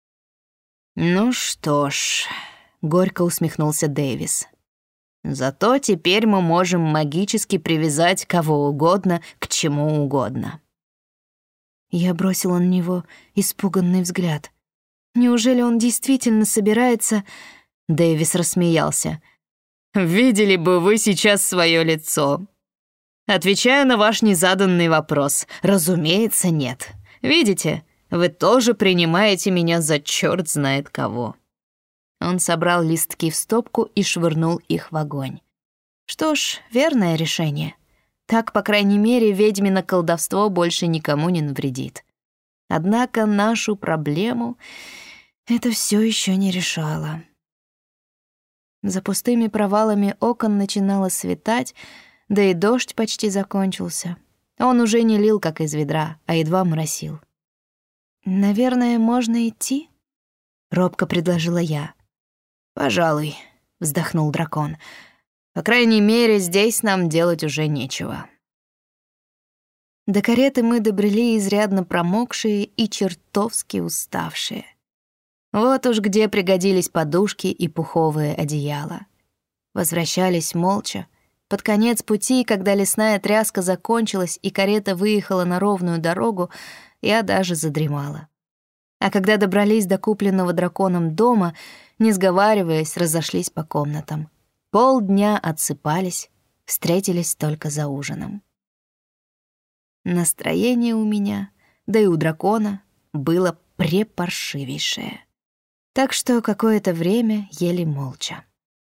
Speaker 1: «Ну что ж», — горько усмехнулся Дэвис. «Зато теперь мы можем магически привязать кого угодно к чему угодно». Я бросила на него испуганный взгляд. Неужели он действительно собирается... Дэвис рассмеялся. «Видели бы вы сейчас свое лицо. Отвечаю на ваш незаданный вопрос. Разумеется, нет. Видите, вы тоже принимаете меня за чёрт знает кого». Он собрал листки в стопку и швырнул их в огонь. Что ж, верное решение. Так, по крайней мере, ведьмино колдовство больше никому не навредит. Однако нашу проблему это все еще не решало. За пустыми провалами окон начинало светать, да и дождь почти закончился. Он уже не лил, как из ведра, а едва моросил. «Наверное, можно идти?» — робко предложила я. «Пожалуй», — вздохнул дракон. «По крайней мере, здесь нам делать уже нечего». До кареты мы добрели изрядно промокшие и чертовски уставшие. Вот уж где пригодились подушки и пуховые одеяла. Возвращались молча. Под конец пути, когда лесная тряска закончилась и карета выехала на ровную дорогу, я даже задремала. А когда добрались до купленного драконом дома, не сговариваясь, разошлись по комнатам. Полдня отсыпались, встретились только за ужином. Настроение у меня, да и у дракона, было препаршивейшее. Так что какое-то время ели молча.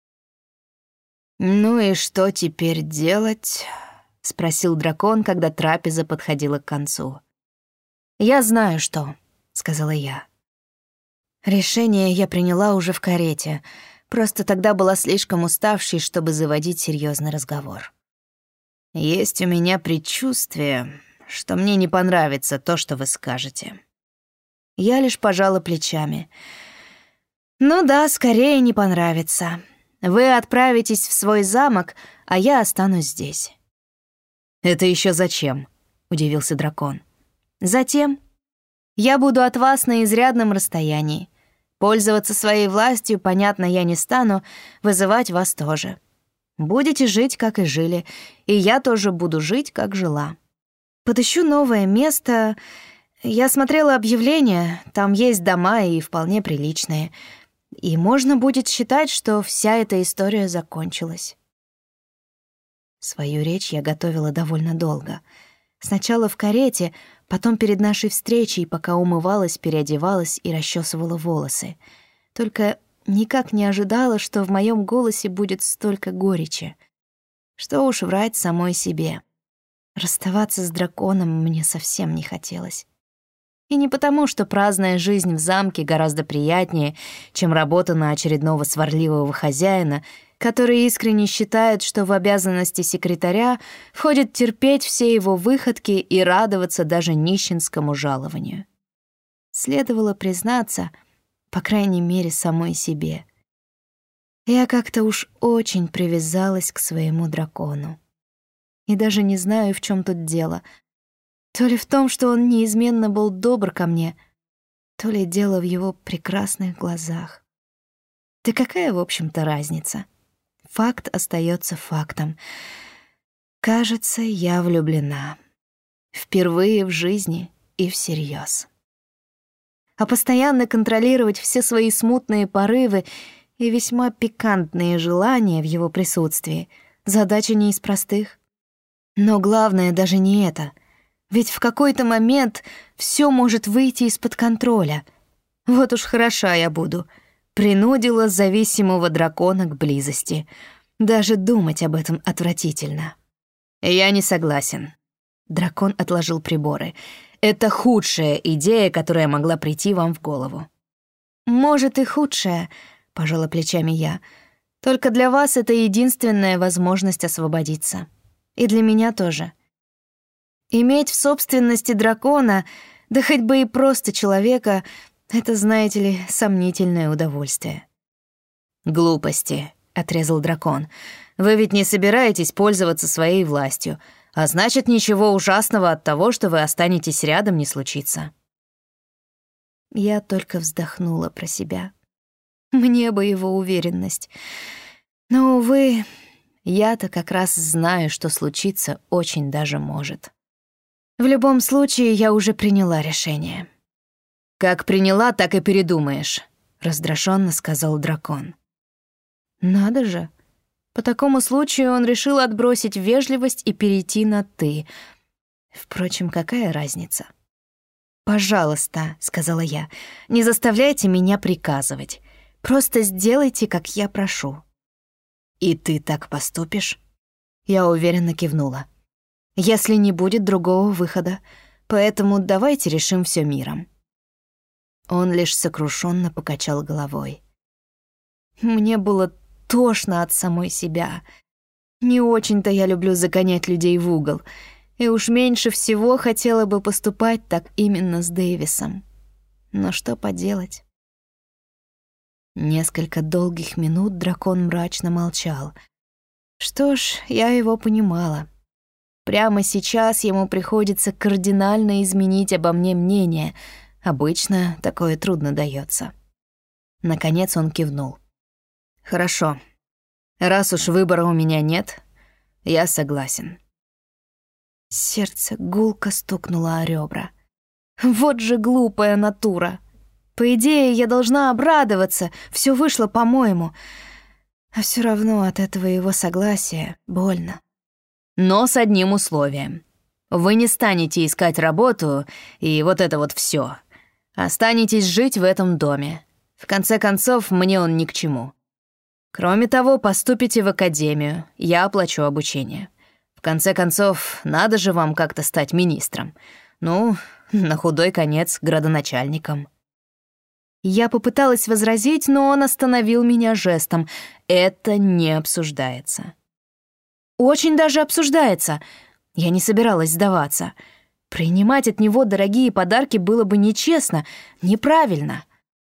Speaker 1: «Ну и что теперь делать?» — спросил дракон, когда трапеза подходила к концу. «Я знаю, что», — сказала я. Решение я приняла уже в карете, просто тогда была слишком уставшей, чтобы заводить серьезный разговор. «Есть у меня предчувствие, что мне не понравится то, что вы скажете». Я лишь пожала плечами. «Ну да, скорее не понравится. Вы отправитесь в свой замок, а я останусь здесь». «Это еще зачем?» — удивился дракон. «Затем я буду от вас на изрядном расстоянии. Пользоваться своей властью, понятно, я не стану, вызывать вас тоже. Будете жить, как и жили, и я тоже буду жить, как жила. Подыщу новое место. Я смотрела объявления, там есть дома и вполне приличные. И можно будет считать, что вся эта история закончилась». Свою речь я готовила довольно долго. Сначала в карете, потом перед нашей встречей, пока умывалась, переодевалась и расчесывала волосы. Только никак не ожидала, что в моем голосе будет столько горечи. Что уж врать самой себе. Расставаться с драконом мне совсем не хотелось. И не потому, что праздная жизнь в замке гораздо приятнее, чем работа на очередного сварливого хозяина, который искренне считает, что в обязанности секретаря входит терпеть все его выходки и радоваться даже нищенскому жалованию. Следовало признаться, по крайней мере, самой себе. Я как-то уж очень привязалась к своему дракону. И даже не знаю, в чем тут дело. То ли в том, что он неизменно был добр ко мне, то ли дело в его прекрасных глазах. Да какая, в общем-то, разница? Факт остается фактом. Кажется, я влюблена. Впервые в жизни и всерьез. А постоянно контролировать все свои смутные порывы и весьма пикантные желания в его присутствии — задача не из простых. Но главное даже не это. Ведь в какой-то момент все может выйти из-под контроля. Вот уж хороша я буду. Принудила зависимого дракона к близости. Даже думать об этом отвратительно.
Speaker 2: Я не согласен.
Speaker 1: Дракон отложил приборы.
Speaker 2: Это худшая идея, которая могла прийти вам в голову.
Speaker 1: Может, и худшая, пожала плечами я. Только для вас это единственная возможность освободиться. И для меня тоже. Иметь в собственности дракона, да хоть бы и просто человека, это, знаете ли, сомнительное удовольствие.
Speaker 2: «Глупости», — отрезал дракон. «Вы ведь не собираетесь пользоваться своей властью, а значит, ничего ужасного от того, что вы останетесь рядом, не случится».
Speaker 1: Я только вздохнула про себя. Мне бы его уверенность. Но, увы, я-то как раз знаю, что случиться очень даже может. В любом случае, я уже приняла решение.
Speaker 2: «Как приняла, так и передумаешь», — раздраженно сказал дракон.
Speaker 1: Надо же. По такому случаю он решил отбросить вежливость и перейти на «ты». Впрочем, какая разница? «Пожалуйста», — сказала я, — «не заставляйте меня приказывать. Просто сделайте, как я прошу».
Speaker 2: «И ты так поступишь?»
Speaker 1: Я уверенно кивнула. «Если не будет другого выхода, поэтому давайте решим все миром». Он лишь сокрушенно покачал головой. Мне было тошно от самой себя. Не очень-то я люблю загонять людей в угол, и уж меньше всего хотела бы поступать так именно с Дэвисом. Но что поделать? Несколько долгих минут дракон мрачно молчал. Что ж, я его понимала. Прямо сейчас ему приходится кардинально изменить обо мне мнение. Обычно такое трудно даётся. Наконец он кивнул.
Speaker 2: «Хорошо. Раз уж выбора у меня нет, я согласен».
Speaker 1: Сердце гулко стукнуло о ребра. Вот же глупая натура. По идее, я должна обрадоваться, все вышло по-моему. А все равно от этого его согласия больно.
Speaker 2: Но с одним условием. Вы не станете искать работу и вот это вот все. Останетесь жить в этом доме. В конце концов, мне он ни к чему. Кроме того, поступите в академию, я оплачу обучение. В конце концов, надо же вам как-то стать министром. Ну, на худой конец, градоначальником.
Speaker 1: Я попыталась возразить, но он остановил меня жестом.
Speaker 2: Это не обсуждается.
Speaker 1: Очень даже обсуждается. Я не собиралась сдаваться. Принимать от него дорогие подарки было бы нечестно, неправильно.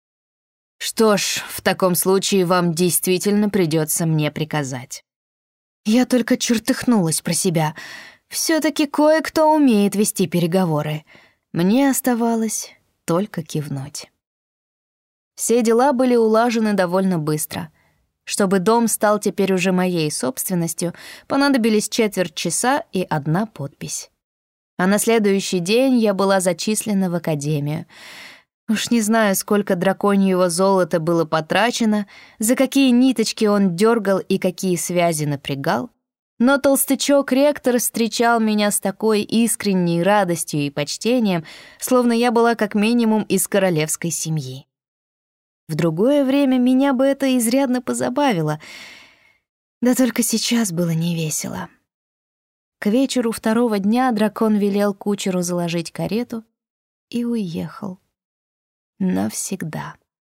Speaker 2: Что ж, в таком случае вам действительно придется мне приказать.
Speaker 1: Я только чертыхнулась про себя. Все-таки кое-кто умеет вести переговоры. Мне оставалось только кивнуть. Все дела были улажены довольно быстро. Чтобы дом стал теперь уже моей собственностью, понадобились 15 часа и 1 подпись. А на следующий день я была зачислена в академию. Уж не знаю, сколько драконьего золота было потрачено, за какие ниточки он дергал и какие связи напрягал, но толстячок-ректор встречал меня с такой искренней радостью и почтением, словно я была как минимум из королевской семьи. В другое время меня бы это изрядно позабавило, да только сейчас было невесело. К вечеру 2-го дня дракон велел кучеру заложить карету и уехал. Навсегда.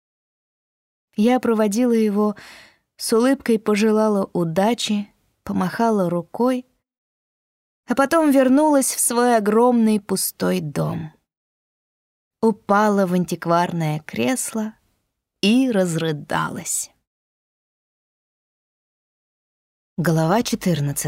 Speaker 1: Я проводила его, с улыбкой пожелала удачи, помахала рукой, а потом вернулась в свой огромный пустой дом. Упала в антикварное кресло и разрыдалась. Глава 14.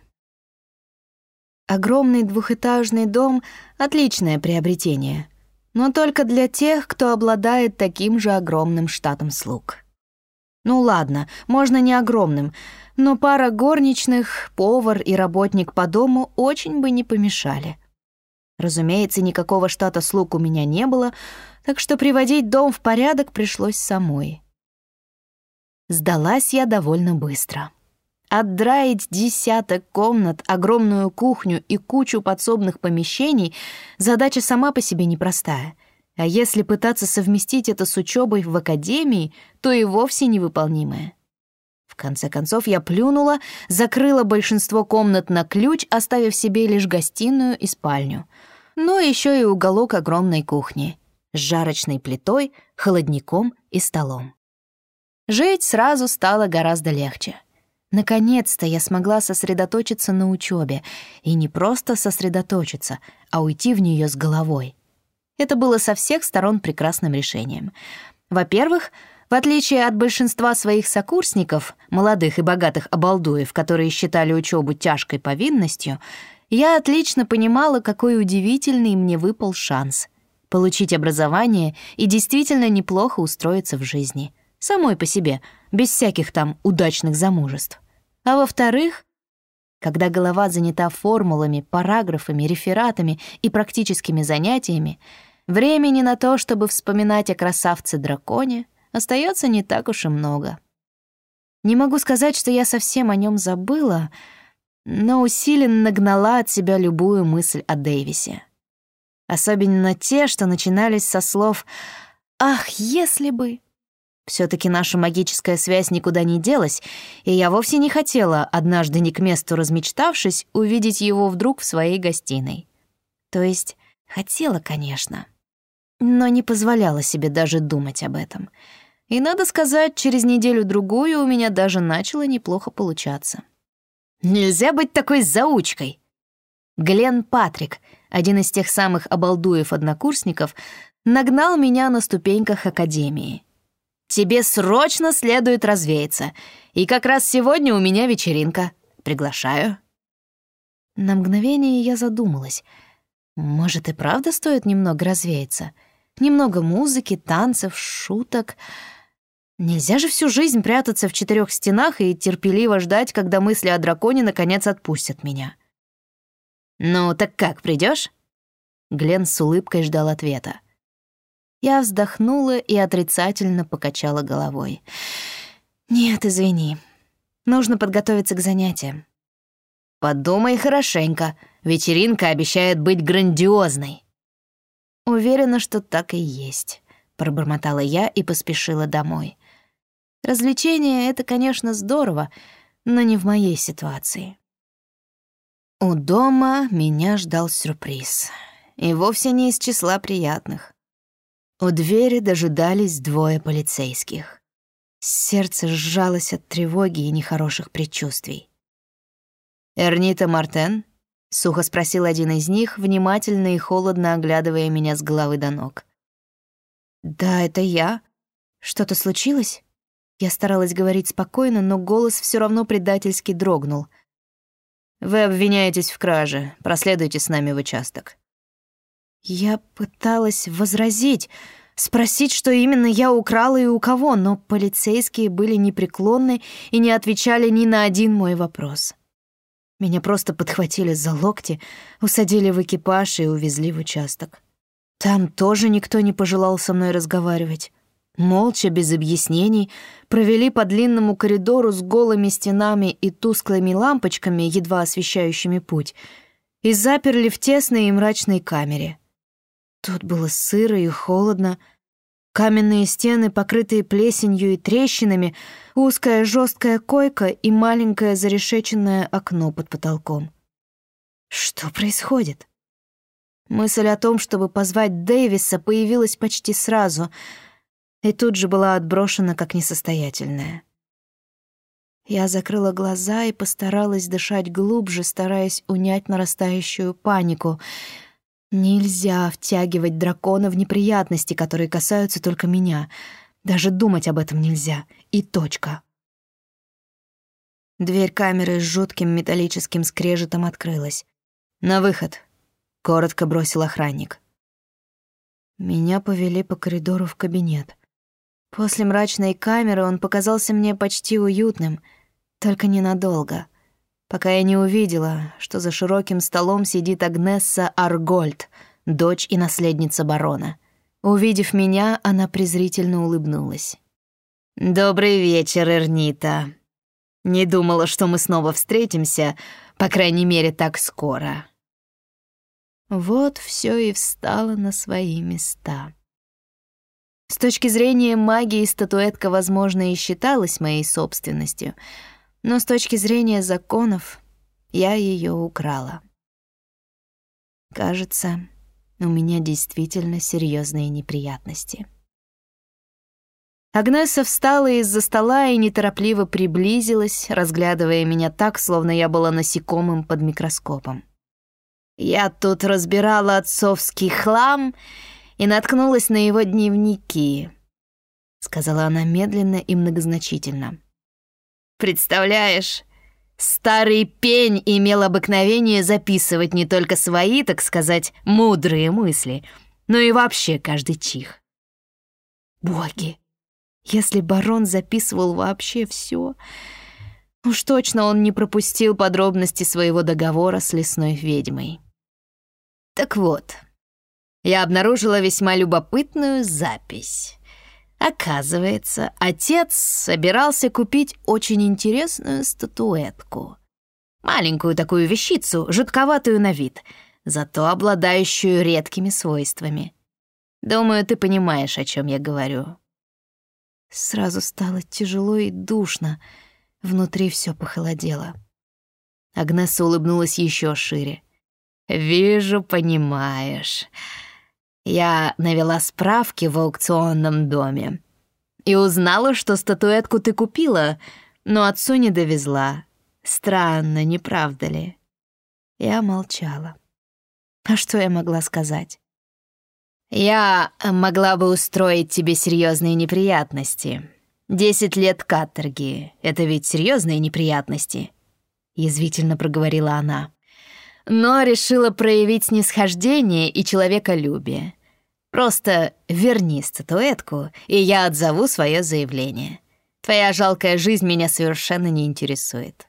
Speaker 1: Огромный двухэтажный дом — отличное приобретение, но только для тех, кто обладает таким же огромным штатом слуг. Ну ладно, можно не огромным, но пара горничных, повар и работник по дому очень бы не помешали. Разумеется, никакого штата слуг у меня не было, так что приводить дом в порядок пришлось самой. Сдалась я довольно быстро. Отдраить десяток комнат, огромную кухню и кучу подсобных помещений — задача сама по себе непростая. А если пытаться совместить это с учебой в академии, то и вовсе невыполнимая. В конце концов я плюнула, закрыла большинство комнат на ключ, оставив себе лишь гостиную и спальню. Ну, еще и уголок огромной кухни с жарочной плитой, холодником и столом. Жить сразу стало гораздо легче. Наконец-то я смогла сосредоточиться на учебе, и не просто сосредоточиться, а уйти в нее с головой. Это было со всех сторон прекрасным решением. Во-первых, в отличие от большинства своих сокурсников, молодых и богатых обалдуев, которые считали учебу тяжкой повинностью, я отлично понимала, какой удивительный мне выпал шанс получить образование и действительно неплохо устроиться в жизни, самой по себе, без всяких там удачных замужеств. А во-вторых, когда голова занята формулами, параграфами, рефератами и практическими занятиями, времени на то, чтобы вспоминать о красавце-драконе, остается не так уж и много. Не могу сказать, что я совсем о нем забыла, но усиленно гнала от себя любую мысль о Дэвисе. Особенно те, что начинались со слов «Ах, если бы...» Все-таки наша магическая связь никуда не делась, и я вовсе не хотела, однажды не к месту размечтавшись, увидеть его вдруг в своей гостиной. То есть хотела, конечно, но не позволяла себе даже думать об этом. И, надо сказать, через неделю-другую у меня даже начало неплохо получаться. Нельзя быть такой заучкой! Глен Патрик, один из тех самых обалдуев-однокурсников, нагнал меня на ступеньках академии. «Тебе срочно следует развеяться. И как раз сегодня у меня вечеринка. Приглашаю». На мгновение я задумалась. Может, и правда стоит немного развеяться? Немного музыки, танцев, шуток. Нельзя же всю жизнь прятаться в 4 стенах и терпеливо ждать, когда мысли о драконе наконец отпустят меня. «Ну, так как, придёшь?» Глен с улыбкой ждал ответа. Я вздохнула и отрицательно покачала головой. «Нет, извини. Нужно подготовиться к занятиям». «Подумай хорошенько. Вечеринка обещает быть грандиозной». «Уверена, что так и есть», — пробормотала я и поспешила домой. Развлечение — это, конечно, здорово, но не в моей ситуации. У дома меня ждал сюрприз. И вовсе не из числа приятных. У двери дожидались 2 полицейских. Сердце сжалось от тревоги и нехороших предчувствий. «Эрнита Мартен?» — сухо спросил один из них, внимательно и холодно оглядывая меня с головы до ног. «Да, это я. Что-то случилось?» Я старалась говорить спокойно, но голос все равно предательски дрогнул. «Вы обвиняетесь в краже. Проследуйте с нами в участок». Я пыталась возразить, спросить, что именно я украла и у кого, но полицейские были непреклонны и не отвечали ни на один мой вопрос. Меня просто подхватили за локти, усадили в экипаж и увезли в участок. Там тоже никто не пожелал со мной разговаривать. Молча, без объяснений, провели по длинному коридору с голыми стенами и тусклыми лампочками, едва освещающими путь, и заперли в тесной и мрачной камере. Тут было сыро и холодно. Каменные стены, покрытые плесенью и трещинами, узкая жесткая койка и маленькое зарешеченное окно под потолком. Что происходит? Мысль о том, чтобы позвать Дэвиса, появилась почти сразу, и тут же была отброшена как несостоятельная. Я закрыла глаза и постаралась дышать глубже, стараясь унять нарастающую панику. Нельзя втягивать дракона в неприятности, которые касаются только меня. Даже думать об этом нельзя. И точка. Дверь камеры с жутким металлическим скрежетом открылась. «На выход», — коротко бросил охранник. Меня повели по коридору в кабинет. После мрачной камеры он показался мне почти уютным, только ненадолго. пока я не увидела, что за широким столом сидит Агнесса Аргольд, дочь и наследница барона. Увидев меня, она презрительно улыбнулась. «Добрый вечер, Эрнита. Не думала, что мы снова встретимся, по крайней мере, так скоро». Вот все и встало на свои места. С точки зрения магии статуэтка, возможно, и считалась моей собственностью, но с точки зрения законов я ее украла. Кажется, у меня действительно серьезные неприятности. Агнесса встала из-за стола и неторопливо приблизилась, разглядывая меня так, словно я была насекомым под микроскопом. «Я тут разбирала отцовский хлам и наткнулась на его дневники», — сказала она медленно и многозначительно. «Представляешь, старый пень имел обыкновение записывать не только свои, так сказать, мудрые мысли, но и вообще каждый чих. Боги, если барон записывал вообще все, уж точно он не пропустил подробности своего договора с лесной ведьмой. Так вот, я обнаружила весьма любопытную запись. Оказывается, отец собирался купить очень интересную статуэтку. Маленькую такую вещицу, жутковатую на вид, зато обладающую редкими свойствами. Думаю, ты понимаешь, о чем я говорю. Сразу стало тяжело и душно. Внутри все похолодело. Агнесса улыбнулась еще шире. «Вижу, понимаешь. Я навела справки в аукционном доме и узнала, что статуэтку ты купила, но отцу не довезла. Странно, не правда ли?» Я молчала. А что я могла сказать? «Я могла бы устроить тебе серьезные неприятности. 10 лет каторги — это ведь серьезные неприятности», — язвительно проговорила она. «Но решила проявить снисхождение и человеколюбие. Просто верни статуэтку, и я отзову свое заявление. Твоя жалкая жизнь меня совершенно не интересует».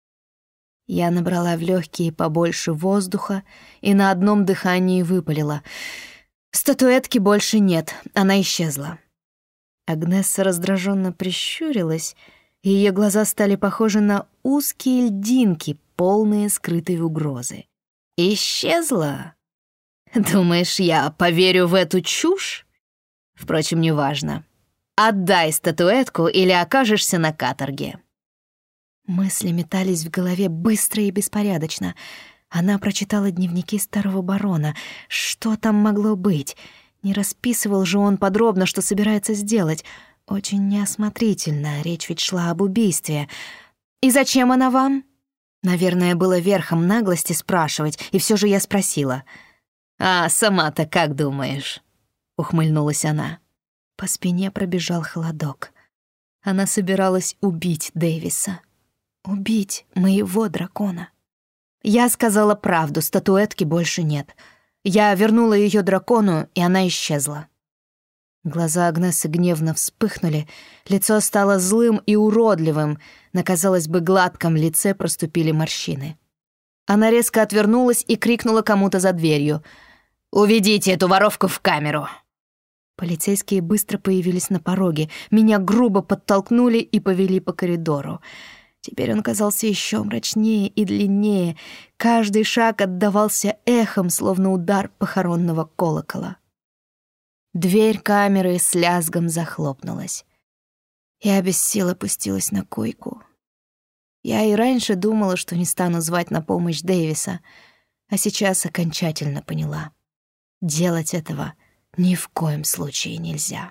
Speaker 1: Я набрала в легкие побольше воздуха и на одном дыхании выпалила: «Статуэтки больше нет, она исчезла». Агнесса раздраженно прищурилась, и ее глаза стали похожи на узкие льдинки, полные скрытой угрозы. «Исчезла? Думаешь, я поверю в эту чушь? Впрочем, неважно. Отдай статуэтку или окажешься на каторге». Мысли метались в голове быстро и беспорядочно. Она прочитала дневники старого барона. Что там могло быть? Не расписывал же он подробно, что собирается сделать. Очень неосмотрительно, речь ведь шла об убийстве. «И зачем она вам?» Наверное, было верхом наглости спрашивать, и все же я спросила. «А сама-то как думаешь?» — ухмыльнулась она. По спине пробежал холодок. Она собиралась убить Дэвиса. Убить моего дракона. Я сказала правду, статуэтки больше нет. Я вернула ее дракону, и она исчезла. Глаза Агнессы гневно вспыхнули, лицо стало злым и уродливым, на, казалось бы, гладком лице проступили морщины. Она резко отвернулась и крикнула кому-то за дверью: «Уведите эту воровку в камеру!» Полицейские быстро появились на пороге, меня грубо подтолкнули и повели по коридору. Теперь он казался еще мрачнее и длиннее, каждый шаг отдавался эхом, словно удар похоронного колокола. Дверь камеры с лязгом захлопнулась. Я без сил опустилась на койку. Я и раньше думала, что не стану звать на помощь Дэвиса, а сейчас окончательно поняла. Делать этого ни в коем случае нельзя.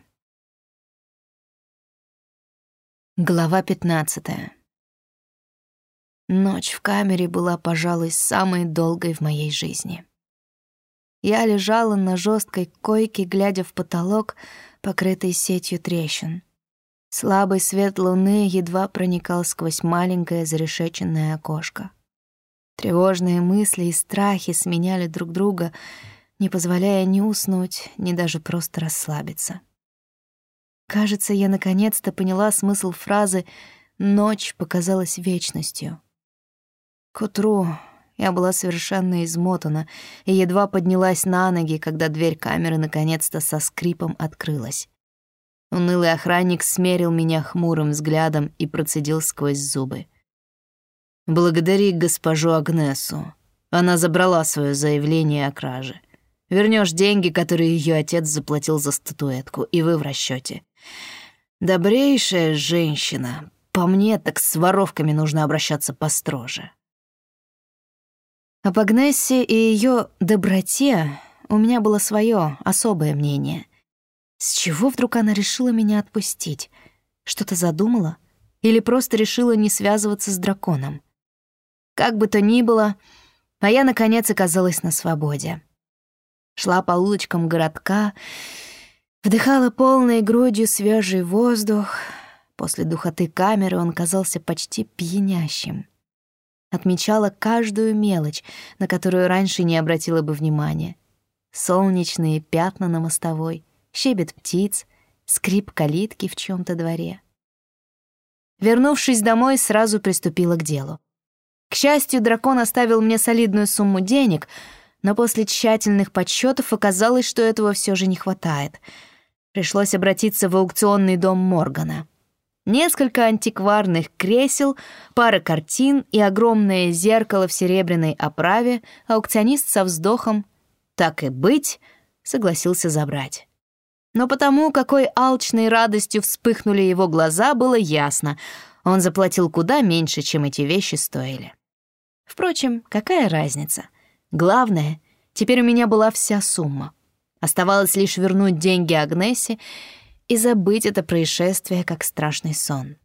Speaker 1: Глава 15. Ночь в камере была, пожалуй, самой долгой в моей жизни. Я лежала на жесткой койке, глядя в потолок, покрытый сетью трещин. Слабый свет луны едва проникал сквозь маленькое зарешеченное окошко. Тревожные мысли и страхи сменяли друг друга, не позволяя ни уснуть, ни даже просто расслабиться. Кажется, я наконец-то поняла смысл фразы «ночь показалась вечностью». К утру я была совершенно измотана и едва поднялась на ноги, когда дверь камеры наконец-то со скрипом открылась. Унылый охранник смерил меня хмурым взглядом и процедил сквозь зубы: «Благодари госпожу Агнесу. Она забрала свое заявление о краже. Вернешь деньги, которые ее отец заплатил за статуэтку, и вы в расчете. Добрейшая женщина. По мне, так с воровками нужно обращаться построже». Об Агнессе и ее доброте у меня было свое особое мнение. С чего вдруг она решила меня отпустить? Что-то задумала? Или просто решила не связываться с драконом? Как бы то ни было, а я, наконец, оказалась на свободе. Шла по улочкам городка, вдыхала полной грудью свежий воздух. После духоты камеры он казался почти пьянящим. Отмечала каждую мелочь, на которую раньше не обратила бы внимания. Солнечные пятна на мостовой, щебет птиц, скрип калитки в чём-то дворе. Вернувшись домой, сразу приступила к делу. К счастью, дракон оставил мне солидную сумму денег, но после тщательных подсчётов оказалось, что этого всё же не хватает. Пришлось обратиться в аукционный дом Моргана. Несколько антикварных кресел, пара картин и огромное зеркало в серебряной оправе аукционист со вздохом «так и быть» согласился забрать. Но потому, какой алчной радостью вспыхнули его глаза, было ясно. Он заплатил куда меньше, чем эти вещи стоили. Впрочем, какая разница? Главное, теперь у меня была вся сумма. Оставалось лишь вернуть деньги Агнессе и забыть это происшествие, как страшный сон.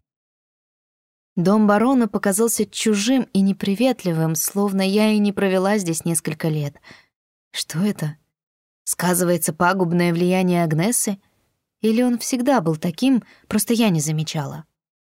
Speaker 1: Дом барона показался чужим и неприветливым, словно я и не провела здесь несколько лет. Что это? Сказывается пагубное влияние Агнессы? Или он всегда был таким, просто я не замечала?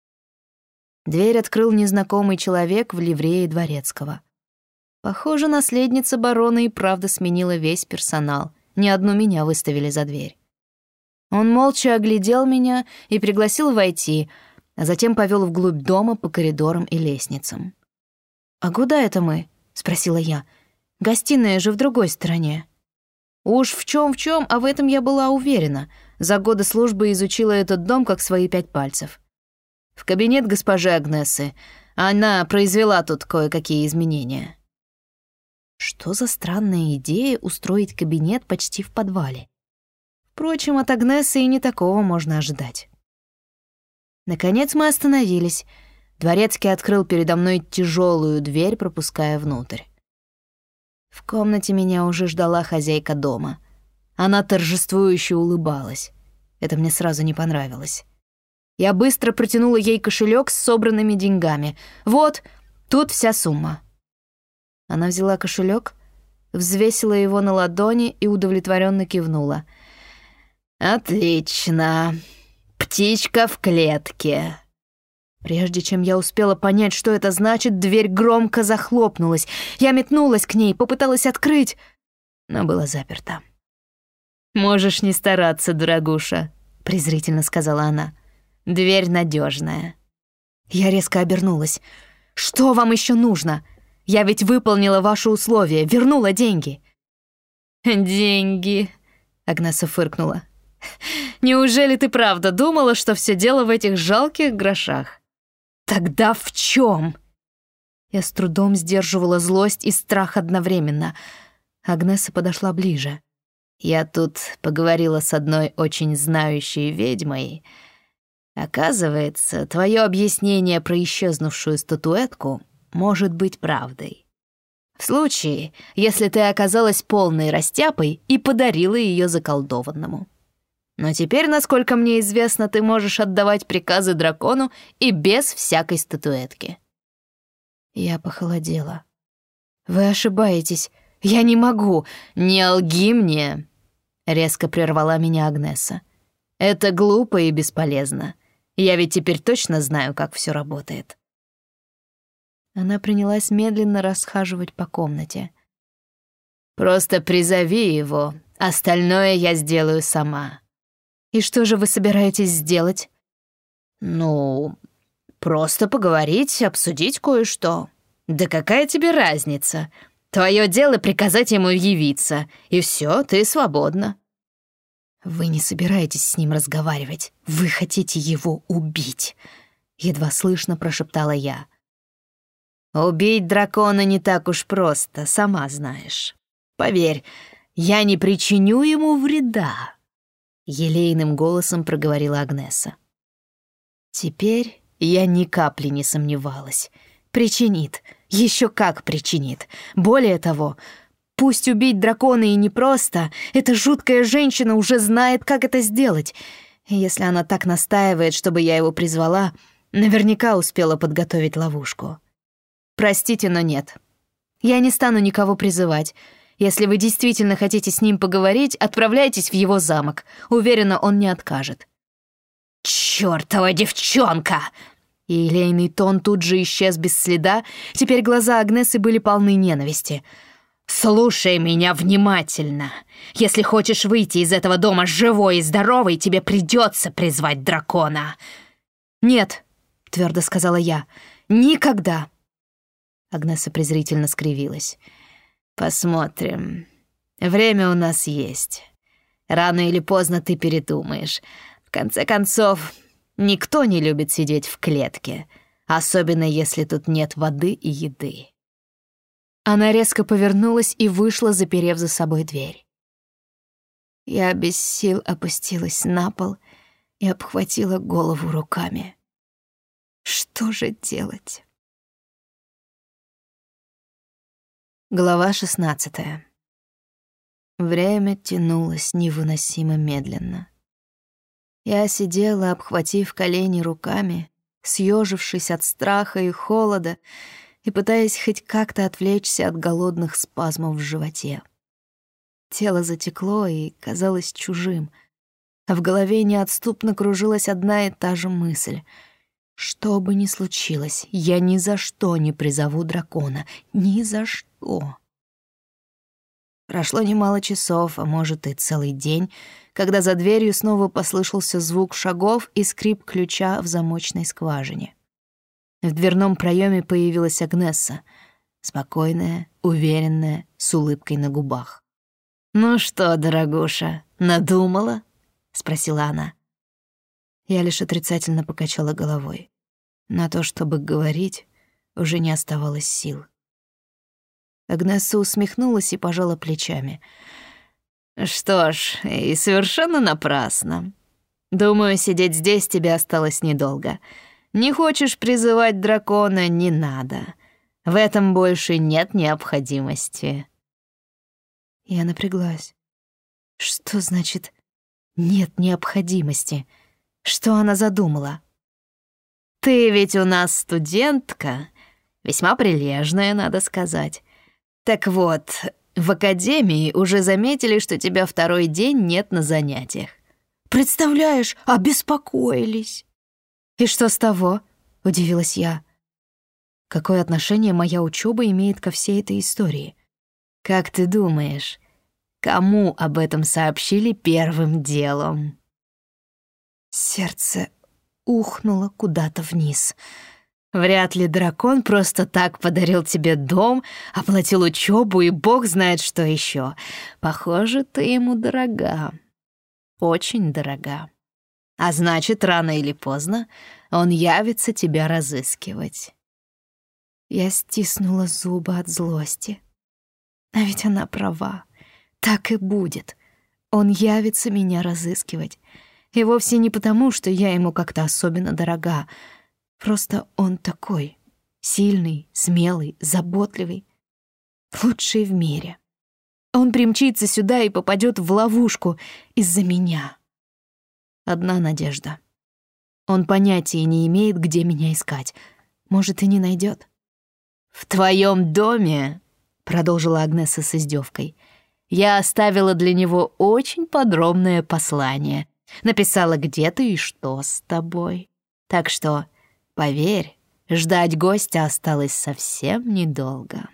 Speaker 1: Дверь открыл незнакомый человек в ливрее дворецкого. Похоже, наследница барона и правда сменила весь персонал. Ни одну меня выставили за дверь. Он молча оглядел меня и пригласил войти, а затем повел вглубь дома по коридорам и лестницам. «А куда это мы?» — спросила я. «Гостиная же в другой стороне». Уж в чем, а в этом я была уверена. За годы службы изучила этот дом как свои 5 пальцев. В кабинет госпожи Агнессы. Она произвела тут кое-какие изменения. Что за странная идея устроить кабинет почти в подвале? Впрочем, от Агнессы и не такого можно ожидать. Наконец мы остановились. Дворецкий открыл передо мной тяжелую дверь, пропуская внутрь. В комнате меня уже ждала хозяйка дома. Она торжествующе улыбалась. Это мне сразу не понравилось. Я быстро протянула ей кошелек с собранными деньгами. «Вот, тут вся сумма». Она взяла кошелек, взвесила его на ладони и удовлетворенно кивнула. «Отлично. Птичка в клетке». Прежде чем я успела понять, что это значит, дверь громко захлопнулась. Я метнулась к ней, попыталась открыть, но было заперто. «Можешь не стараться, дорогуша», — презрительно сказала она. «Дверь надежная». Я резко обернулась. «Что вам еще нужно? Я ведь выполнила ваши условия, вернула деньги». «Деньги», — Агнесса фыркнула. «Неужели ты правда думала, что все дело в этих жалких грошах?» «Тогда в чем?» Я с трудом сдерживала злость и страх одновременно. Агнесса подошла ближе. «Я тут поговорила с одной очень знающей ведьмой. Оказывается, твое объяснение про исчезнувшую статуэтку может быть правдой. В случае, если ты оказалась полной растяпой и подарила ее заколдованному. Но теперь, насколько мне известно, ты можешь отдавать приказы дракону и без всякой статуэтки». Я похолодела. «Вы ошибаетесь. Я не могу. Не лги мне», — резко прервала меня Агнесса. «Это глупо и бесполезно. Я ведь теперь точно знаю, как все работает». Она принялась медленно расхаживать по комнате. «Просто призови его. Остальное я сделаю сама». «И что же вы собираетесь сделать?» «Ну, просто поговорить, обсудить кое-что.
Speaker 2: «Да какая тебе разница? Твое дело приказать ему явиться, и все, ты свободна».
Speaker 1: «Вы не собираетесь с ним разговаривать. Вы хотите его убить», — едва слышно прошептала я.
Speaker 2: «Убить дракона не так уж просто, сама знаешь. Поверь, я не причиню ему вреда», — елейным голосом проговорила Агнеса. Теперь я ни капли не сомневалась. Причинит, еще как причинит. Более того, пусть убить дракона и непросто, эта жуткая женщина уже знает, как это сделать. И если она так настаивает, чтобы я его призвала, наверняка успела подготовить ловушку. Простите, но нет. Я не стану никого призывать. Если вы действительно хотите с ним поговорить, отправляйтесь в его замок. Уверена, он не откажет. «Чёртова девчонка!» И елейный тон тут же исчез без следа. Теперь глаза Агнесы были полны ненависти. «Слушай меня внимательно. Если хочешь выйти из этого дома живой и здоровой, тебе придется призвать дракона». «Нет», — твердо сказала я, — «никогда». Агнеса презрительно скривилась. «Посмотрим. Время у нас есть. Рано или поздно ты передумаешь. В конце концов, никто не любит сидеть в клетке, особенно если тут нет воды и еды». Она резко повернулась и вышла, заперев за собой дверь. Я без сил опустилась на пол и обхватила голову руками. Что же делать? Глава 16. Время тянулось невыносимо медленно. Я сидела, обхватив колени руками, съежившись от страха и холода и пытаясь хоть как-то отвлечься от голодных спазмов в животе. Тело затекло и казалось чужим, а в голове неотступно кружилась одна и та же мысль. Что бы ни случилось, я ни за что не призову дракона. Ни за что. Прошло немало часов, а может и целый день, когда за дверью снова послышался звук шагов и скрип ключа в замочной скважине. В дверном проеме появилась Агнеса, спокойная, уверенная, с улыбкой на губах. «Ну что, дорогуша, надумала?» — спросила она. Я лишь отрицательно покачала головой. На то, чтобы говорить, уже не оставалось сил. Агнеса усмехнулась и пожала плечами. «Что ж, и совершенно напрасно. Думаю, сидеть здесь тебе осталось недолго. Не хочешь призывать дракона — не надо. В этом больше нет необходимости». Я напряглась. Что значит «нет необходимости»? Что она задумала? «Ты ведь у нас студентка, весьма прилежная, надо сказать. Так вот, в академии уже заметили, что тебя второй день нет на занятиях». «Представляешь, обеспокоились». «И что с того?» — удивилась я. «Какое отношение моя учёба имеет ко всей этой истории?» «Как ты думаешь, кому об этом сообщили первым делом?» Сердце ухнуло куда-то вниз. «Вряд ли дракон просто так подарил тебе дом, оплатил учебу и бог знает что еще. Похоже, ты ему дорога. Очень дорога. А значит, рано или поздно он явится тебя разыскивать». Я стиснула зубы от злости. А ведь она права. Так и будет. Он явится меня разыскивать. И вовсе не потому, что я ему как-то особенно дорога. Просто он такой. Сильный, смелый, заботливый. Лучший в мире. Он примчится сюда и попадет в ловушку из-за меня. Одна надежда. Он понятия не имеет, где меня искать. Может, и не найдет. «В твоем доме», — продолжила Агнеса с издевкой, «я оставила для него очень подробное послание. Написала, где ты и что с тобой. Так что, поверь, ждать гостя осталось совсем недолго».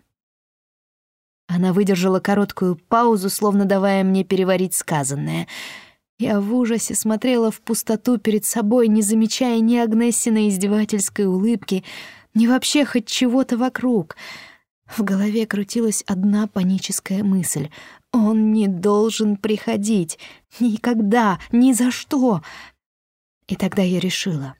Speaker 2: Она выдержала короткую паузу, словно давая мне переварить сказанное. Я в ужасе смотрела в пустоту перед собой, не замечая ни Агнессиной издевательской улыбки,
Speaker 1: ни вообще хоть чего-то вокруг. В голове крутилась одна паническая мысль. Он не должен приходить. Никогда, ни за что. И тогда я решила.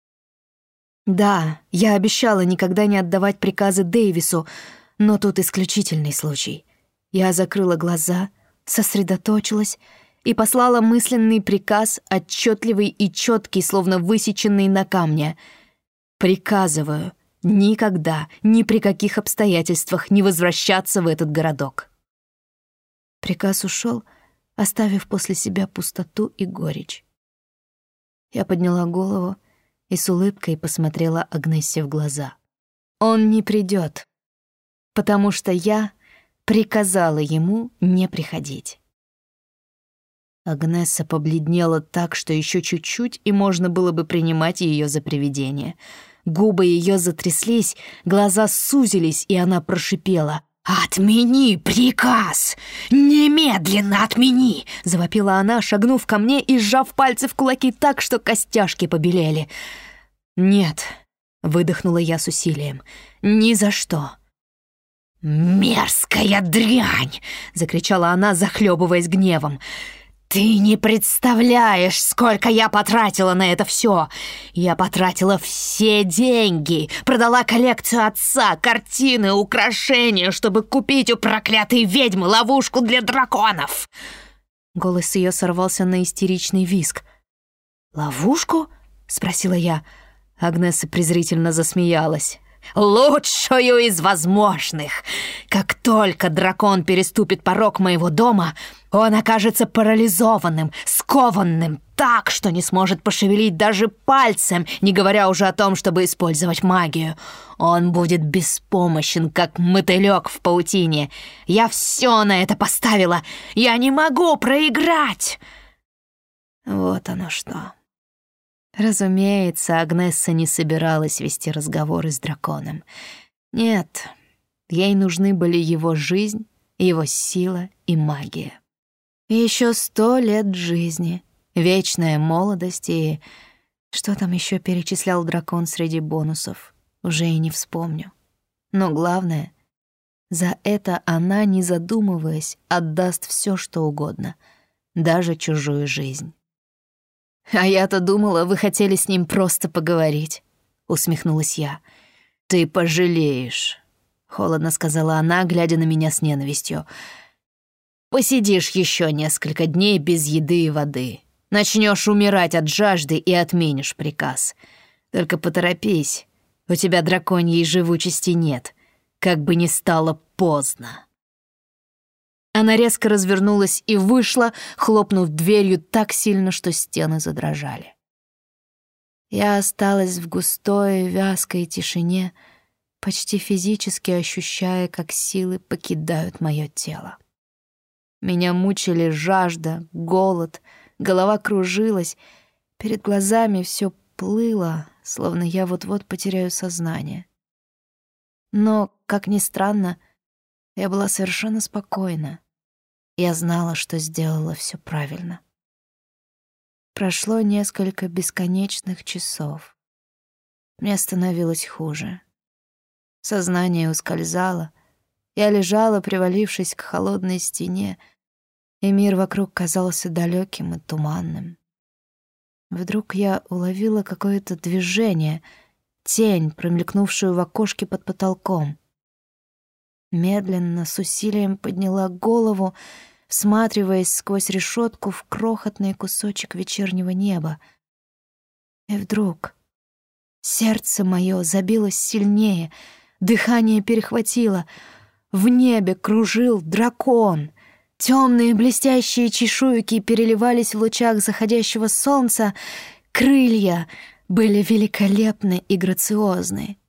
Speaker 1: Да, я обещала никогда не отдавать приказы Дэвису, но тут исключительный случай. Я закрыла глаза, сосредоточилась и послала мысленный приказ, отчетливый и четкий, словно высеченный на камне. Приказываю никогда, ни при каких обстоятельствах не возвращаться в этот городок. Приказ ушел, оставив после себя пустоту и горечь. Я подняла голову и с улыбкой посмотрела Агнессе в глаза. Он не придет, потому что я приказала ему не приходить. Агнесса побледнела так, что еще чуть-чуть, и можно было бы принимать ее за привидение. Губы ее затряслись, глаза сузились, и она прошипела: «Отмени приказ! Немедленно отмени!» — завопила она, шагнув ко мне и сжав пальцы в кулаки так, что костяшки побелели. «Нет», — выдохнула я с усилием, — «ни за что». «Мерзкая дрянь!» — закричала она, захлебываясь гневом. «Ты не представляешь, сколько я потратила на это все! Я потратила все деньги, продала коллекцию отца, картины, украшения, чтобы купить у проклятой ведьмы ловушку для драконов!» Голос ее сорвался на истеричный визг. «Ловушку?» — спросила я. Агнесса презрительно засмеялась. «Лучшую из возможных! Как только дракон переступит порог моего дома, он окажется парализованным, скованным так, что не сможет пошевелить даже пальцем, не говоря уже о том, чтобы использовать магию. Он будет беспомощен, как мотылек в паутине. Я все на это поставила! Я не могу проиграть!» Вот оно что. Разумеется, Агнесса не собиралась вести разговоры с драконом. Нет, ей нужны были его жизнь, его сила и магия. И еще 100 лет жизни, вечная молодость и... Что там еще перечислял дракон среди бонусов? Уже и не вспомню. Но главное, за это она, не задумываясь, отдаст все, что угодно, даже чужую жизнь. «А я-то думала, вы хотели с ним просто поговорить», — усмехнулась я. «Ты пожалеешь», — холодно сказала она, глядя на меня с ненавистью. «Посидишь еще несколько дней без еды и воды. Начнешь умирать от жажды и отменишь приказ. Только поторопись, у тебя драконьей живучести нет, как бы ни стало поздно». Она резко развернулась и вышла, хлопнув дверью так сильно, что стены задрожали. Я осталась в густой, вязкой тишине, почти физически ощущая, как силы покидают мое тело. Меня мучили жажда, голод, голова кружилась, перед глазами все плыло, словно я вот-вот потеряю сознание. Но, как ни странно, я была совершенно спокойна. Я знала, что сделала все правильно. Прошло несколько бесконечных часов. Мне становилось хуже. Сознание ускользало. Я лежала, привалившись к холодной стене, и мир вокруг казался далеким и туманным. Вдруг я уловила какое-то движение, тень, промелькнувшую в окошке под потолком. Медленно, с усилием подняла голову, всматриваясь сквозь решетку в крохотный кусочек вечернего неба. И вдруг сердце мое забилось сильнее, дыхание перехватило. В небе кружил дракон. Темные блестящие чешуйки переливались в лучах заходящего солнца. Крылья были великолепны и грациозны.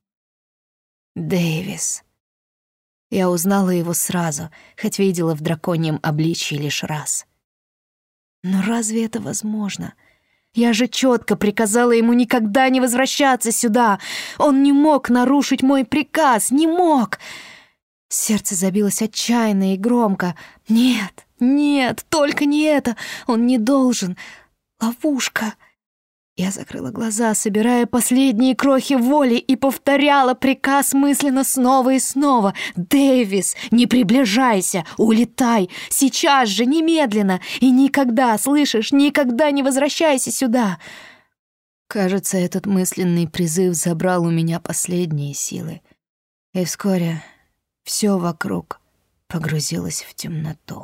Speaker 1: Дэвис. Я узнала его сразу, хоть видела в драконьем обличье лишь раз. Но разве это возможно? Я же четко приказала ему никогда не возвращаться сюда. Он не мог нарушить мой приказ, не мог. Сердце забилось отчаянно и громко. Нет, нет, только не это. Он не должен. Ловушка. Я закрыла глаза, собирая последние крохи воли, и повторяла приказ мысленно снова и снова. «Дэвис, не приближайся! Улетай! Сейчас же, немедленно! И никогда, слышишь, никогда не возвращайся сюда!» Кажется, этот мысленный призыв забрал у меня последние силы. И вскоре все вокруг погрузилось в темноту.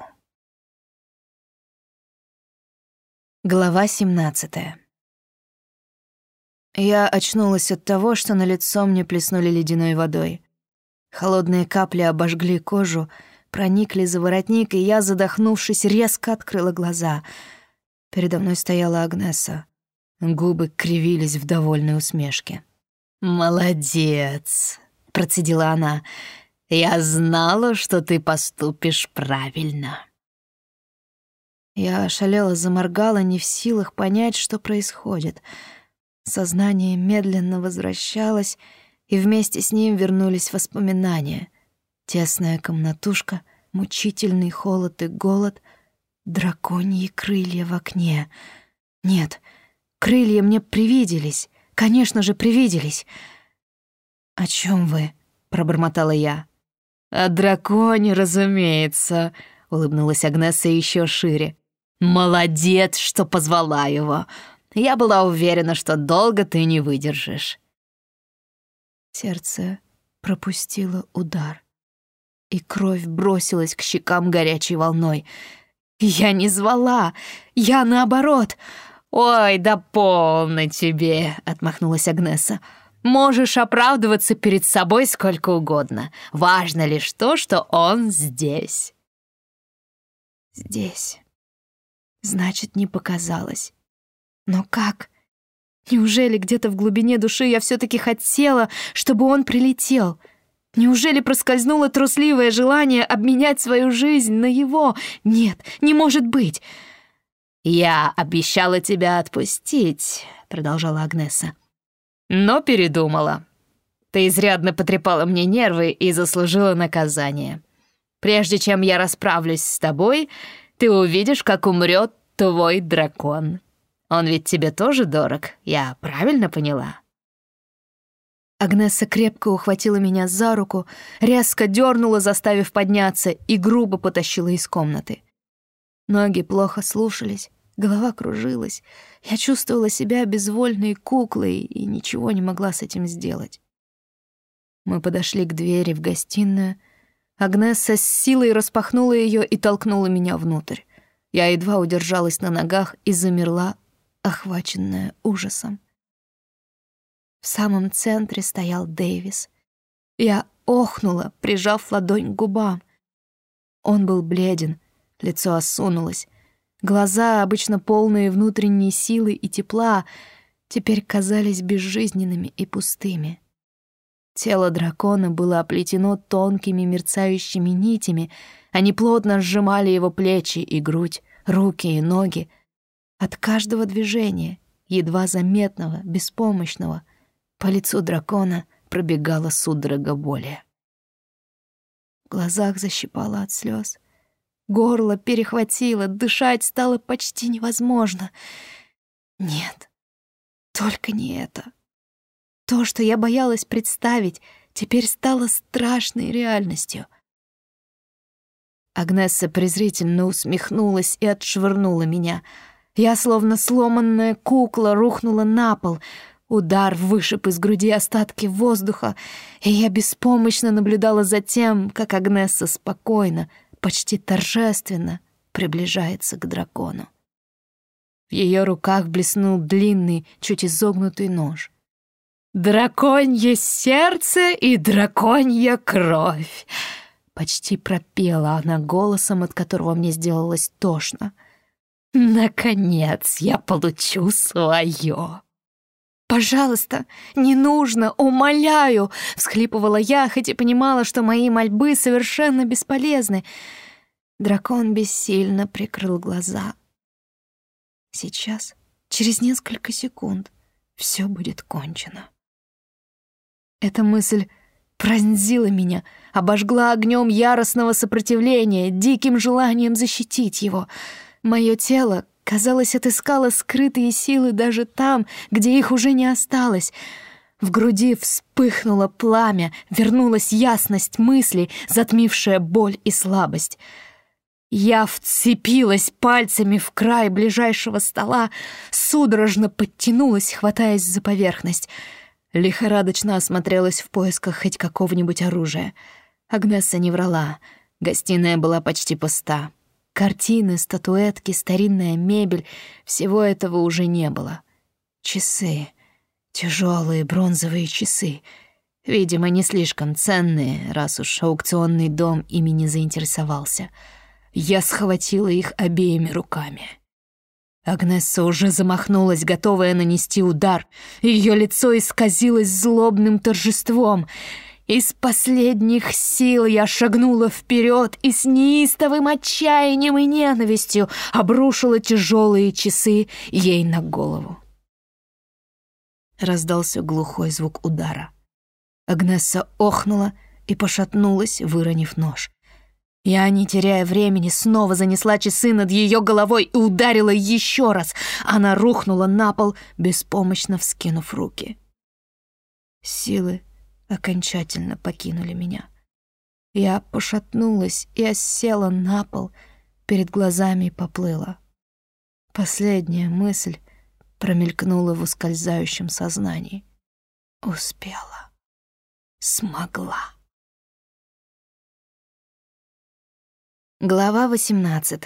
Speaker 1: Глава 17. Я очнулась от того, что на лицо мне плеснули ледяной водой. Холодные капли обожгли кожу, проникли за воротник, и я, задохнувшись, резко открыла глаза. Передо мной стояла Агнеса. Губы кривились в довольной усмешке. «Молодец!» — процедила она. «Я знала, что ты поступишь правильно». Я ошалела, заморгала, не в силах понять, что происходит. Сознание медленно возвращалось, и вместе с ним вернулись воспоминания. Тесная комнатушка, мучительный холод и голод, драконьи крылья в окне. Нет, крылья мне привиделись, конечно же, привиделись. «О чем вы?» — пробормотала я. «О драконе, разумеется», — улыбнулась Агнеса еще шире. «Молодец, что позвала его. Я была уверена, что долго ты не выдержишь». Сердце пропустило удар, и кровь бросилась к щекам горячей волной. «Я не звала, я наоборот». «Ой, да полно тебе», — отмахнулась Агнеса. «Можешь оправдываться перед собой сколько угодно. Важно лишь то, что он здесь». «Здесь. Значит, не показалось. Но как? Неужели где-то в глубине души я все-таки хотела, чтобы он прилетел? Неужели проскользнуло трусливое желание обменять свою жизнь на его? Нет, не может быть!» «Я обещала тебя отпустить», — продолжала Агнеса. «Но передумала. Ты изрядно потрепала мне нервы и заслужила наказание. Прежде чем я расправлюсь с тобой, ты увидишь, как умрет твой дракон. Он ведь тебе тоже дорог, я правильно поняла?» Агнеса крепко ухватила меня за руку, резко дернула, заставив подняться, и грубо потащила из комнаты. Ноги плохо слушались, голова кружилась. Я чувствовала себя безвольной куклой и ничего не могла с этим сделать. Мы подошли к двери в гостиную. Агнеса с силой распахнула ее и толкнула меня внутрь. Я едва удержалась на ногах и замерла, охваченная ужасом. В самом центре стоял Дэвис. Я охнула, прижав ладонь к губам. Он был бледен, лицо осунулось. Глаза, обычно полные внутренней силы и тепла, теперь казались безжизненными и пустыми. Тело дракона было оплетено тонкими мерцающими нитями, они плотно сжимали его плечи и грудь, руки и ноги. От каждого движения, едва заметного, беспомощного, по лицу дракона пробегала судорога боли. В глазах защипало от слез. Горло перехватило, дышать стало почти невозможно. Нет, только не это. То, что я боялась представить, теперь стало страшной реальностью. Агнеса презрительно усмехнулась и отшвырнула меня. Я, словно сломанная кукла, рухнула на пол. Удар вышиб из груди остатки воздуха, и я беспомощно наблюдала за тем, как Агнеса спокойно, почти торжественно приближается к дракону. В ее руках блеснул длинный, чуть изогнутый нож. «Драконье сердце и драконья кровь!» Почти пропела она голосом, от которого мне сделалось тошно. «Наконец я получу свое!» «Пожалуйста, не нужно, умоляю!» — всхлипывала я, хоть и понимала, что мои мольбы совершенно бесполезны. Дракон бессильно прикрыл глаза. Сейчас, через несколько секунд, все будет кончено. Эта мысль пронзила меня, обожгла огнем яростного сопротивления, диким желанием защитить его. Мое тело, Казалось, отыскала скрытые силы даже там, где их уже не осталось. В груди вспыхнуло пламя, вернулась ясность мыслей, затмившая боль и слабость. Я вцепилась пальцами в край ближайшего стола, судорожно подтянулась, хватаясь за поверхность. Лихорадочно осмотрелась в поисках хоть какого-нибудь оружия. Агнесса не врала. Гостиная была почти пуста. Картины, статуэтки, старинная мебель — всего этого уже не было. Часы. Тяжелые бронзовые часы. Видимо, не слишком ценные, раз уж аукционный дом ими не заинтересовался. Я схватила их обеими руками. Агнесса уже замахнулась, готовая нанести удар. Ее лицо исказилось злобным торжеством. Из последних сил я шагнула вперед и с неистовым отчаянием и ненавистью обрушила тяжелые часы ей на голову. Раздался глухой звук удара. Агнесса охнула и пошатнулась, выронив нож. Я, не теряя времени, снова занесла часы над ее головой и ударила еще раз. Она рухнула на пол, беспомощно вскинув руки. Силы окончательно покинули меня. Я пошатнулась и осела на пол, перед глазами поплыла. Последняя мысль промелькнула в ускользающем сознании. Успела. Смогла. Глава 18.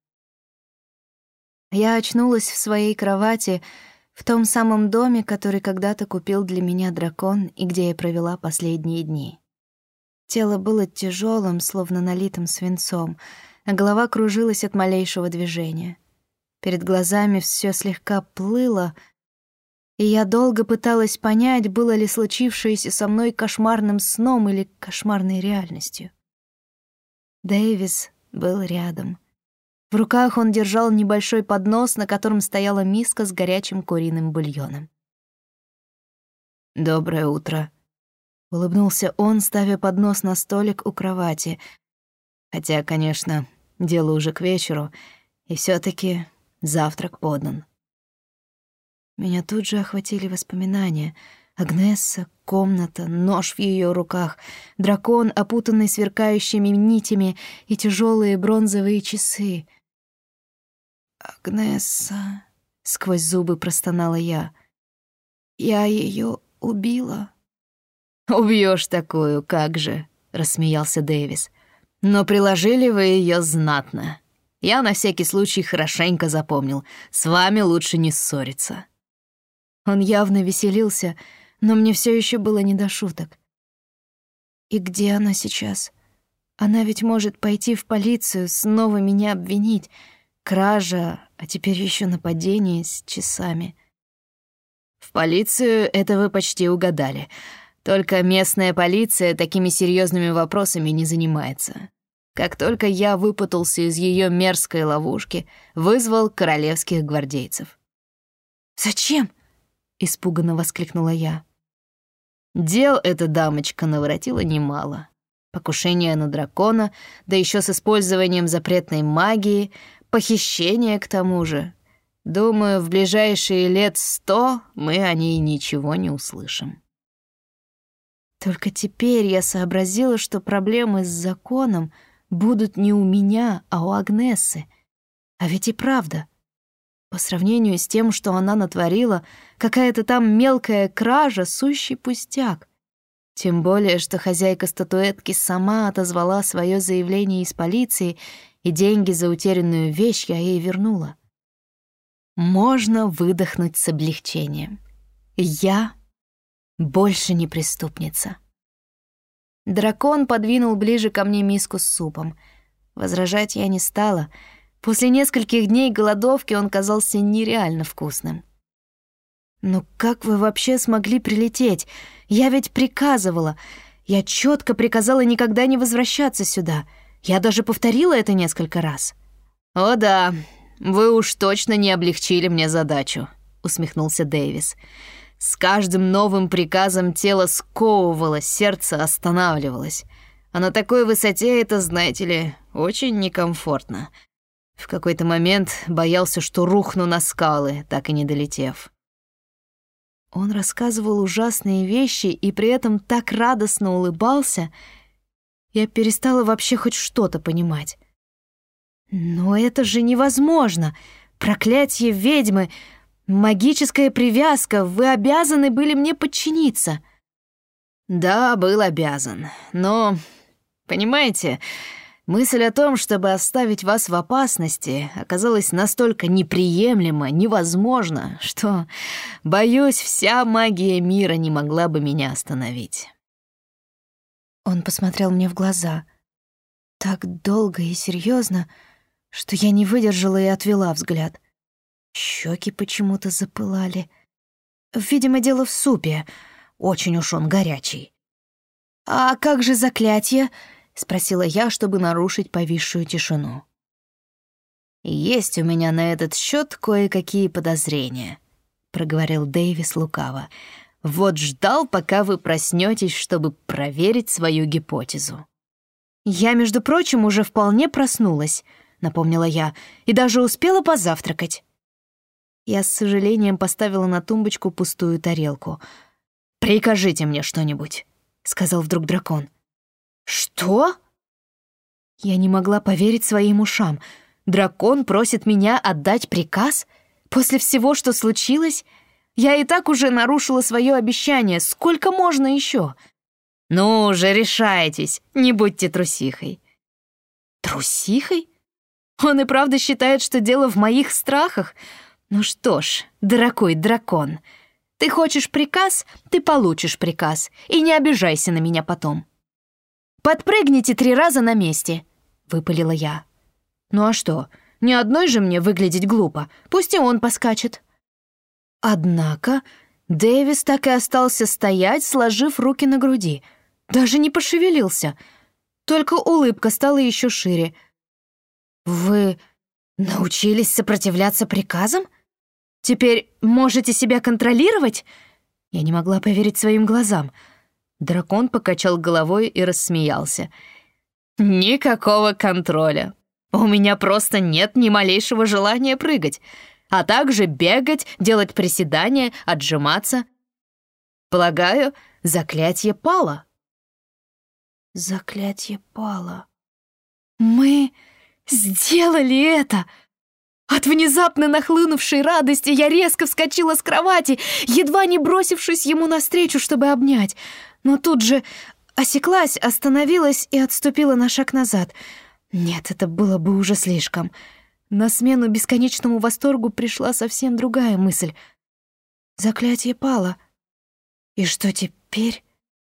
Speaker 1: Я очнулась в своей кровати в том самом доме, который когда-то купил для меня дракон и где я провела последние дни. Тело было тяжелым, словно налитым свинцом, а голова кружилась от малейшего движения. Перед глазами все слегка плыло, и я долго пыталась понять, было ли случившееся со мной кошмарным сном или кошмарной реальностью. Дэвис был рядом. В руках он держал небольшой поднос, на котором стояла миска с горячим куриным бульоном. «Доброе утро», — улыбнулся он, ставя поднос на столик у кровати. Хотя, конечно, дело уже к вечеру, и все-таки завтрак подан. Меня тут же охватили воспоминания. Агнесса, комната, нож в ее руках, дракон, опутанный сверкающими нитями, и тяжелые бронзовые часы. «Агнесса», — сквозь зубы простонала я, — «я ее убила». «Убьешь такую, как же», — рассмеялся Дэвис. «Но приложили вы ее знатно. Я на всякий случай хорошенько запомнил. С вами лучше не ссориться». Он явно веселился, но мне все еще было не до шуток. «И где она сейчас? Она ведь может пойти в полицию, снова меня обвинить. Кража, а теперь еще нападение с часами». «В полицию это вы почти угадали. Только местная полиция такими серьезными вопросами не занимается. Как только я выпутался из ее мерзкой ловушки, вызвал королевских гвардейцев». «Зачем?» — испуганно воскликнула я. Дел эта дамочка наворотила немало. Покушение на дракона, да еще с использованием запретной магии, похищение к тому же. Думаю, в ближайшие 100 мы о ней ничего не услышим. Только теперь я сообразила, что проблемы с законом будут не у меня, а у Агнессы. А ведь и правда. По сравнению с тем, что она натворила, какая-то там мелкая кража — сущий пустяк. Тем более, что хозяйка статуэтки сама отозвала свое заявление из полиции, и деньги за утерянную вещь я ей вернула. Можно выдохнуть с облегчением. Я больше не преступница. Дракон подвинул ближе ко мне миску с супом. Возражать я не стала. После нескольких дней голодовки он казался нереально вкусным. «Ну как вы вообще смогли прилететь? Я ведь приказывала. Я четко приказала никогда не возвращаться сюда. Я даже повторила это несколько раз». «О да, вы уж точно не облегчили мне задачу», — усмехнулся Дэвис. «С каждым новым приказом тело сковывалось, сердце останавливалось. А на такой высоте это, знаете ли, очень некомфортно.
Speaker 2: В какой-то момент боялся, что рухну на скалы, так и не долетев.
Speaker 1: Он рассказывал ужасные вещи и при этом так радостно улыбался. Я перестала вообще хоть что-то понимать. Но это же невозможно! Проклятье ведьмы! Магическая привязка! Вы обязаны были мне подчиниться!
Speaker 2: Да, был обязан. Но, понимаете, мысль о том, чтобы оставить вас в опасности, оказалась настолько неприемлема, невозможна, что, боюсь, вся магия мира не могла бы меня остановить.
Speaker 1: Он посмотрел мне в глаза так долго и серьезно, что я не выдержала и отвела взгляд. Щеки почему-то запылали. Видимо, дело в супе. Очень уж он горячий. «А как же заклятие?» — спросила я, чтобы нарушить повисшую тишину.
Speaker 2: «Есть у меня на этот счет кое-какие подозрения», — проговорил Дэвис лукаво. «Вот ждал, пока вы проснетесь, чтобы проверить свою гипотезу».
Speaker 1: «Я, между прочим, уже вполне проснулась», — напомнила я, «и даже успела позавтракать». Я с сожалением поставила на тумбочку пустую тарелку. «Прикажите мне что-нибудь», — сказал вдруг дракон. «Что?» Я не могла поверить своим ушам. Дракон просит меня отдать приказ? После всего, что случилось? Я и так уже нарушила свое обещание. Сколько можно еще?
Speaker 2: «Ну же, решайтесь, не будьте трусихой».
Speaker 1: Трусихой? Он и правда считает, что дело в моих страхах? Ну что ж, дорогой дракон, ты хочешь приказ, ты получишь приказ, и не обижайся на меня потом. «Подпрыгните 3 раза на месте», — выпалила я. «Ну а что, ни одной же мне выглядеть глупо, пусть и он поскачет». Однако Дэвис так и остался стоять, сложив руки на груди. Даже не пошевелился. Только улыбка стала еще шире. «Вы научились сопротивляться приказам? Теперь можете себя контролировать?» Я не могла поверить своим глазам. Дракон покачал головой и рассмеялся.
Speaker 2: «Никакого контроля. У меня просто нет ни малейшего желания прыгать, а также бегать, делать приседания, отжиматься. Полагаю, заклятие пало».
Speaker 1: Заклятие пало. Мы сделали это! От внезапно нахлынувшей радости я резко вскочила с кровати, едва не бросившись ему навстречу, чтобы обнять. Но тут же осеклась, остановилась и отступила на шаг назад. Нет, это было бы уже слишком. На смену бесконечному восторгу пришла совсем другая мысль. Заклятие пало. И что теперь?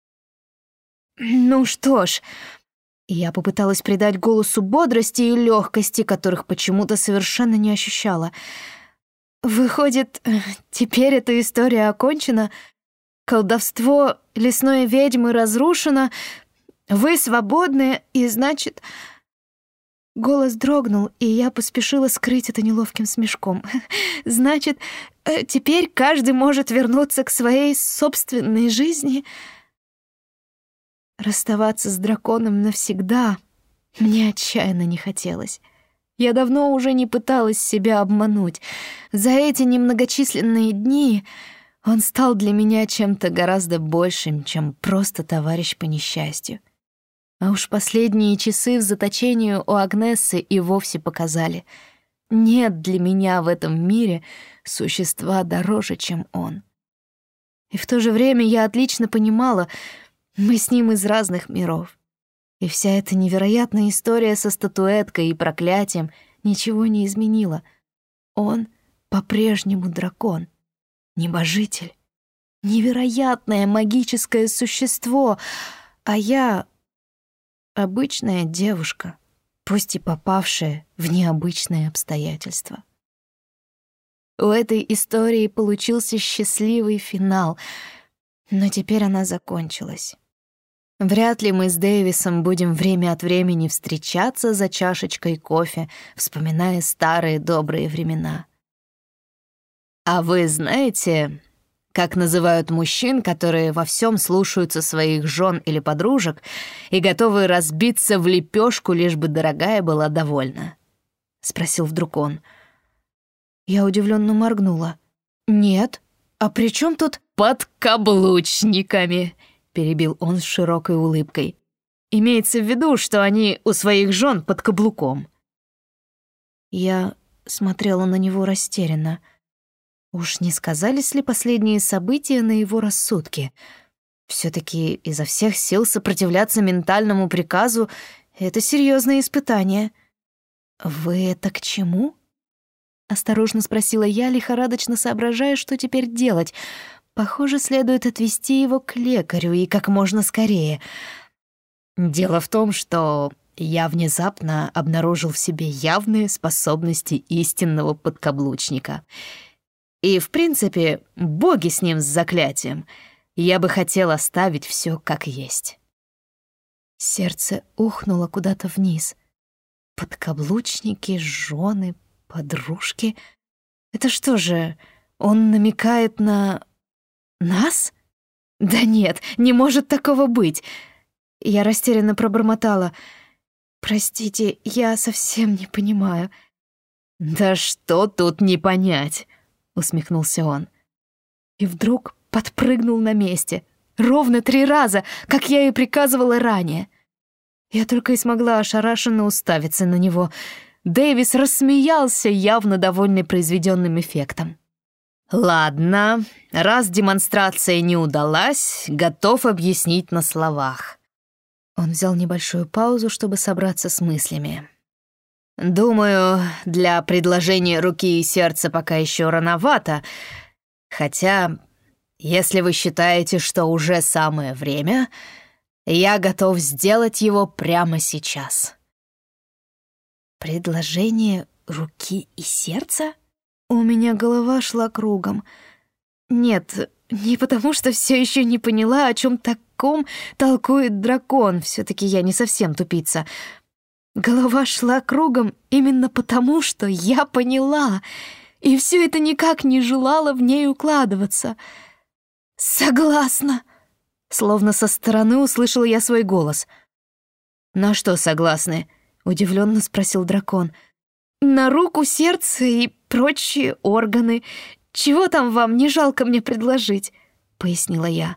Speaker 1: Ну что ж... Я попыталась придать голосу бодрости и легкости, которых почему-то совершенно не ощущала. Выходит, теперь эта история окончена, колдовство лесной ведьмы разрушено, вы свободны, и значит... Голос дрогнул, и я поспешила скрыть это неловким смешком. Значит, теперь каждый может вернуться к своей собственной жизни... Расставаться с драконом навсегда мне отчаянно не хотелось. Я давно уже не пыталась себя обмануть. За эти немногочисленные дни он стал для меня чем-то гораздо большим, чем просто товарищ по несчастью. А уж последние часы в заточении у Агнессы и вовсе показали: нет для меня в этом мире существа дороже, чем он. И в то же время я отлично понимала, мы с ним из разных миров. И вся эта невероятная история со статуэткой и проклятием ничего не изменила. Он по-прежнему дракон, небожитель, невероятное магическое существо, а я — обычная девушка, пусть и попавшая в необычные обстоятельства. У этой истории получился счастливый финал, но теперь она закончилась. Вряд ли мы с Дэвисом будем время от времени встречаться за чашечкой кофе, вспоминая старые добрые времена.
Speaker 2: А вы знаете, как называют мужчин, которые во всем слушаются своих жен или подружек и готовы разбиться в лепешку, лишь бы дорогая была довольна?
Speaker 1: спросил вдруг он. Я удивленно моргнула. «Нет, а при чем тут...»
Speaker 2: «Подкаблучниками», — перебил он с широкой улыбкой. «Имеется в виду, что они у своих жен под каблуком».
Speaker 1: Я смотрела на него растерянно. Уж не сказались ли последние события на его рассудке? Все-таки изо всех сил сопротивляться ментальному приказу — это серьезное испытание. «Вы это к чему?» — осторожно спросила я, лихорадочно соображая, что теперь делать. Похоже, следует отвезти его к лекарю и как можно скорее.
Speaker 2: «Дело в том, что я внезапно обнаружил в себе явные способности истинного подкаблучника. И, в принципе, боги с ним с заклятием. Я бы хотел оставить все как есть».
Speaker 1: Сердце ухнуло куда-то вниз. Подкаблучники, жены, подружки. Это что же, он намекает на... нас? Да нет, не может такого быть. Я растерянно пробормотала. «Простите, я совсем не понимаю».
Speaker 2: «Да что тут не понять?» — усмехнулся он.
Speaker 1: И вдруг подпрыгнул на месте. Ровно 3 раза, как я и приказывала ранее. Я только и смогла ошарашенно уставиться на него. Дэвис рассмеялся, явно довольный произведенным эффектом.
Speaker 2: «Ладно, раз демонстрация не удалась, готов объяснить на словах».
Speaker 1: Он взял небольшую паузу, чтобы собраться с мыслями.
Speaker 2: «Думаю, для предложения руки и сердца пока еще рановато, хотя, если вы считаете, что уже самое время, я готов сделать его прямо сейчас».
Speaker 1: «Предложение руки и сердца?» У меня голова шла кругом. Нет, не потому что все еще не поняла, о чем таком толкует дракон. Все-таки я не совсем тупица. Голова шла кругом именно потому, что я поняла, и все это никак не желало в ней укладываться. «Согласна!» Словно со стороны услышала я свой голос.
Speaker 2: «На что согласны?» — удивленно спросил дракон.
Speaker 1: «На руку, сердце и прочие органы. Чего там вам не жалко мне предложить?» — пояснила я.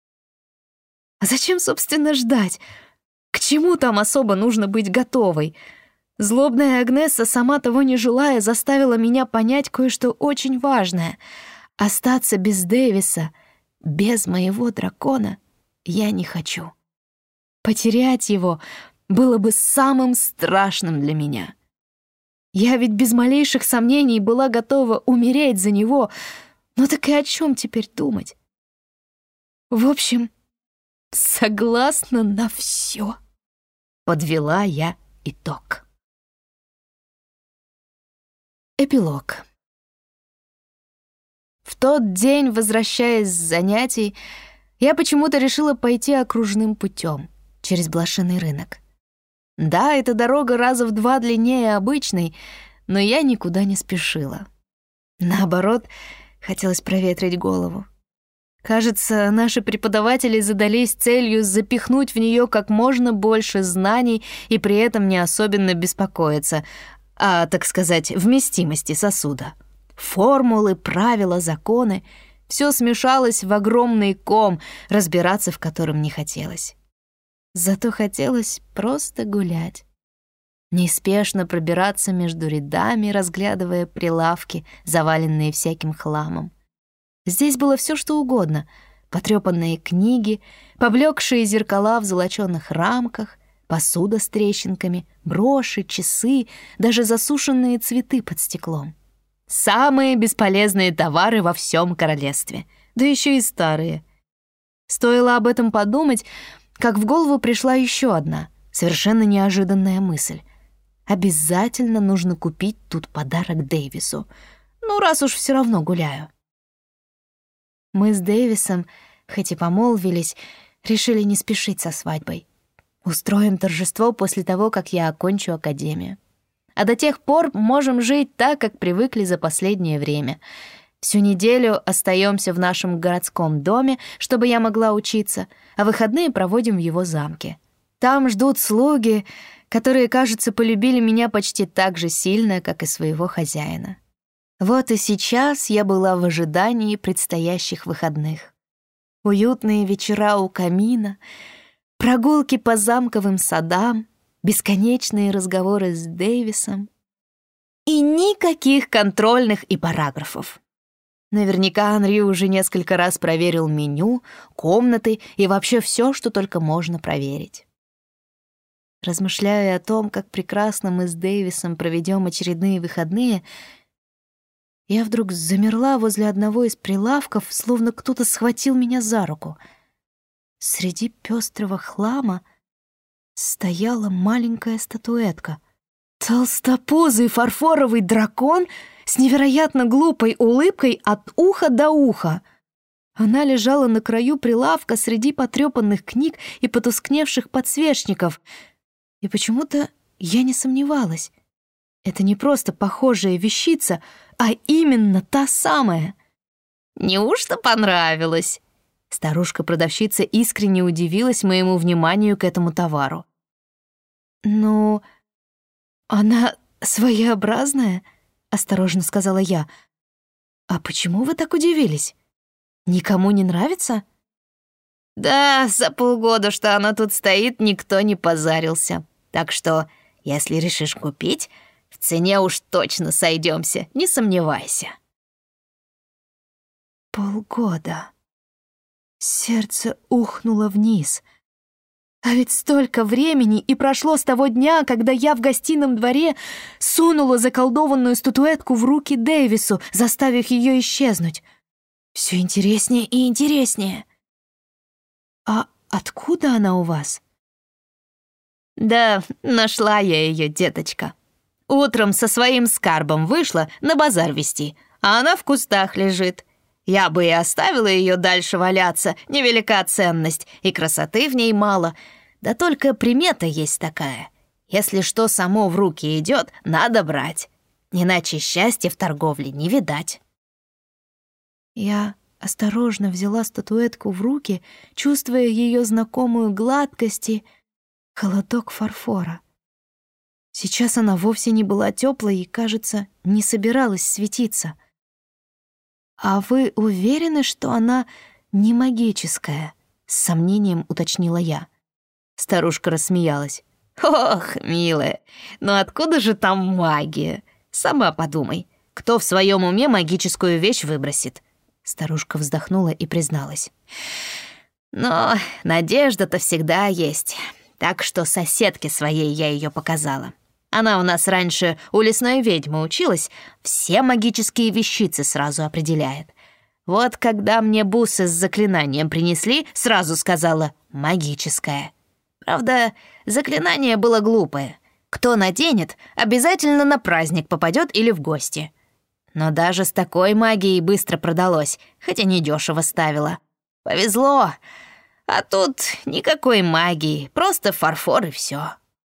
Speaker 1: «А зачем, собственно, ждать? К чему там особо нужно быть готовой? Злобная Агнесса, сама того не желая, заставила меня понять кое-что очень важное. Остаться без Дэвиса, без моего дракона я не хочу. Потерять его было бы самым страшным для меня. Я ведь без малейших сомнений была готова умереть за него, но так и о чем теперь думать? В общем, согласна на все. Подвела я итог. Эпилог. В тот день, возвращаясь с занятий, я почему-то решила пойти окружным путем через блошиный рынок. Да, эта дорога раза в 2 длиннее обычной, но я никуда не спешила. Наоборот, хотелось проветрить голову. Кажется, наши преподаватели задались целью запихнуть в нее как можно больше знаний и при этом не особенно беспокоиться о, так сказать, вместимости сосуда. Формулы, правила, законы — все смешалось в огромный ком, разбираться в котором не хотелось. Зато хотелось просто гулять. Неспешно пробираться между рядами, разглядывая прилавки, заваленные всяким хламом. Здесь было все, что угодно: потрёпанные книги, поблекшие зеркала в золочёных рамках, посуда с трещинками, броши, часы, даже засушенные цветы под стеклом. Самые бесполезные товары во всем королевстве, да еще и старые. Стоило об этом подумать, как в голову пришла еще одна, совершенно неожиданная мысль. Обязательно нужно купить тут подарок Дэвису. Ну, раз уж все равно гуляю. Мы с Дэвисом, хоть и помолвились, решили не спешить со свадьбой. Устроим торжество после того, как я окончу академию. А до тех пор можем жить так, как привыкли за последнее время. Всю неделю остаемся в нашем городском доме, чтобы я могла учиться, а выходные проводим в его замке. Там ждут слуги, которые, кажется, полюбили меня почти так же сильно, как и своего хозяина. Вот и сейчас я была в ожидании предстоящих выходных. Уютные вечера у камина, прогулки по замковым садам, бесконечные разговоры с Дэвисом и никаких контрольных и параграфов. Наверняка Анри уже несколько раз проверил меню, комнаты и вообще все, что только можно проверить. Размышляя о том, как прекрасно мы с Дэвисом проведем очередные выходные, я вдруг замерла возле одного из прилавков, словно кто-то схватил меня за руку. Среди пестрого хлама стояла маленькая статуэтка. Толстопузый фарфоровый дракон с невероятно глупой улыбкой от уха до уха. Она лежала на краю прилавка среди потрепанных книг и потускневших подсвечников. И почему-то я не сомневалась. Это не просто похожая вещица, а именно та самая.
Speaker 2: «Неужто понравилось?»
Speaker 1: Старушка-продавщица искренне удивилась моему вниманию к этому товару. «Ну, она своеобразная», — осторожно сказала я. «А почему вы так удивились? Никому не нравится?»
Speaker 2: «Да, за полгода, что она тут стоит, никто не позарился. Так что, если решишь купить, в цене уж точно сойдемся, не сомневайся».
Speaker 1: Полгода. Сердце ухнуло вниз. А ведь столько времени и прошло с того дня, когда я в гостином дворе сунула заколдованную статуэтку в руки Дэвису, заставив ее исчезнуть. Все интереснее и интереснее. А откуда она у вас?
Speaker 2: «Да, нашла я ее, деточка. Утром со своим скарбом вышла на базар вести, а она в кустах лежит. Я бы и оставила ее дальше валяться, невелика ценность, и красоты в ней мало. Да только примета есть такая. Если что само в руки идет, надо брать. Иначе счастья в торговле не видать».
Speaker 1: Я осторожно взяла статуэтку в руки, чувствуя ее знакомую гладкость и холодок фарфора. Сейчас она вовсе не была теплой и, кажется, не собиралась светиться. «А вы уверены, что она не магическая?» — с сомнением уточнила я. Старушка рассмеялась.
Speaker 2: «Ох, милая, ну откуда же там магия? Сама подумай, кто в своем уме магическую вещь выбросит?»
Speaker 1: Старушка вздохнула и призналась.
Speaker 2: «Но надежда-то всегда есть. Так что соседке своей я ее показала. Она у нас раньше у лесной ведьмы училась, все магические вещицы сразу определяет. Вот когда мне бусы с заклинанием принесли, сразу сказала «магическая». Правда, заклинание было глупое. Кто наденет, обязательно на праздник попадет или в гости. Но даже с такой магией быстро продалось, хотя недешево ставила. Повезло. А тут никакой магии, просто фарфор и все.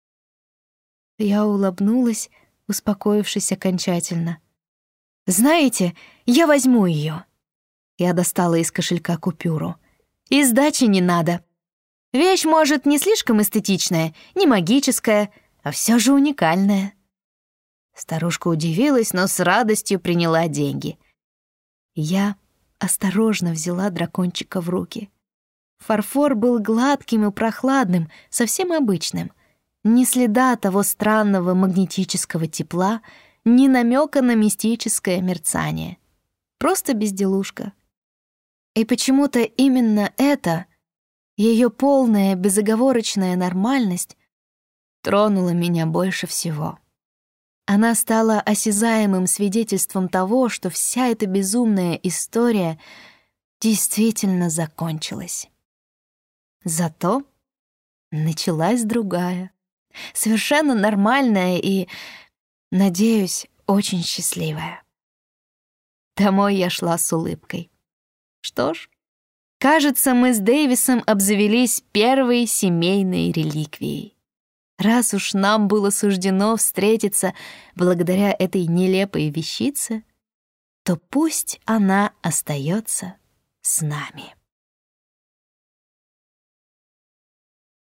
Speaker 1: Я улыбнулась, успокоившись окончательно. «Знаете, я возьму ее». Я достала из кошелька купюру. «И сдачи не надо. Вещь, может, не слишком эстетичная, не магическая, а все же уникальная». Старушка удивилась, но с радостью приняла деньги. Я осторожно взяла дракончика в руки. Фарфор был гладким и прохладным, совсем обычным. Ни следа того странного магнетического тепла, ни намека на мистическое мерцание. Просто безделушка. И почему-то именно это, ее полная безоговорочная нормальность, тронула меня больше всего. Она стала осязаемым свидетельством того, что вся эта безумная история действительно закончилась. Зато началась другая, совершенно нормальная и, надеюсь, очень счастливая. Домой я шла с улыбкой. Что ж, кажется, мы с Дэвисом обзавелись первой семейной реликвией. Раз уж нам было суждено встретиться благодаря этой нелепой вещице, то пусть она остается с нами.